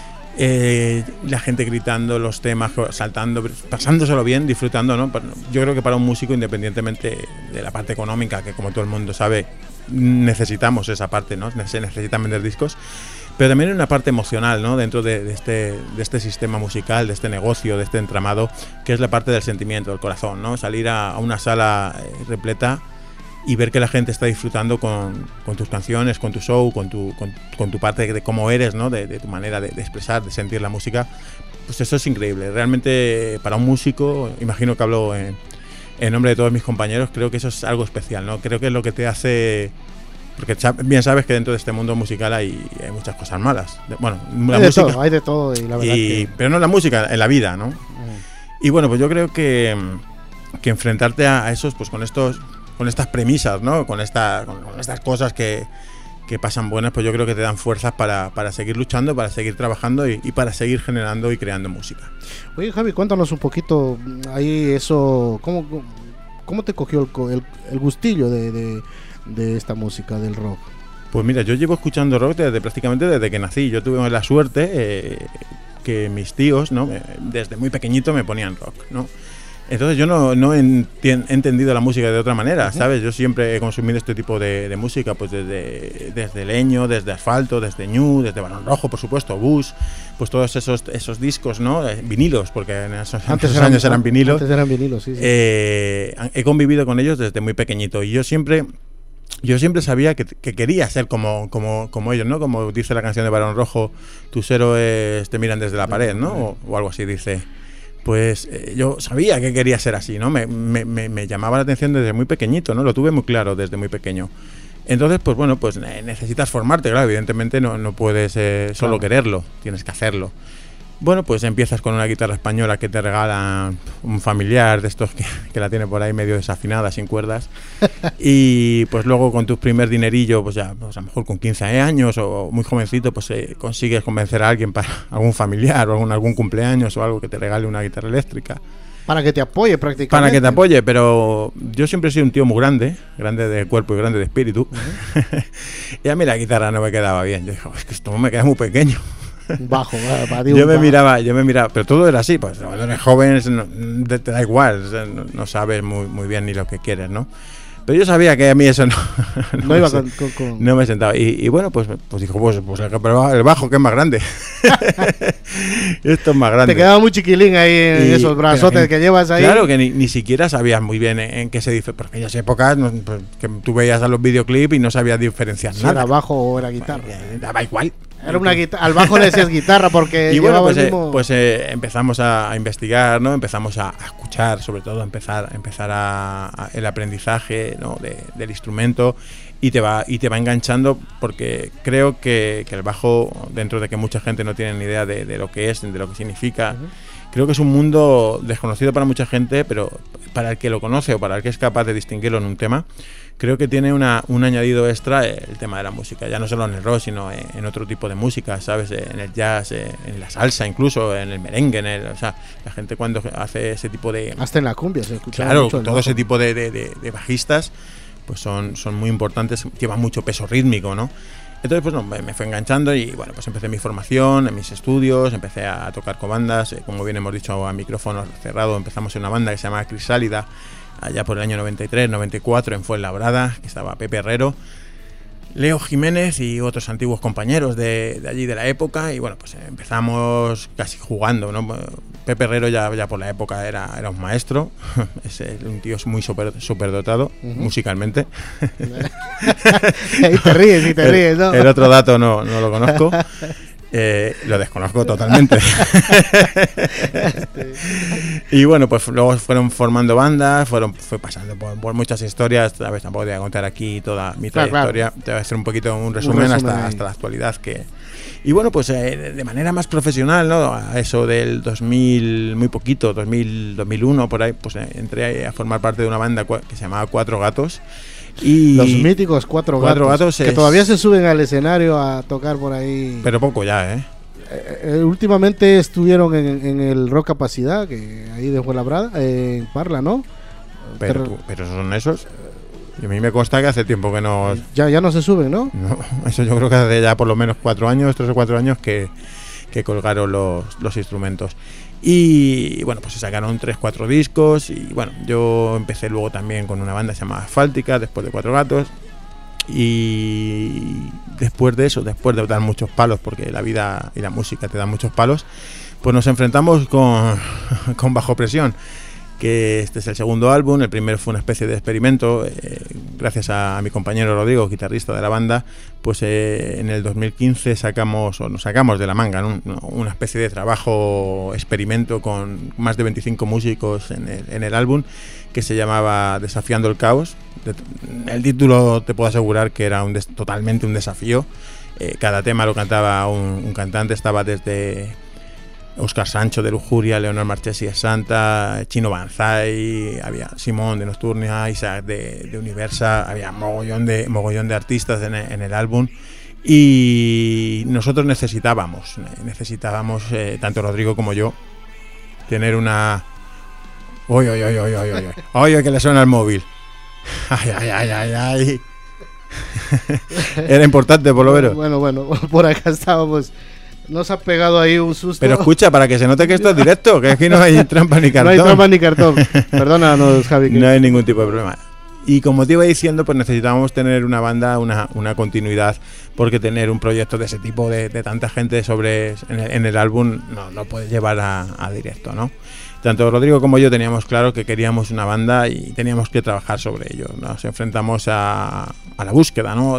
la gente gritando los temas, saltando, pasándoselo bien, disfrutando, ¿no? Yo creo que para un músico, independientemente de la parte económica, que como todo el mundo sabe, necesitamos esa parte, ¿no? Se necesitan vender discos, pero también hay una parte emocional, ¿no? Dentro de este sistema musical, de este negocio, de este entramado, que es la parte del sentimiento, del corazón, ¿no? Salir a una sala repleta y ver que la gente está disfrutando con tus canciones, con tu show, con tu parte de cómo eres, ¿no? De tu manera de expresar, de sentir la música, pues eso es increíble. Realmente para un músico, imagino que hablo en nombre de todos mis compañeros, creo que eso es algo especial, ¿no? Creo que es lo que te hace... Porque bien sabes que dentro de este mundo musical hay muchas cosas malas. Bueno, la música, hay de todo, y la verdad pero no en la música, en la vida, ¿no? Y bueno, pues yo creo que enfrentarte a esos, pues con estas premisas, ¿no? Con estas cosas que pasan buenas, pues yo creo que te dan fuerzas para seguir luchando, para seguir trabajando y para seguir generando y creando música. Oye, Javi, cuéntanos un poquito ahí eso, ¿cómo te cogió el gustillo de esta música del rock? Pues mira, yo llevo escuchando rock prácticamente desde que nací. Yo tuve la suerte que mis tíos, ¿no? Desde muy pequeñito me ponían rock, ¿no? Entonces yo no he entendido la música de otra manera, ¿sabes? Yo siempre he consumido este tipo de música, pues desde Leño, desde Asfalto, desde Ñu, desde Barón Rojo, por supuesto, Bush, pues todos esos discos, ¿no? Vinilos, porque en esos años eran vinilos. Antes eran vinilos, sí. He convivido con ellos desde muy pequeñito, y yo siempre sabía que quería ser como ellos, ¿no? Como dice la canción de Barón Rojo, tus héroes te miran desde la pared, ¿no? O algo así dice. Pues yo sabía que quería ser así, ¿no? Me llamaba la atención desde muy pequeñito, ¿no? Lo tuve muy claro desde muy pequeño. Entonces, pues bueno, pues necesitas formarte, claro, evidentemente no puedes solo quererlo, tienes que hacerlo. Bueno, pues empiezas con una guitarra española que te regala un familiar de estos que la tiene por ahí medio desafinada, sin cuerdas, y pues luego con tu primer dinerillo, pues ya pues a lo mejor con 15 años o muy jovencito, pues consigues convencer a alguien para algún familiar o algún cumpleaños o algo que te regale una guitarra eléctrica. Para que te apoye prácticamente. Para que te apoye, pero yo siempre he sido un tío muy grande de cuerpo y grande de espíritu, y a mí la guitarra no me quedaba bien. Yo dije, es que esto me queda muy pequeño. Bajo, yo me miraba, pero todo era así, pues cuando eres joven te da igual, o sea, no sabes muy bien ni lo que quieres, ¿no? Pero yo sabía que a mí eso no iba no me sentaba. Y bueno, pues dijo, pues el bajo, que es más grande. Esto es más grande. Te quedaba muy chiquilín ahí en esos brazotes que llevas ahí. Claro, que ni siquiera sabías muy bien en qué se dice, porque aquellas épocas pues, que tú veías a los videoclips y no sabías diferenciar nada. ¿Era bajo o era guitarra? Daba igual. Era una guitarra, al bajo le decías guitarra porque y bueno, pues empezamos a investigar, ¿no? Empezamos a escuchar, sobre todo empezar el aprendizaje, ¿no? del instrumento, y te va enganchando, porque creo que el bajo, dentro de que mucha gente no tiene ni idea de lo que es, de lo que significa, creo que es un mundo desconocido para mucha gente, pero para el que lo conoce o para el que es capaz de distinguirlo en un tema, creo que tiene un añadido extra el tema de la música, ya no solo en el rock, sino en otro tipo de música, ¿sabes? En el jazz, en la salsa, incluso en el merengue, o sea, la gente cuando hace ese tipo de... Hasta en la cumbia se escucha. Claro, mucho todo ese tipo de bajistas, pues son muy importantes, llevan mucho peso rítmico, ¿no? Entonces, pues no, me fue enganchando y bueno, pues empecé mi formación, en mis estudios, empecé a tocar con bandas, como bien hemos dicho, a micrófono cerrado, empezamos en una banda que se llama Crisálida, allá por el año 93, 94 en Fuenlabrada, que estaba Pepe Herrero, Leo Jiménez y otros antiguos compañeros de allí de la época, y bueno, pues empezamos casi jugando, ¿no? Pepe Herrero ya por la época era un maestro, es un tío muy súper dotado musicalmente. Y te ríes, ¿no? El otro dato no lo conozco. Lo desconozco totalmente. Y bueno, pues luego fueron formando bandas, fue pasando por muchas historias. A ver, tampoco te voy a contar aquí toda mi trayectoria. Te voy a hacer un poquito un resumen hasta la actualidad. Y bueno, pues de manera más profesional, ¿no? A eso del 2000, muy poquito, 2001, por ahí, pues entré a formar parte de una banda que se llamaba Cuatro Gatos. Y los míticos Cuatro Gatos que todavía se suben al escenario a tocar por ahí. Pero poco ya, últimamente estuvieron en el Rock Capacidad, que ahí de Fuenlabrada, en Parla, ¿no? Pero son esos. Y a mí me consta que hace tiempo que no... Ya no se suben, ¿no? No, eso yo creo que hace ya por lo menos 3 o 4 años que colgaron los instrumentos. Y bueno, pues se sacaron 3-4 discos. Y bueno, yo empecé luego también con una banda llamada Asfáltica, después de Cuatro Gatos. Y después de eso, después de dar muchos palos, porque la vida y la música te dan muchos palos, pues nos enfrentamos con Bajo Presión, que este es el segundo álbum. El primero fue una especie de experimento, gracias a mi compañero Rodrigo, guitarrista de la banda. Pues en el 2015 nos sacamos de la manga, ¿no? Una especie de trabajo experimento con más de 25 músicos en el álbum, que se llamaba Desafiando el Caos. El título te puedo asegurar que era totalmente un desafío. Cada tema lo cantaba un cantante, estaba desde Óscar Sancho de Lujuria, Leonor Marchesi de Santa, Chino Banzai, había Simón de Nocturnia, Isaac de Universa, había mogollón de artistas en el álbum. Y nosotros necesitábamos tanto Rodrigo como yo, tener una... Oye, que le suena el móvil. Ay. Era importante, por lo menos. Bueno, por acá estábamos. Nos ha pegado ahí un susto. Pero escucha, para que se note que esto es directo, que aquí no hay trampa ni cartón. No hay trampa ni cartón. Perdónanos, Javi. No hay ningún tipo de problema. Y como te iba diciendo, pues necesitábamos tener una banda, una continuidad, porque tener un proyecto de ese tipo, de tanta gente en el álbum, no puede llevar a directo, ¿no? Tanto Rodrigo como yo teníamos claro que queríamos una banda y teníamos que trabajar sobre ello. Nos enfrentamos a la búsqueda, ¿no?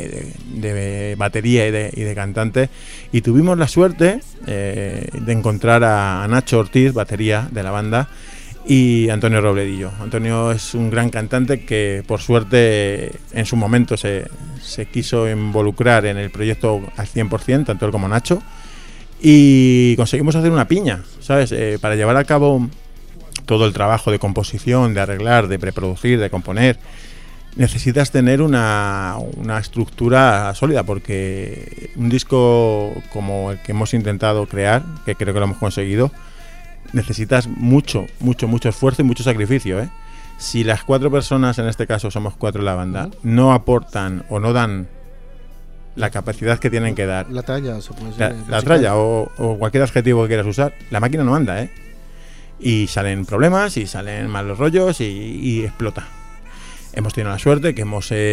de batería y de cantante, y tuvimos la suerte de encontrar a Nacho Ortiz, batería de la banda, y Antonio Robledillo. Antonio es un gran cantante que por suerte en su momento se quiso involucrar en el proyecto al 100%, tanto él como Nacho, y conseguimos hacer una piña, ¿sabes? Para llevar a cabo todo el trabajo de composición, de arreglar, de preproducir, de componer, necesitas tener una estructura sólida, porque un disco como el que hemos intentado crear, que creo que lo hemos conseguido, necesitas mucho esfuerzo y mucho sacrificio, ¿eh? Si las 4 personas, en este caso somos 4 en la banda, no aportan o no dan la capacidad que tienen que dar, la talla, se puede decir, la tralla o cualquier adjetivo que quieras usar, la máquina no anda, ¿eh? Y salen problemas y salen malos rollos y explota. Hemos tenido la suerte que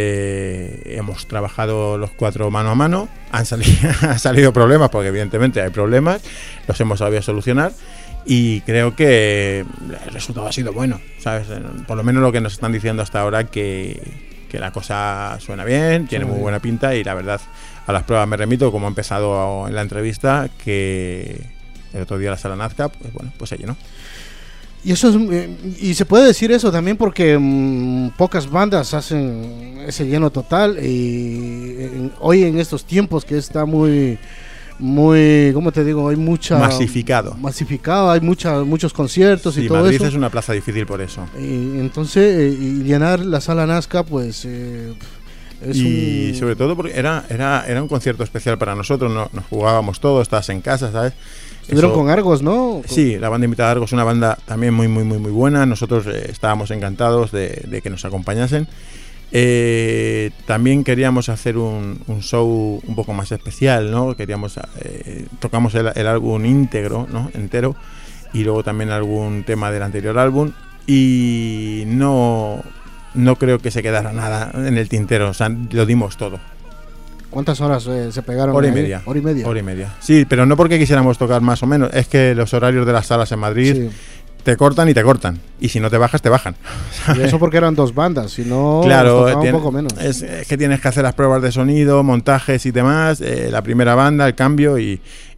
hemos trabajado los 4 mano a mano. Han salido problemas, porque evidentemente hay problemas, los hemos sabido solucionar, y creo que el resultado ha sido bueno, ¿sabes? Por lo menos lo que nos están diciendo hasta ahora, que la cosa suena bien, tiene muy buena pinta, y la verdad, a las pruebas me remito, como ha empezado en la entrevista, que el otro día la sala Nazca, pues bueno, pues se llenó. Y eso y se puede decir eso también porque pocas bandas hacen ese lleno total, y hoy en estos tiempos que está muy, ¿cómo te digo? Hay mucha... Masificado, hay muchos conciertos, y todo Madrid eso. Es una plaza difícil por eso. Y entonces, llenar la sala Nazca, pues... sobre todo porque era un concierto especial para nosotros, nos jugábamos todos, estabas en casa, ¿sabes? Estuvieron con Argos, ¿no? Sí, la banda invitada Argos, una banda también muy buena. Nosotros estábamos encantados de que nos acompañasen. También queríamos hacer un show un poco más especial, ¿no? Tocamos el álbum íntegro, ¿no? Entero, y luego también algún tema del anterior álbum. y no creo que se quedara nada en el tintero, o sea, lo dimos todo. ¿Cuántas horas se pegaron? Hora y ahí? media. Hora y media. Hora y media. Sí, pero no porque quisiéramos tocar más o menos, es que los horarios de las salas en Madrid te cortan y te cortan. Y si no te bajas, te bajan. ¿Sabes? Y eso porque eran 2 bandas, si no, claro, un poco menos. Es que tienes que hacer las pruebas de sonido, montajes y demás, la primera banda, el cambio y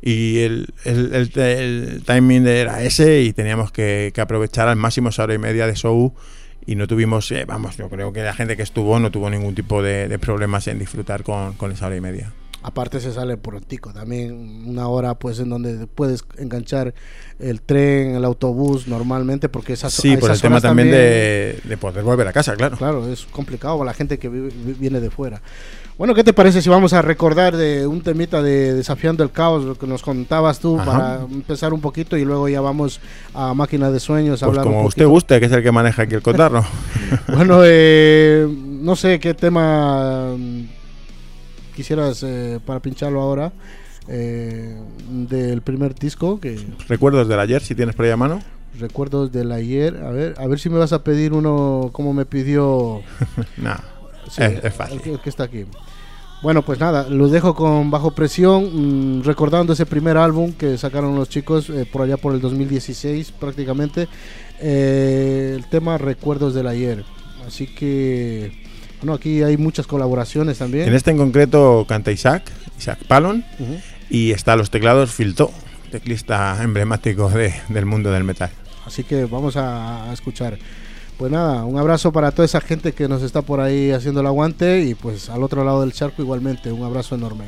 el timing era ese y teníamos que aprovechar al máximo esa hora y media de show. Y no tuvimos, yo creo que la gente que estuvo no tuvo ningún tipo de problemas en disfrutar con esa hora y media. Aparte se sale prontico, también una hora pues en donde puedes enganchar el tren, el autobús normalmente, porque esas sí, por el tema también de poder volver a casa, claro. Claro, es complicado para la gente que viene de fuera. Bueno, ¿qué te parece si vamos a recordar de un temita de Desafiando el Caos, lo que nos contabas tú, para empezar un poquito y luego ya vamos a Máquina de Sueños a pues hablar como un usted guste, que es el que maneja aquí el cotarro. Bueno, no sé qué tema quisieras para pincharlo ahora del primer disco que Recuerdos del ayer, si tienes por ahí a mano. Recuerdos del ayer, a ver si me vas a pedir uno como me pidió. No, sí, es fácil. El que está aquí. Bueno, pues nada, los dejo con Bajo Presión, recordando ese primer álbum que sacaron los chicos por allá por el 2016 prácticamente, el tema Recuerdos del ayer. Así que bueno, aquí hay muchas colaboraciones también. En este en concreto canta Isaac Palon, y está a los teclados Phil To, teclista emblemático del mundo del metal. Así que vamos a escuchar. Pues nada, un abrazo para toda esa gente que nos está por ahí haciendo el aguante, y pues al otro lado del charco igualmente, un abrazo enorme.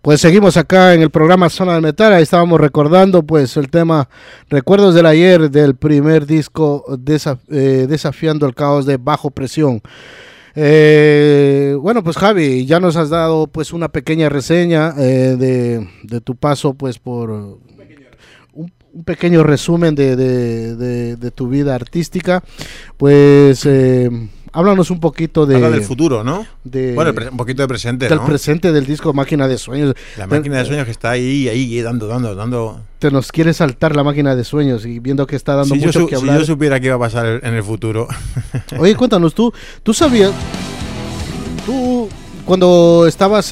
Pues seguimos acá en el programa Zona del Metal. Ahí estábamos recordando pues el tema Recuerdos del Ayer del primer disco Desafiando el Caos de Bajo Presión. Bueno, pues Javi, ya nos has dado pues una pequeña reseña de tu paso pues por un pequeño resumen de tu vida artística. Pues háblanos un poquito Habla del futuro, ¿no? Bueno, un poquito de presente, del ¿no? presente del disco Máquina de Sueños. La Máquina de Sueños que está ahí dando. Te nos quiere saltar la Máquina de Sueños y viendo que está dando mucho que hablar. Si yo supiera qué iba a pasar en el futuro. Oye, cuéntanos, tú sabías, tú cuando estabas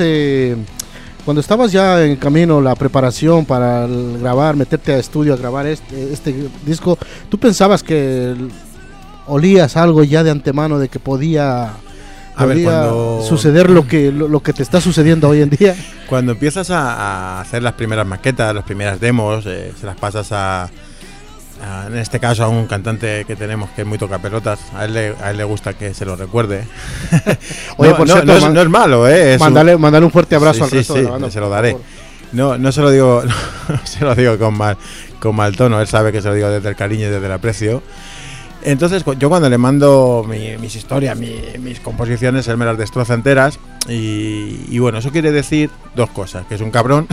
ya en camino, la preparación para grabar, meterte a estudio a grabar este disco, ¿tú pensabas que olías algo ya de antemano de que podía suceder lo que te está sucediendo hoy en día? Cuando empiezas a hacer las primeras maquetas, las primeras demos, se las pasas en este caso a un cantante que tenemos que es muy tocapelotas. A él le gusta que se lo recuerde. Oye, por cierto, no es malo, Mándale un fuerte abrazo al resto de la banda, se lo daré. No se lo digo, no se lo digo con mal tono. Él sabe que se lo digo desde el cariño y desde el aprecio. Entonces yo cuando le mando mis historias, mis composiciones, él me las destroza enteras y bueno, eso quiere decir dos cosas, que es un cabrón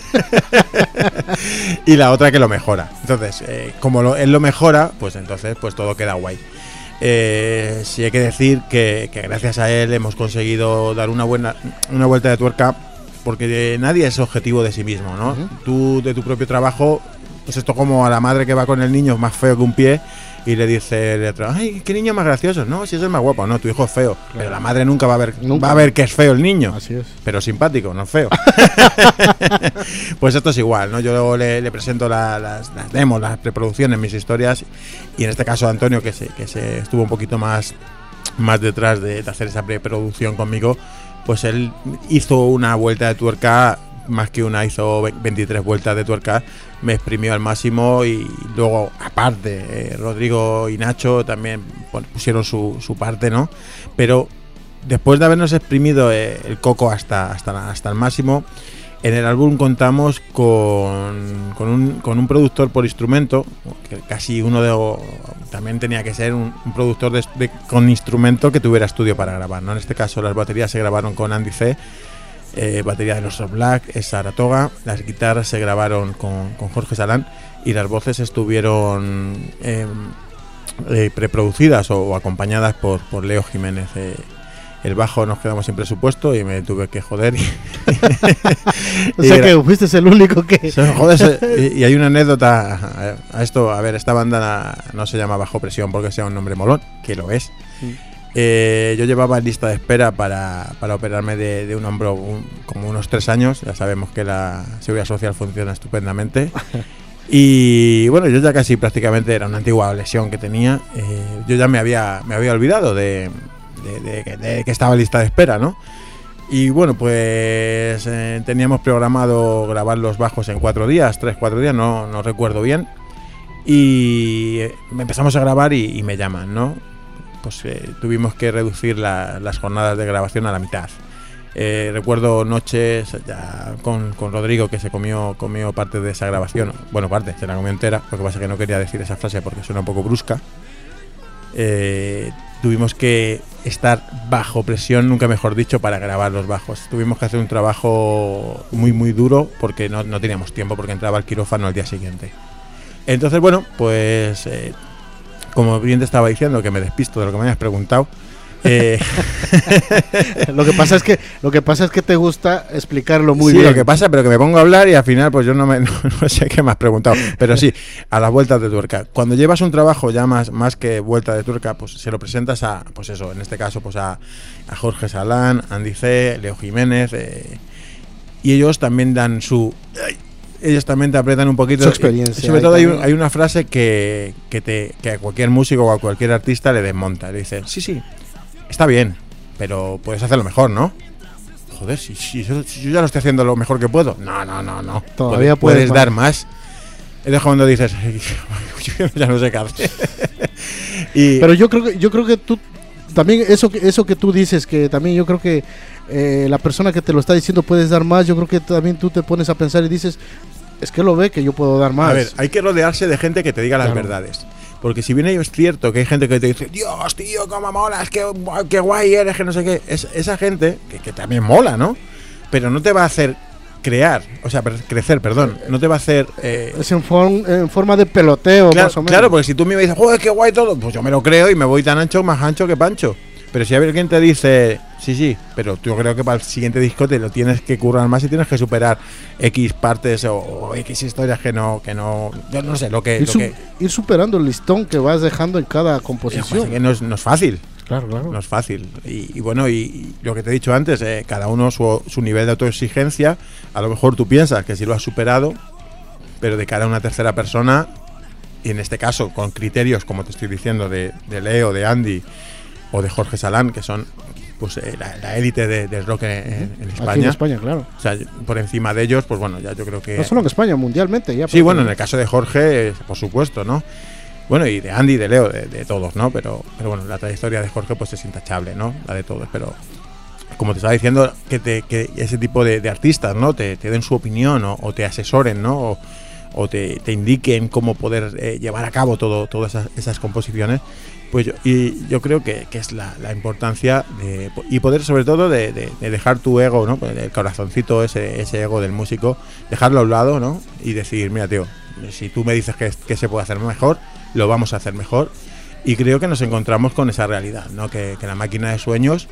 y la otra que lo mejora. Entonces, como él lo mejora, pues entonces pues todo queda guay. Sí hay que decir que gracias a él hemos conseguido dar una vuelta de tuerca, porque nadie es objetivo de sí mismo, ¿no? Uh-huh. Tú de tu propio trabajo, pues esto como a la madre que va con el niño más feo que un pie y le dice el otro, ay, qué niño más gracioso. No, si es el más guapo. No, tu hijo es feo. Claro. Pero la madre nunca va a ver que es feo el niño. Así es. Pero simpático, no feo. Pues esto es igual, ¿no? Yo luego le presento las demos, las preproducciones, mis historias, y en este caso Antonio, que se estuvo un poquito más detrás de hacer esa preproducción conmigo, pues él hizo una vuelta de tuerca, más que una, hizo 23 vueltas de tuerca, me exprimió al máximo, y luego aparte Rodrigo y Nacho también pusieron su parte, ¿no? Pero después de habernos exprimido el coco hasta el máximo, en el álbum contamos con un productor por instrumento, que casi también tenía que ser un productor con instrumento que tuviera estudio para grabar, ¿no? En este caso las baterías se grabaron con Andy C, batería de los Black, es Saratoga, las guitarras se grabaron con Jorge Salán, y las voces estuvieron preproducidas o acompañadas por Leo Jiménez. El bajo nos quedamos sin presupuesto y me tuve que joder. O sea que fuiste el único que... Y hay una anécdota a esto. A ver, esta banda no se llama Bajo Presión porque sea un nombre molón, que lo es. Yo llevaba en lista de espera para operarme de un hombro como unos 3 años. Ya sabemos que la seguridad social funciona estupendamente. Y bueno, yo ya casi prácticamente era una antigua lesión que tenía. Yo ya me había olvidado de que estaba en lista de espera, ¿no? Y bueno, pues teníamos programado grabar los bajos en 4 días, 3-4 días, no recuerdo bien. Y empezamos a grabar y me llaman, ¿no? Pues tuvimos que reducir las jornadas de grabación a la mitad. Recuerdo noches ya con Rodrigo, que se comió parte de esa grabación. Bueno, parte, se la comió entera. Lo que pasa es que no quería decir esa frase porque suena un poco brusca. Tuvimos que estar bajo presión, nunca mejor dicho, para grabar los bajos. Tuvimos que hacer un trabajo muy muy duro porque no teníamos tiempo, porque entraba al quirófano al día siguiente. Entonces, bueno, pues como bien te estaba diciendo, que me despisto de lo que me habías preguntado. Lo que pasa es que te gusta explicarlo muy bien. Sí, lo que pasa, pero que me pongo a hablar y al final pues yo no sé qué me has preguntado. Pero sí, a las vueltas de tuerca. Cuando llevas un trabajo ya más que vuelta de tuerca, pues se lo presentas a, pues eso, en este caso pues a Jorge Salán, Andy C, Leo Jiménez, y ellos también dan ellos también te apretan un poquito su experiencia. Sobre todo hay una frase que a cualquier músico o a cualquier artista le desmonta. Le dice, sí, está bien, pero puedes hacerlo mejor, ¿no? Joder, si yo ya lo estoy haciendo lo mejor que puedo. No. Todavía puedes dar más. Es cuando dices, ya no sé qué hacer. Pero yo creo que tú también eso que tú dices, que también yo creo que la persona que te lo está diciendo puedes dar más, yo creo que también tú te pones a pensar y dices, es que lo ve que yo puedo dar más. A ver, hay que rodearse de gente que te diga las verdades. Porque si bien es cierto que hay gente que te dice, Dios, tío, cómo molas, qué guay eres, que no sé qué, esa gente, que también mola, ¿no? Pero no te va a hacer crecer, no te va a hacer... Es en forma de peloteo, claro, más o menos. Claro, porque si tú me dices, joder, qué guay todo, pues yo me lo creo y me voy tan ancho, más ancho que Pancho. Pero si alguien te dice, sí, pero yo creo que para el siguiente disco te lo tienes que currar más y tienes que superar X partes o X historias que no, yo no sé, ir superando el listón que vas dejando en cada composición. Que no es fácil. Claro. No es fácil. Y bueno, y lo que te he dicho antes, cada uno su nivel de autoexigencia, a lo mejor tú piensas que sí lo has superado, pero de cara a una tercera persona, y en este caso con criterios, como te estoy diciendo, de Leo, de Andy o de Jorge Salán, que son pues la élite del rock en España. Aquí en España, claro. O sea, por encima de ellos, pues bueno, ya yo creo que... No solo en España, mundialmente ya. Sí, bueno, en el caso de Jorge, por supuesto, ¿no? Bueno, y de Andy, de Leo, de todos, ¿no? Pero bueno, la trayectoria de Jorge pues es intachable, ¿no? La de todos, pero... Como te estaba diciendo, que ese tipo de artistas, ¿no? Te den su opinión o te asesoren, ¿no? O te indiquen cómo poder llevar a cabo todas esas composiciones. Pues yo creo que es la importancia y poder sobre todo de dejar tu ego, ¿no? El corazoncito, ese ego del músico, dejarlo a un lado, ¿no? Y decir, mira, tío, si tú me dices que se puede hacer mejor, lo vamos a hacer mejor. Y creo que nos encontramos con esa realidad, ¿no? Que la máquina de sueños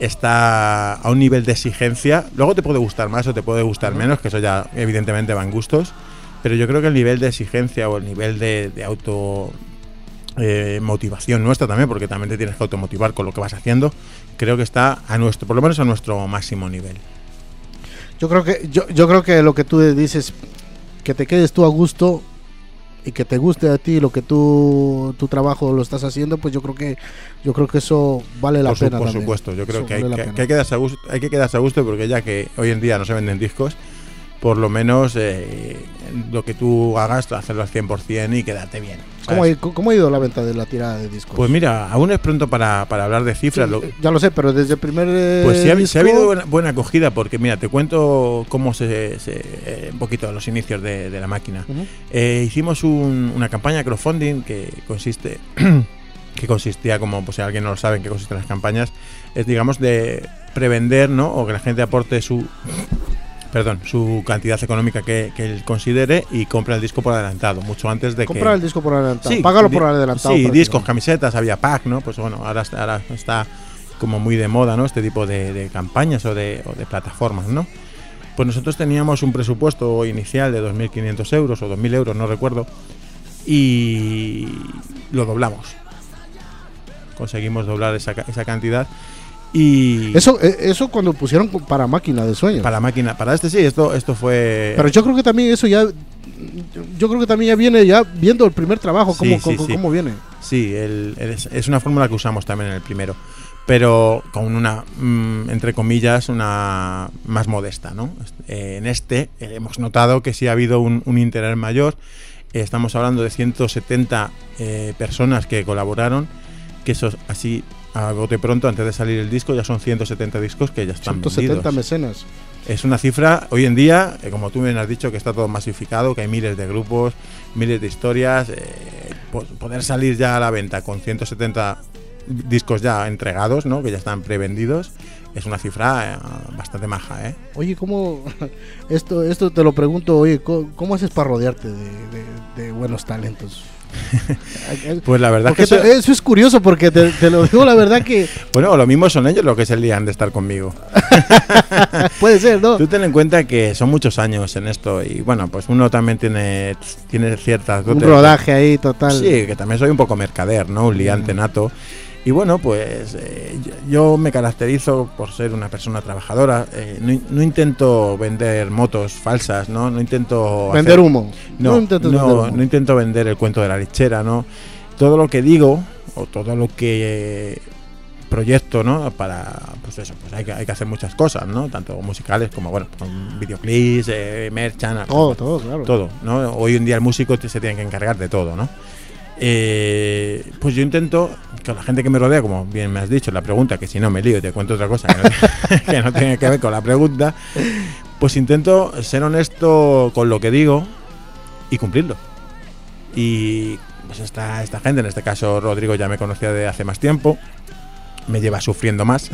está a un nivel de exigencia. Luego te puede gustar más o te puede gustar menos, que eso ya evidentemente van gustos, pero yo creo que el nivel de exigencia o el nivel de auto motivación nuestra también, porque también te tienes que automotivar con lo que vas haciendo, creo que está por lo menos a nuestro máximo nivel. Yo creo que lo que tú dices, que te quedes tú a gusto y que te guste a ti lo que tu trabajo lo estás haciendo, pues yo creo que eso vale la pena. Por supuesto, yo creo que hay que quedarse a gusto, porque ya que hoy en día no se venden discos, por lo menos lo que tú hagas, hacerlo al 100% y quedarte bien. ¿Cómo ha ido la venta de la tirada de discos? Pues mira, aún es pronto para hablar de cifras. Sí, ya lo sé, pero desde el primer pues sí disco... ha habido buena acogida, porque mira, te cuento cómo un poquito los inicios de la máquina. Hicimos una campaña crowdfunding que consistía, como pues si alguien no lo sabe en qué consisten las campañas, es digamos de prevender, ¿no? O que la gente aporte su cantidad económica que él considere y compra el disco por adelantado, mucho antes de comprar el disco por adelantado, sí, págalo por adelantado. Sí, discos, camisetas, había pack, ¿no? Pues bueno, ahora está como muy de moda, ¿no? Este tipo de campañas o de plataformas, ¿no? Pues nosotros teníamos un presupuesto inicial de 2.500 euros o 2.000 euros, no recuerdo, y lo doblamos. Conseguimos doblar esa cantidad. Y eso cuando pusieron para Máquina de Sueños. Para este sí, esto fue. Pero yo creo que también eso ya viene ya viendo el primer trabajo, cómo viene. Sí, es una fórmula que usamos también en el primero, pero con una, entre comillas, una más modesta, ¿no? En hemos notado que sí ha habido un interés mayor. Estamos hablando de 170 personas que colaboraron, que eso así a bote pronto, antes de salir el disco, ya son 170 discos que ya están 170 vendidos. mecenas. Es una cifra, hoy en día, como tú bien has dicho, que está todo masificado, que hay miles de grupos, miles de historias. Poder salir ya a la venta con 170 discos ya entregados, ¿no? Que ya están prevendidos, es una cifra bastante maja, ¿eh? Oye, ¿cómo esto te lo pregunto, oye, ¿cómo haces para rodearte de buenos talentos? Pues la verdad porque es que eso es curioso, porque te lo digo la verdad que... Bueno, lo mismo son ellos los que se lían de estar conmigo. Puede ser, ¿no? Tú ten en cuenta que son muchos años en esto y bueno, pues uno también tiene ciertas... Un rodaje ahí total. Sí, que también soy un poco mercader, ¿no? Un liante nato. Y bueno, pues yo me caracterizo por ser una persona trabajadora. No intento vender motos falsas, ¿no? No intento vender humo. No intento vender el cuento de la lechera, ¿no? Todo lo que digo o todo lo que proyecto, ¿no? Para pues eso, pues hay que hacer muchas cosas, ¿no? Tanto musicales como bueno, con videoclips, merchan, todo, claro. Todo, ¿no? Hoy en día el músico se tiene que encargar de todo, ¿no? Pues yo intento, con la gente que me rodea, como bien me has dicho, la pregunta, que si no me lío y te cuento otra cosa que no tiene que ver con la pregunta, pues intento ser honesto con lo que digo y cumplirlo. Y pues esta gente, en este caso Rodrigo ya me conocía de hace más tiempo, me lleva sufriendo más.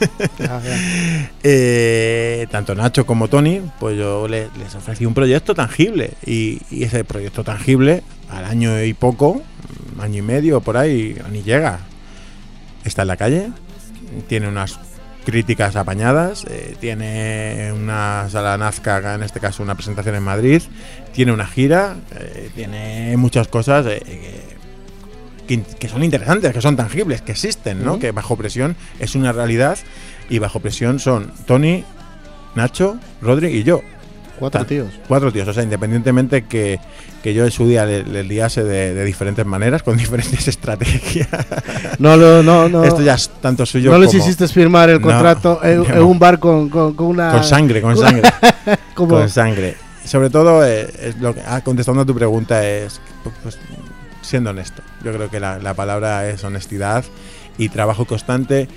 Tanto Nacho como Tony, pues yo les ofrecí un proyecto tangible y ese proyecto tangible al año y poco, año y medio por ahí, ni llega. Está en la calle, tiene unas críticas apañadas, tiene una sala Nazca, en este caso una presentación en Madrid, tiene una gira, tiene muchas cosas que son interesantes, que son tangibles, que existen, ¿no? Que Bajo Presión es una realidad y Bajo Presión son Tony, Nacho, Rodri y yo. Cuatro tíos, o sea, independientemente que yo en su día le liase de diferentes maneras, con diferentes estrategias. No. Esto ya es tanto suyo como... No les como... hiciste firmar el contrato en un bar con una... Con sangre. ¿Cómo? Con sangre. Sobre todo, es lo que, contestando a tu pregunta, es pues, siendo honesto. Yo creo que la palabra es honestidad y trabajo constante.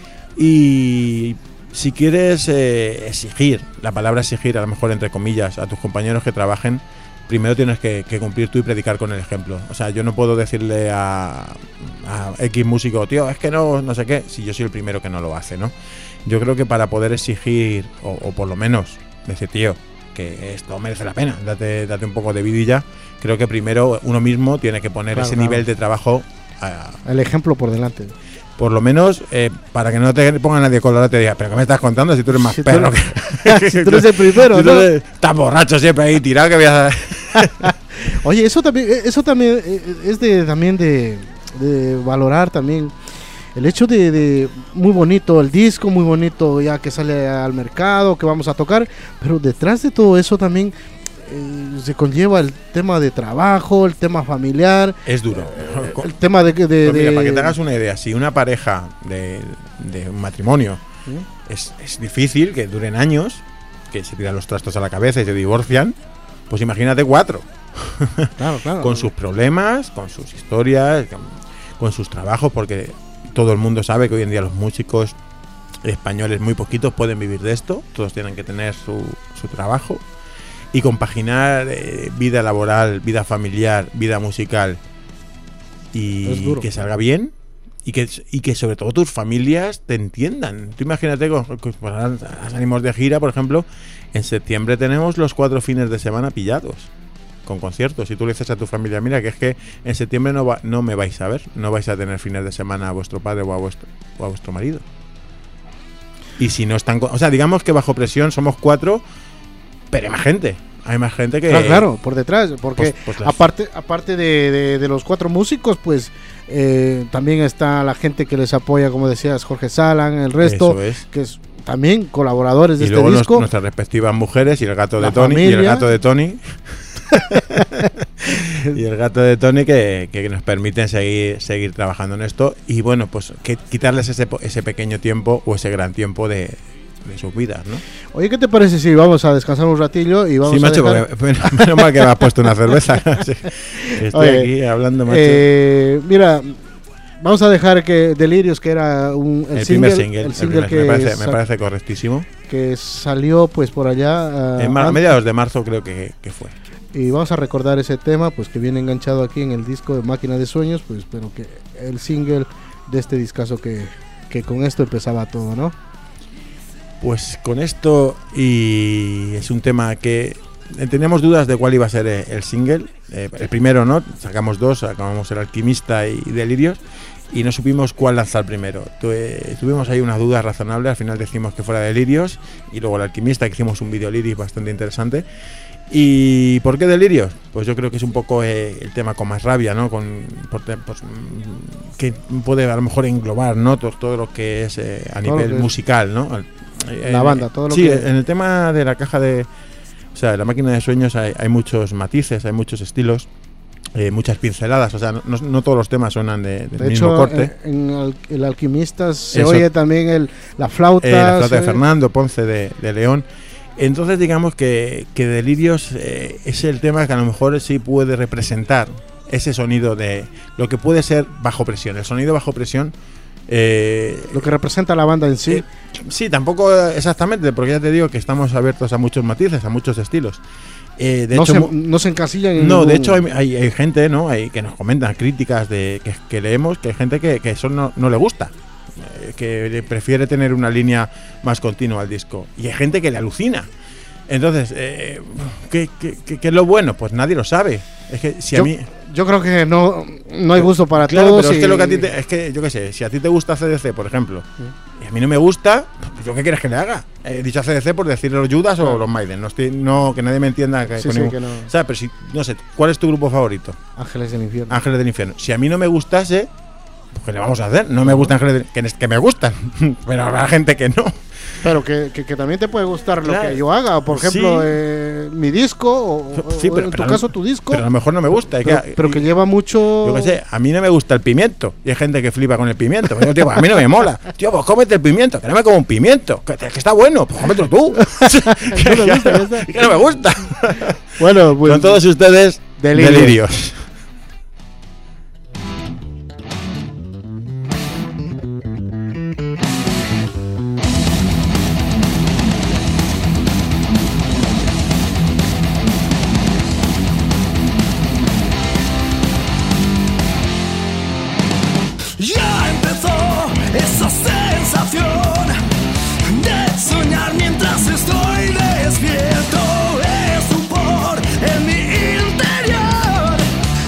Y si quieres exigir, la palabra exigir, a lo mejor entre comillas, a tus compañeros que trabajen, primero tienes que cumplir tú y predicar con el ejemplo. O sea, yo no puedo decirle a X músico, tío, es que no sé qué, si yo soy el primero que no lo hace, ¿no? Yo creo que para poder exigir, o por lo menos decir, tío, que esto merece la pena, date un poco de vidilla, creo que primero uno mismo tiene que poner ese nivel de trabajo. El ejemplo por delante. Por lo menos, para que no te ponga nadie colorado y te diga, pero ¿qué me estás contando si tú eres más perro? Si tú eres el primero, ¿no? Estás borracho siempre ahí tirado, que voy a... Oye, eso también es de valorar también el hecho de muy bonito el disco, muy bonito ya que sale al mercado, que vamos a tocar, pero detrás de todo eso también se conlleva el tema de trabajo, el tema familiar. Es duro. El tema de mira, para que te hagas una idea, si una pareja de un matrimonio es difícil, que duren años, que se tiran los trastos a la cabeza y se divorcian, pues imagínate 4. Claro. Con sus problemas, con sus historias, con sus trabajos, porque todo el mundo sabe que hoy en día los músicos españoles, muy poquitos, pueden vivir de esto. Todos tienen que tener su trabajo. Y compaginar vida laboral, vida familiar, vida musical y que salga bien y que sobre todo tus familias te entiendan. Tú imagínate, salimos de gira, por ejemplo, en septiembre tenemos los 4 fines de semana pillados con conciertos. Y tú le dices a tu familia, mira, que es que en septiembre no me vais a ver, no vais a tener fines de semana a vuestro padre o a vuestro marido. Y si no están... O sea, digamos que Bajo Presión somos 4... Pero hay más gente que... Claro, por detrás, porque aparte de los 4 músicos, pues también está la gente que les apoya, como decías, Jorge Salan, el resto, que es también colaboradores de este disco. Nuestras respectivas mujeres y el gato de Tony, y el gato de Tony. Y el gato de Tony que nos permiten seguir trabajando en esto. Y bueno, pues que quitarles ese pequeño tiempo o ese gran tiempo de sus vidas, ¿no? Oye, ¿qué te parece si vamos a descansar un ratillo y vamos macho, a dejar... menos mal que me has puesto una cerveza. Estoy aquí hablando, macho. Mira, vamos a dejar que Delirios, que era el primer single, me parece correctísimo, que salió pues por allá a mediados de marzo, creo que fue. Y vamos a recordar ese tema, pues que viene enganchado aquí en el disco de Máquina de Sueños, pues, pero que el single de este discazo que con esto empezaba todo, ¿no? Pues con esto, y es un tema que teníamos dudas de cuál iba a ser el single. El primero, ¿no? Sacamos 2, sacamos El Alquimista y Delirios, y no supimos cuál lanzar primero. Tuvimos ahí unas dudas razonables, al final decimos que fuera Delirios, y luego El Alquimista, que hicimos un video lyric bastante interesante. ¿Y por qué Delirios? Pues yo creo que es un poco el tema con más rabia, ¿no? Que puede a lo mejor englobar, ¿no? Todo lo que es a nivel musical, ¿no? La banda, todo lo que... Sí, en el tema de la caja de... O sea, La Máquina de Sueños hay muchos matices, hay muchos estilos, muchas pinceladas, o sea, no todos los temas suenan del mismo corte. En El Alquimista se oye también la flauta. La flauta de Fernando Ponce de León. Entonces digamos que Delirios es el tema que a lo mejor sí puede representar ese sonido de lo que puede ser bajo presión, el sonido bajo presión. Lo que representa la banda en sí. Sí, tampoco exactamente, porque ya te digo que estamos abiertos a muchos matices, a muchos estilos. De hecho, no se encasillan en no, de hecho hay gente, ¿no? Que nos comentan críticas que leemos, que hay gente que eso no le gusta, que prefiere tener una línea más continua al disco, y hay gente que le alucina. Entonces, ¿qué es lo bueno? Pues nadie lo sabe. Es que si a mí... Yo creo que no hay gusto para claro, todos. Pero es que lo que a ti es que, yo qué sé, si a ti te gusta CDC, por ejemplo, y a mí no me gusta, pues ¿yo qué quieres que le haga? He dicho a CDC por decirle los Judas o los Maiden. No, que nadie me entienda. Que no. ¿Sabes? Pero si, no sé, ¿cuál es tu grupo favorito? Ángeles del Infierno. Ángeles del Infierno. Si a mí no me gustase, pues ¿qué le vamos a hacer? No me gustan Ángeles que me gustan, pero habrá gente que no. Pero que también te puede gustar lo que yo haga. Por ejemplo, mi disco o en tu caso tu disco. Pero a lo mejor no me gusta. Pero que lleva mucho... Yo qué sé, a mí no me gusta el pimiento. Y hay gente que flipa con el pimiento. Pero, tío, pues a mí no me mola. Tío, pues cómete el pimiento. Que no me como un pimiento. Que está bueno. Pues cómetelo tú. Que no me gusta. Bueno, pues, con todos ustedes, delirios. Esa sensación de soñar mientras estoy despierto es un por en mi interior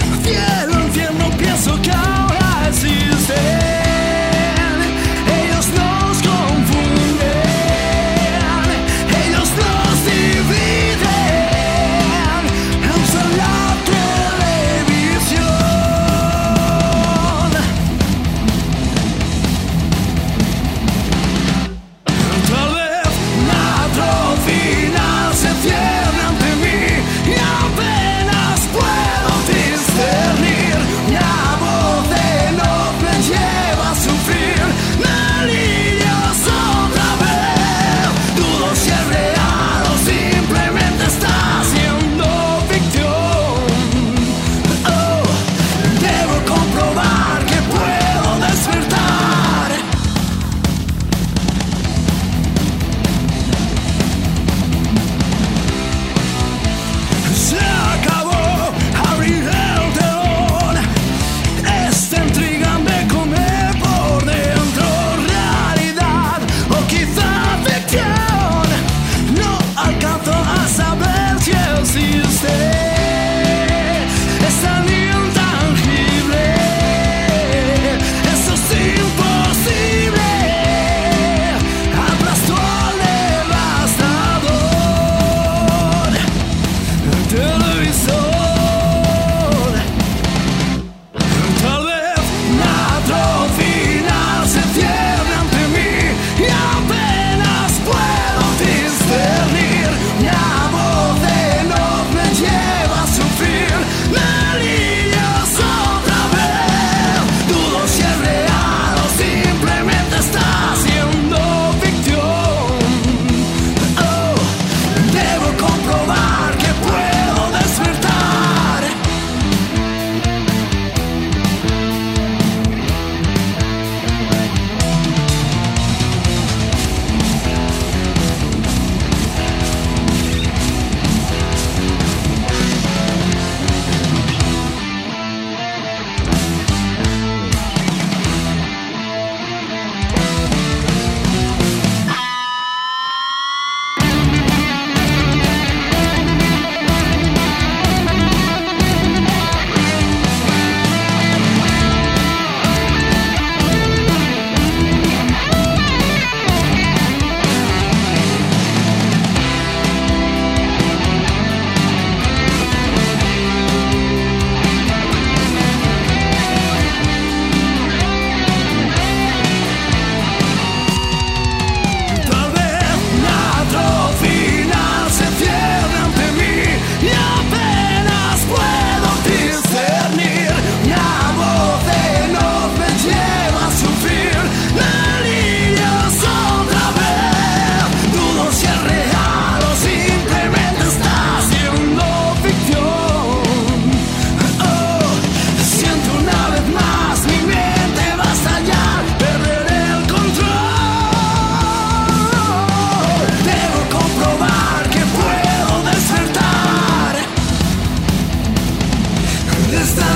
esta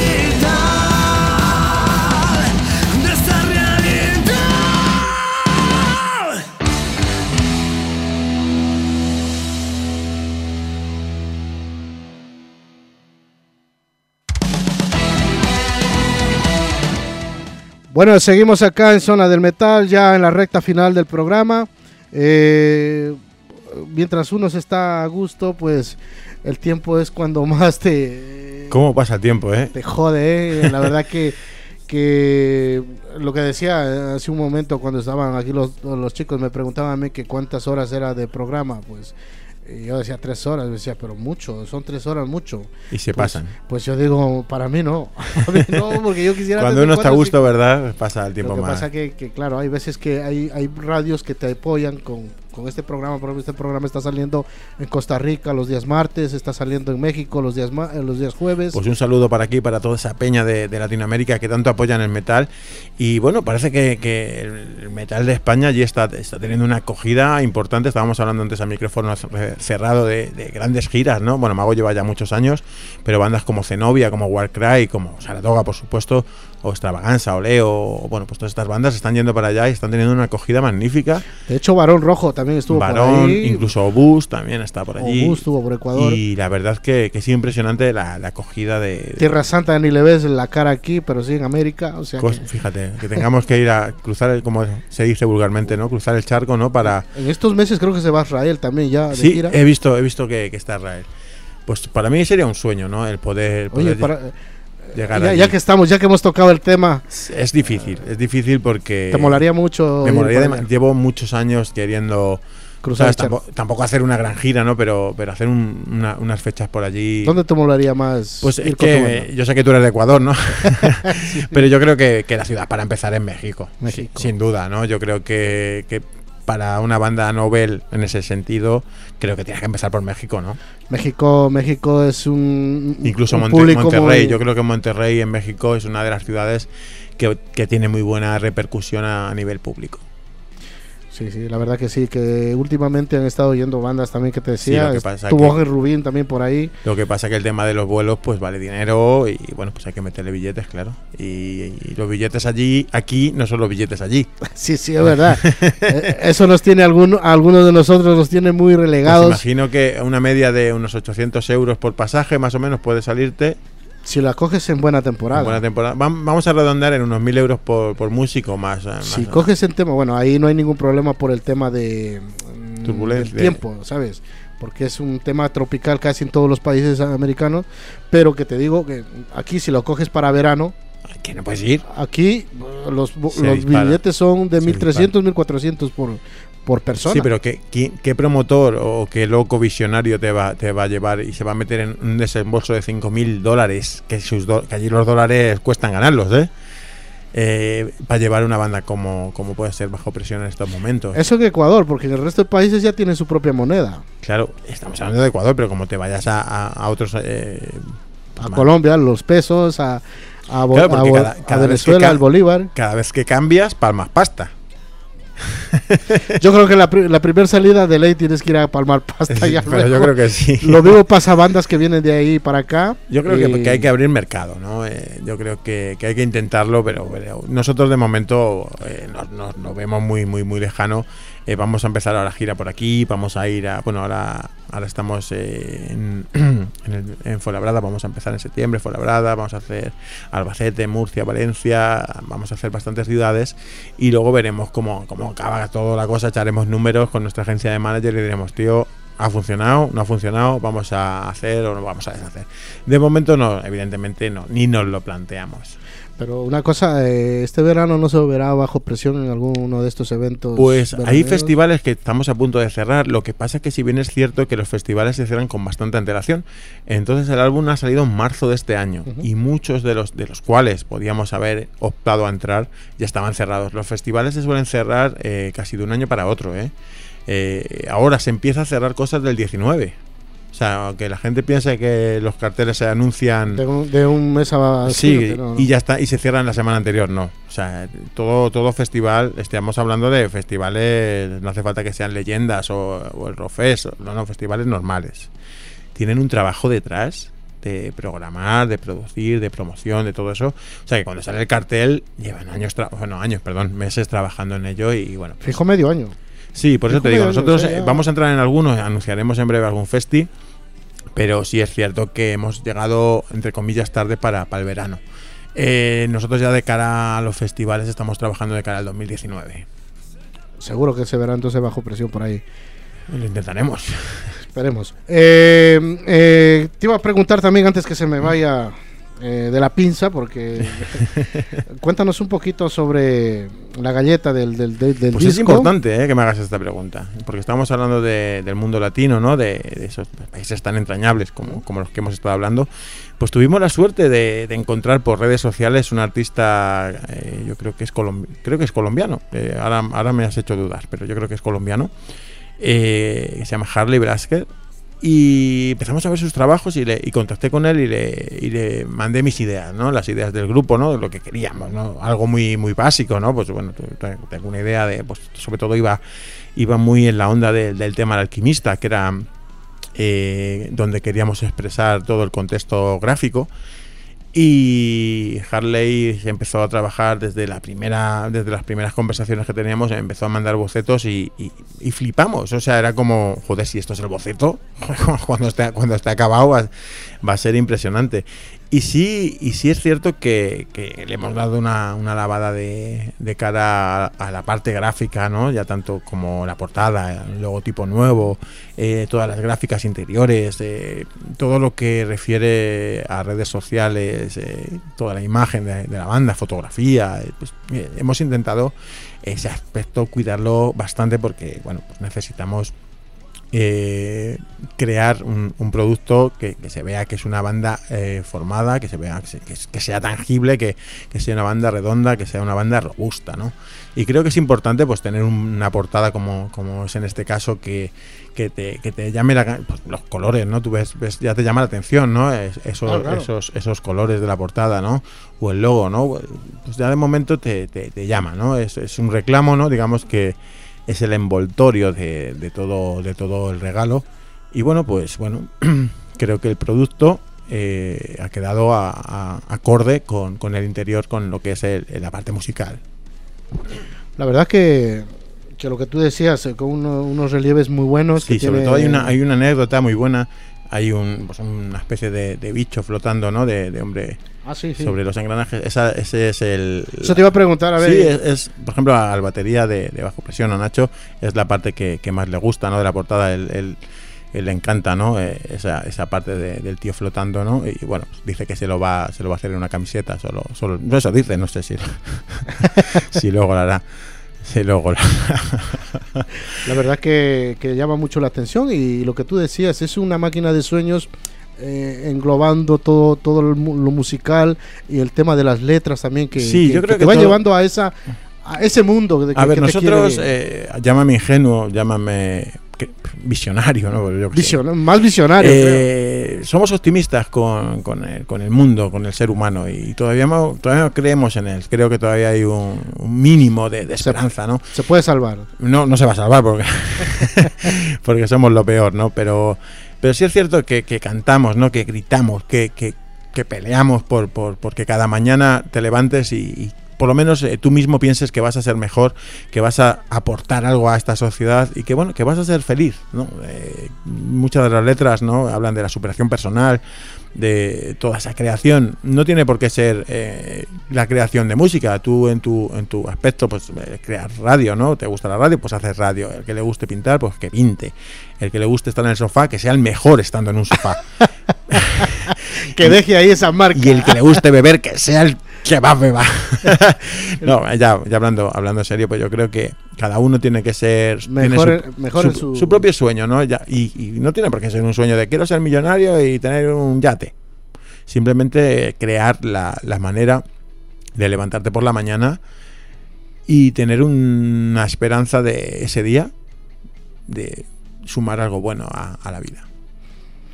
realidad, de esta realidad. Bueno, seguimos acá en Zona del Metal, ya en la recta final del programa. Mientras uno se está a gusto, pues el tiempo es cuando más ¿Cómo pasa el tiempo, te jode, La verdad que lo que decía hace un momento cuando estaban aquí los chicos me preguntaban a mí que cuántas horas era de programa, pues yo decía 3 horas, yo decía, pero mucho, son 3 horas mucho. Y se pues, pasan. Pues yo digo, para mí no, porque yo quisiera... Cuando uno está a gusto, ¿verdad? Pasa el tiempo más. Lo que más. pasa que claro, hay veces que hay radios que te apoyan con este programa. Por ejemplo, este programa está saliendo en Costa Rica los días martes, está saliendo en México los días jueves. Pues un saludo para aquí, para toda esa peña de Latinoamérica que tanto apoyan el metal. Y bueno, parece que el metal de España allí está teniendo una acogida importante. Estábamos hablando antes a micrófono cerrado de grandes giras, ¿no? Bueno, Mago lleva ya muchos años, pero bandas como Zenobia, como Warcry, como Saratoga, por supuesto, o Extravaganza, o Leo, o bueno, pues todas estas bandas están yendo para allá y están teniendo una acogida magnífica. De hecho, Barón Rojo también estuvo por ahí. Incluso Obús también está por allí. Obús estuvo por Ecuador. Y la verdad es que es impresionante la acogida de... Tierra Santa ni le ves la cara aquí, pero sí en América, o sea Fíjate, que tengamos que ir a cruzar, como se dice vulgarmente, ¿no? Cruzar el charco, ¿no? Para... En estos meses creo que se va a Israel también ya de sí, gira. he visto que está Israel. Pues para mí sería un sueño, ¿no? El poder Oye, llegar ya que estamos, ya que hemos tocado el tema, es difícil porque te molaría mucho. Llevo muchos años queriendo cruzar, tampoco hacer una gran gira, ¿no? Pero hacer unas fechas por allí. ¿Dónde te molaría más? Pues es que yo sé que tú eres de Ecuador, ¿no? Sí. Pero yo creo que la ciudad para empezar es México. Sin duda, ¿no? Yo creo que para una banda novel en ese sentido, creo que tienes que empezar por México, ¿no? México es incluso Monterrey. Yo creo que Monterrey en México es una de las ciudades que tiene muy buena repercusión a nivel público. Sí, la verdad que sí, que últimamente han estado yendo bandas también que te decía, sí, tuvo Ángel Rubín también por ahí. Lo que pasa que el tema de los vuelos pues vale dinero y bueno, pues hay que meterle billetes, claro. Y los billetes aquí no son los billetes allí. Sí, es verdad. Eso nos tiene algunos de nosotros nos tiene muy relegados. Pues imagino que una media de unos 800 euros por pasaje más o menos puede salirte. Si la coges en buena temporada. Vamos a redondear en unos 1.000 euros por músico más. Si coges en tema, bueno, ahí no hay ningún problema por el tema de turbulencia, del tiempo, ¿sabes? Porque es un tema tropical casi en todos los países americanos, pero que te digo que aquí si lo coges para verano, que no puedes ir. Aquí los billetes son de 1.300, 1.400 por persona. Sí, pero ¿qué promotor o qué loco visionario te va a llevar y se va a meter en un desembolso de $5.000 que allí los dólares cuestan ganarlos, para llevar una banda como puede ser Bajo Presión en estos momentos? Eso en Ecuador, porque en el resto de países ya tienen su propia moneda. Claro, estamos hablando de Ecuador, pero como te vayas a otros... a Colombia, los pesos, a cada Venezuela, al Bolívar. Cada vez que cambias, palmas pasta. Yo creo que la primera salida de ley tienes que ir a palmar pasta. Sí, pero yo creo que sí. Lo digo pasa bandas que vienen de ahí para acá. Yo creo que hay que abrir mercado, ¿no? Yo creo que hay que intentarlo, pero nosotros de momento nos vemos muy lejano. Vamos a empezar ahora gira por aquí, vamos a ir ahora estamos en Fuenlabrada, vamos a empezar en septiembre, Fuenlabrada, vamos a hacer Albacete, Murcia, Valencia, vamos a hacer bastantes ciudades y luego veremos cómo acaba toda la cosa, echaremos números con nuestra agencia de manager y diremos, tío, ¿ha funcionado? ¿No ha funcionado? ¿Vamos a hacer o no vamos a deshacer? De momento no, evidentemente no, ni nos lo planteamos. Pero una cosa, este verano no se verá Bajo Presión en alguno de estos eventos. Pues hay festivales que estamos a punto de cerrar. Lo que pasa es que si bien es cierto que los festivales se cierran con bastante antelación, entonces el álbum ha salido en marzo de este año y muchos de los cuales podíamos haber optado a entrar ya estaban cerrados. Los festivales se suelen cerrar casi de un año para otro. Ahora se empieza a cerrar cosas del 19. O sea, que la gente piensa que los carteles se anuncian de un mes a sí, no. Y ya está, y se cierran la semana anterior, no. O sea, todo festival, estamos hablando de festivales, no hace falta que sean leyendas o el Rofes, no, festivales normales. Tienen un trabajo detrás de programar, de producir, de promoción, de todo eso. O sea que cuando sale el cartel llevan meses trabajando en ello y bueno. Pues, fijo medio año. Sí, por eso te digo, nosotros vamos a entrar en algunos, anunciaremos en breve algún festi, pero sí es cierto que hemos llegado, entre comillas, tarde para el verano. Nosotros ya de cara a los festivales estamos trabajando de cara al 2019. Seguro que se verá entonces bajo presión por ahí. Lo intentaremos. Esperemos. Te iba a preguntar también, antes que se me vaya de la pinza, porque cuéntanos un poquito sobre la galleta del pues disco. Es importante que me hagas esta pregunta, porque estamos hablando del mundo latino, ¿no? De esos países tan entrañables como los que hemos estado hablando. Pues tuvimos la suerte de encontrar por redes sociales un artista, yo creo que es colombiano, ahora me has hecho dudar, pero yo creo que es colombiano, que se llama Harley Brasker. Y empezamos a ver sus trabajos y contacté con él y le mandé mis ideas, ¿no? Las ideas del grupo, ¿no? Lo que queríamos, ¿no? Algo muy básico, ¿no? Pues bueno, tengo una idea de, pues sobre todo iba muy en la onda del tema del alquimista, que era donde queríamos expresar todo el contexto gráfico. Y Harley empezó a trabajar desde las primeras conversaciones que teníamos, empezó a mandar bocetos y flipamos. O sea, era como, joder, si esto es el boceto, cuando esté acabado va a ser impresionante. Y sí es cierto que le hemos dado una lavada de cara a la parte gráfica, ¿no? Ya tanto como la portada, el logotipo nuevo, todas las gráficas interiores, todo lo que refiere a redes sociales, toda la imagen de la banda, fotografía. Pues, hemos intentado ese aspecto cuidarlo bastante porque, bueno, pues necesitamos crear un producto que se vea que es una banda formada, que se vea que sea tangible, que sea una banda redonda, que sea una banda robusta, ¿no? Y creo que es importante pues tener una portada como es en este caso que te llame pues, los colores, ¿no? Tú ves ya te llama la atención, ¿no? Esos colores de la portada, ¿no? O el logo, ¿no? Pues ya de momento te llama, ¿no? Es un reclamo, ¿no? Digamos que es el envoltorio de todo el regalo. Y bueno, pues creo que el producto ha quedado acorde con el interior, con lo que es la parte musical. La verdad que lo que tú decías, con unos relieves muy buenos. Sí, sobre todo hay una anécdota muy buena. Hay una especie de bicho flotando, ¿no? De hombre sobre los engranajes. Ese es el... Eso te iba a preguntar, a ver. Sí, es por ejemplo, al batería de bajo presión, a Nacho, es la parte que más le gusta, ¿no? De la portada, él le encanta, ¿no? Esa parte del tío flotando, ¿no? Y bueno, dice que se lo va a hacer en una camiseta, solo no, eso dice, no sé si luego lo hará. La verdad que llama mucho la atención, y lo que tú decías es una máquina de sueños, englobando todo lo musical y el tema de las letras también, yo creo que te va llevando a ese mundo. A ver, nosotros, llámame ingenuo, llámame visionario, ¿no? Más visionario. Somos optimistas con el mundo, con el ser humano, y todavía no creemos en él. Creo que todavía hay un mínimo de esperanza, ¿no? Se puede salvar. No se va a salvar porque somos lo peor, ¿no? Pero sí es cierto que cantamos, ¿no? Que gritamos, que peleamos porque cada mañana te levantes y por lo menos tú mismo pienses que vas a ser mejor, que vas a aportar algo a esta sociedad y que vas a ser feliz, ¿no? Muchas de las letras, ¿no? Hablan de la superación personal, de toda esa creación. No tiene por qué ser la creación de música. Tú en tu aspecto, pues creas radio, ¿no? ¿Te gusta la radio? Pues haces radio. El que le guste pintar, pues que pinte. El que le guste estar en el sofá, que sea el mejor estando en un sofá. Que deje ahí esa marca. Y el que le guste beber, que sea el que va a beber. No, ya hablando en serio, pues yo creo que cada uno tiene que ser mejor su propio sueño, ¿no? Y no tiene por qué ser un sueño de quiero ser millonario y tener un yate. Simplemente crear la manera de levantarte por la mañana y tener una esperanza de ese día de sumar algo bueno a la vida.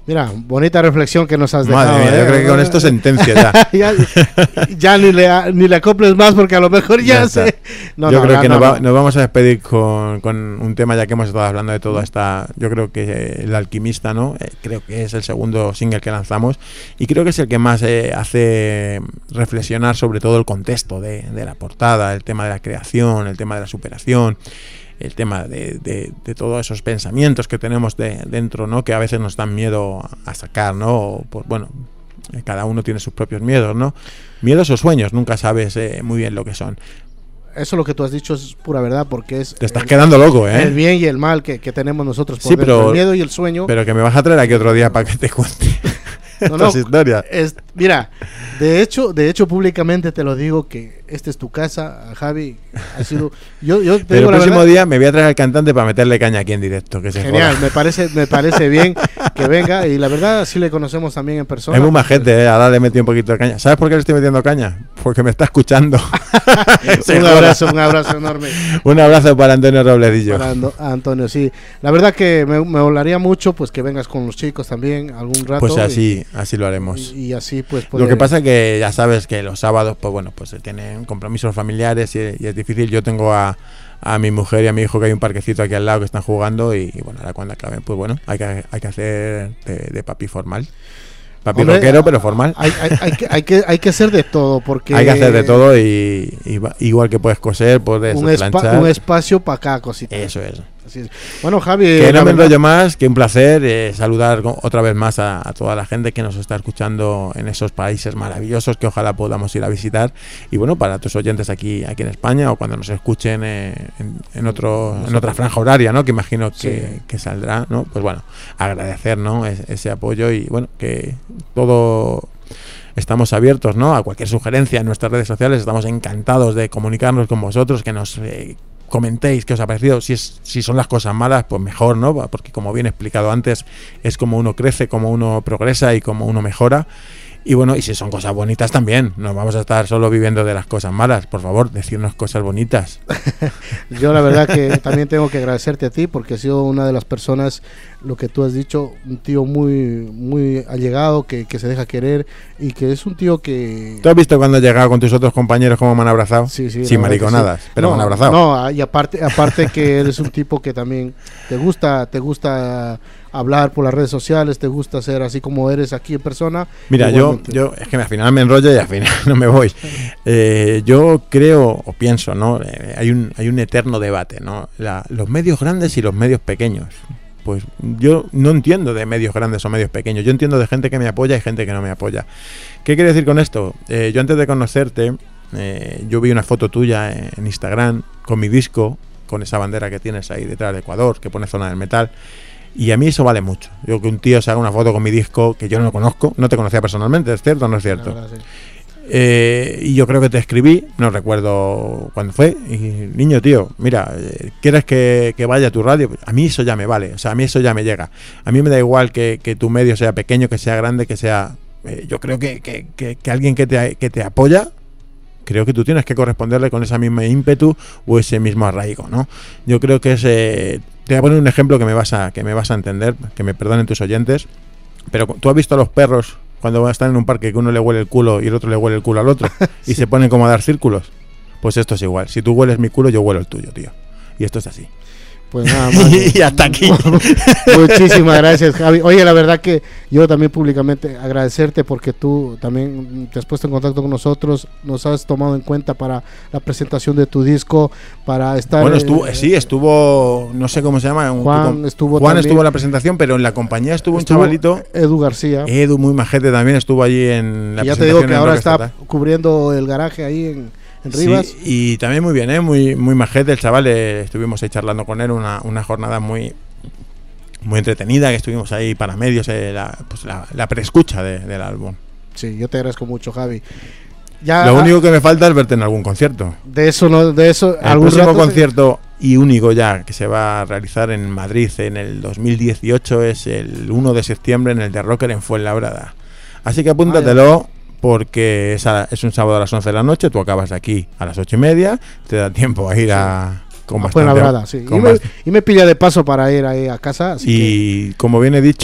Mira, bonita reflexión que nos has dejado. Madre mía, yo creo que con esto sentencia ya. ya ni le acoples más porque a lo mejor ya sé. Yo creo que nos vamos a despedir con un tema, ya que hemos estado hablando de todo hasta, yo creo que El Alquimista, ¿no? Creo que es el segundo single que lanzamos y creo que es el que más hace reflexionar sobre todo el contexto de la portada, el tema de la creación, el tema de la superación, el tema de todos esos pensamientos que tenemos dentro, ¿no? Que a veces nos dan miedo a sacar, ¿no? Pues bueno, cada uno tiene sus propios miedos, ¿no? Miedos o sueños, nunca sabes muy bien lo que son. Eso lo que tú has dicho es pura verdad, porque es... Te estás quedando loco, ¿eh? El bien y el mal que tenemos nosotros por sí, dentro, pero, el miedo y el sueño. Pero que me vas a traer aquí otro día para que te cuente estas historias. Mira, de hecho públicamente te lo digo que esta es tu casa, Javi. Ha sido, yo te pero digo el próximo día me voy a traer al cantante para meterle caña aquí en directo. Que se genial, joda. me parece bien que venga, y la verdad sí le conocemos también en persona. Es muy majete, ahora le metí un poquito de caña. ¿Sabes por qué le estoy metiendo caña? Porque me está escuchando. un abrazo enorme. Un abrazo para Antonio Robledillo. Para Antonio, sí. La verdad que me molaría mucho pues que vengas con los chicos también algún rato. Pues así lo haremos. Y así pues Lo que pasa que ya sabes que los sábados pues bueno, pues se tienen compromisos familiares y es difícil. Yo tengo a mi mujer y a mi hijo, que hay un parquecito aquí al lado que están jugando, y bueno, ahora cuando acaben pues bueno, hay que hacer de papi formal. Papi rockero, pero formal. Hay que hacer de todo, porque hay que hacer de todo, y igual que puedes coser, puedes planchar. Un espacio para cada cosita. Eso es. Así es. Bueno, Javi, que no me enrollo más, que un placer saludar otra vez más a toda la gente que nos está escuchando en esos países maravillosos que ojalá podamos ir a visitar. Y bueno, para tus oyentes aquí en España, o cuando nos escuchen en otra franja horaria, ¿no? Que imagino que saldrá, ¿no? Pues bueno, agradecer, ¿no? Ese apoyo, y bueno, que todo... Estamos abiertos, ¿no? A cualquier sugerencia en nuestras redes sociales. Estamos encantados de comunicarnos con vosotros, que nos comentéis qué os ha parecido. Si son las cosas malas, pues mejor, ¿no? Porque como bien explicado antes, es como uno crece, como uno progresa y como uno mejora. Y bueno, y si son cosas bonitas también, no vamos a estar solo viviendo de las cosas malas. Por favor, decirnos cosas bonitas. Yo la verdad que también tengo que agradecerte a ti, porque has sido una de las personas, lo que tú has dicho, un tío muy muy allegado, que se deja querer, y que es un tío que... ¿Tú has visto cuando has llegado con tus otros compañeros cómo me han abrazado? Sí, sin mariconadas, sí. Pero no, me han abrazado. No, y aparte que eres un tipo que también te gusta hablar por las redes sociales, te gusta ser así como eres aquí en persona. Mira, yo es que al final me enrollo y al final no me voy. Yo creo o pienso, ¿no? Hay un eterno debate, ¿no? Los medios grandes y los medios pequeños. Pues yo no entiendo de medios grandes o medios pequeños. Yo entiendo de gente que me apoya y gente que no me apoya. ¿Qué quiere decir con esto? Yo antes de conocerte, yo vi una foto tuya en Instagram con mi disco, con esa bandera que tienes ahí detrás de Ecuador, que pone Zona del Metal. Y a mí eso vale mucho. Yo, que un tío se haga una foto con mi disco, que yo no lo conozco, no te conocía personalmente, ¿es cierto o no es cierto? Verdad, sí. Y yo creo que te escribí, no recuerdo cuándo fue, y niño, tío, mira, ¿quieres que vaya a tu radio? A mí eso ya me vale, o sea, a mí eso ya me llega. A mí me da igual que tu medio sea pequeño, que sea grande, que sea... yo creo que alguien que te apoya, creo que tú tienes que corresponderle con ese mismo ímpetu o ese mismo arraigo, ¿no? Yo creo que te voy a poner un ejemplo que me vas a entender, que me perdonen tus oyentes, pero tú has visto a los perros cuando están en un parque, que uno le huele el culo y el otro le huele el culo al otro, y se ponen como a dar círculos. Pues esto es igual. Si tú hueles mi culo, yo huelo el tuyo, tío. Y esto es así. Pues nada más. Y hasta aquí. Muchísimas gracias, Javi. Oye, la verdad que yo también públicamente agradecerte, porque tú también te has puesto en contacto con nosotros, nos has tomado en cuenta para la presentación de tu disco, para estar... Bueno, estuvo, no sé cómo se llama. Juan estuvo en la presentación, pero en la compañía estuvo un chavalito. Edu García. Edu, muy majete, también estuvo allí en la presentación. Ya te digo que ahora está cubriendo el garaje ahí en Rivas. Sí, y también muy bien, muy majete el chaval. Estuvimos ahí charlando con él, una jornada muy entretenida, que estuvimos ahí para medios, la preescucha del álbum. Sí, yo te agradezco mucho, Javi. Lo único que me falta es verte en algún concierto. El próximo concierto y único ya que se va a realizar en Madrid en el 2018 es el 1 de septiembre en el The Rocker en Fuenlabrada. Así que apúntatelo. Porque es un sábado a las 11 de la noche, tú acabas de aquí a las 8:30, te da tiempo a ir con bastante... Sí. Y me pilla de paso para ir ahí a casa. Así como bien he dicho,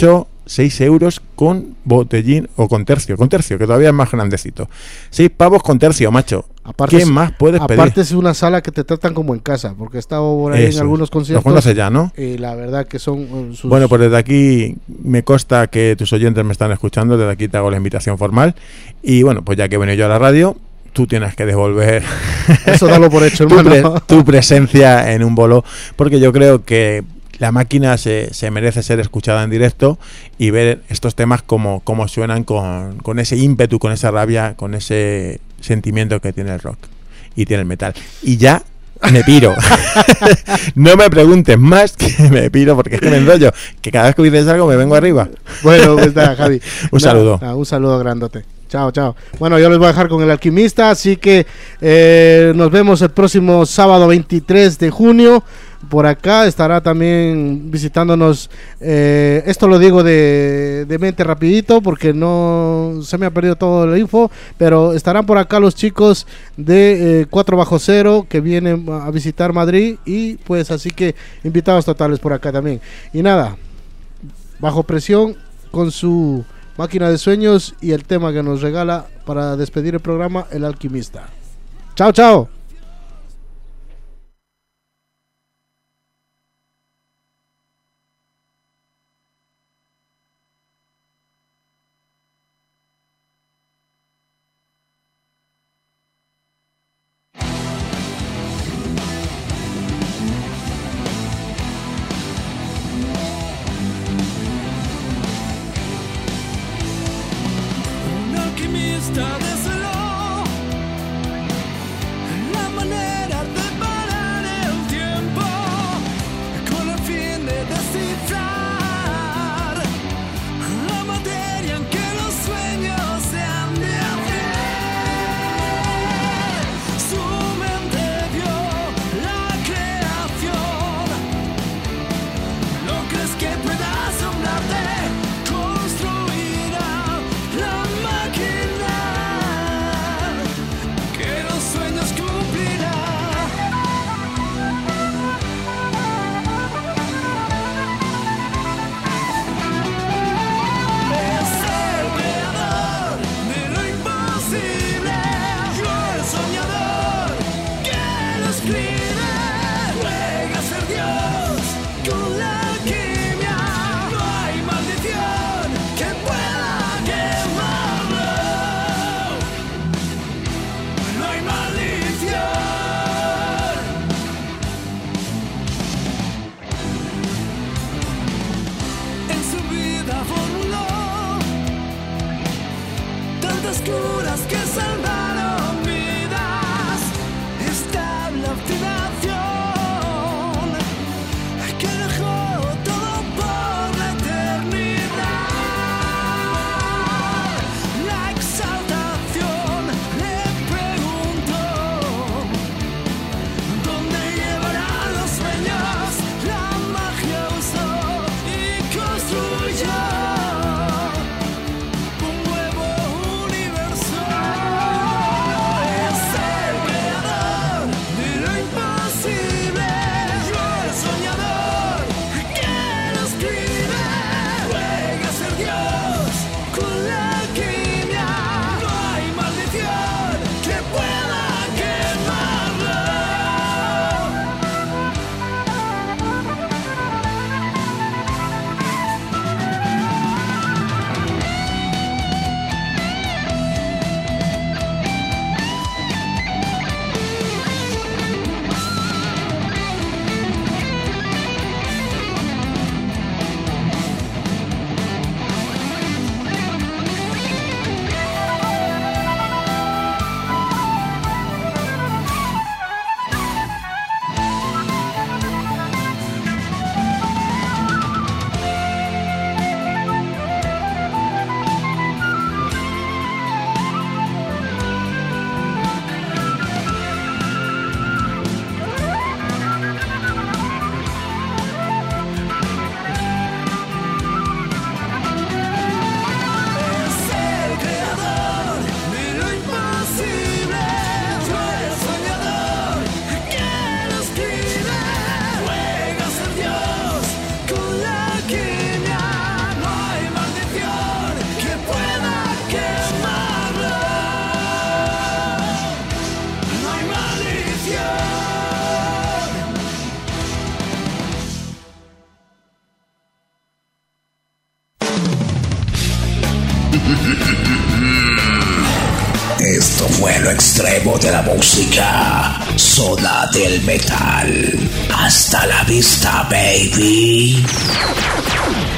6 euros con botellín o con tercio, que todavía es más grandecito. 6 pavos con tercio, macho. Aparte, ¿Qué más puedes pedir? Aparte es una sala que te tratan como en casa, porque he estado por ahí en algunos conciertos. Lo conoces ya, ¿no? Y la verdad que son sus... Bueno, pues desde aquí me consta que tus oyentes me están escuchando, desde aquí te hago la invitación formal. Y bueno, pues ya que he venido yo a la radio, tú tienes que devolver eso dalo por hecho, hermano. tu presencia en un bolo, porque yo creo que la máquina se merece ser escuchada en directo y ver estos temas como suenan con ese ímpetu, con esa rabia, con ese sentimiento que tiene el rock y tiene el metal. Y ya me piro. No me preguntes más, que me piro, porque es que me enrollo, que cada vez que dices algo me vengo arriba. Bueno, pues nada, Javi. Un saludo. Un saludo grandote. Chao, chao. Bueno, yo les voy a dejar con El Alquimista, así que nos vemos el próximo sábado 23 de junio. Por acá estará también visitándonos, esto lo digo de mente rapidito porque no se me ha perdido todo la info, pero estarán por acá los chicos de 4bajo0 que vienen a visitar Madrid, y pues así que invitados totales por acá también. Y nada, Bajo Presión con su Máquina de Sueños y el tema que nos regala para despedir el programa, El Alquimista. Chao, chao. Desveló la manera de parar el tiempo con el fin de descifrar la materia en que los sueños se han de hacer. Su mente vio la creación. ¿No crees que pueda asombrarte? Construirá la máquina que los sueños cumplirá. Es el creador de lo imposible, yo el soñador que lo escribe. Juega a ser Dios con la alquimia, no hay maldición que pueda quemarlo. No hay maldición. En su vida formuló tantas curas que salvaron vidas. Está la obstinación que dejó todo por la eternidad. La exaltación le preguntó ¿dónde llevarán los sueños? La magia usó y construyó un nuevo universo. vuelo extremo de la música. Zona del Metal. Hasta la vista, baby.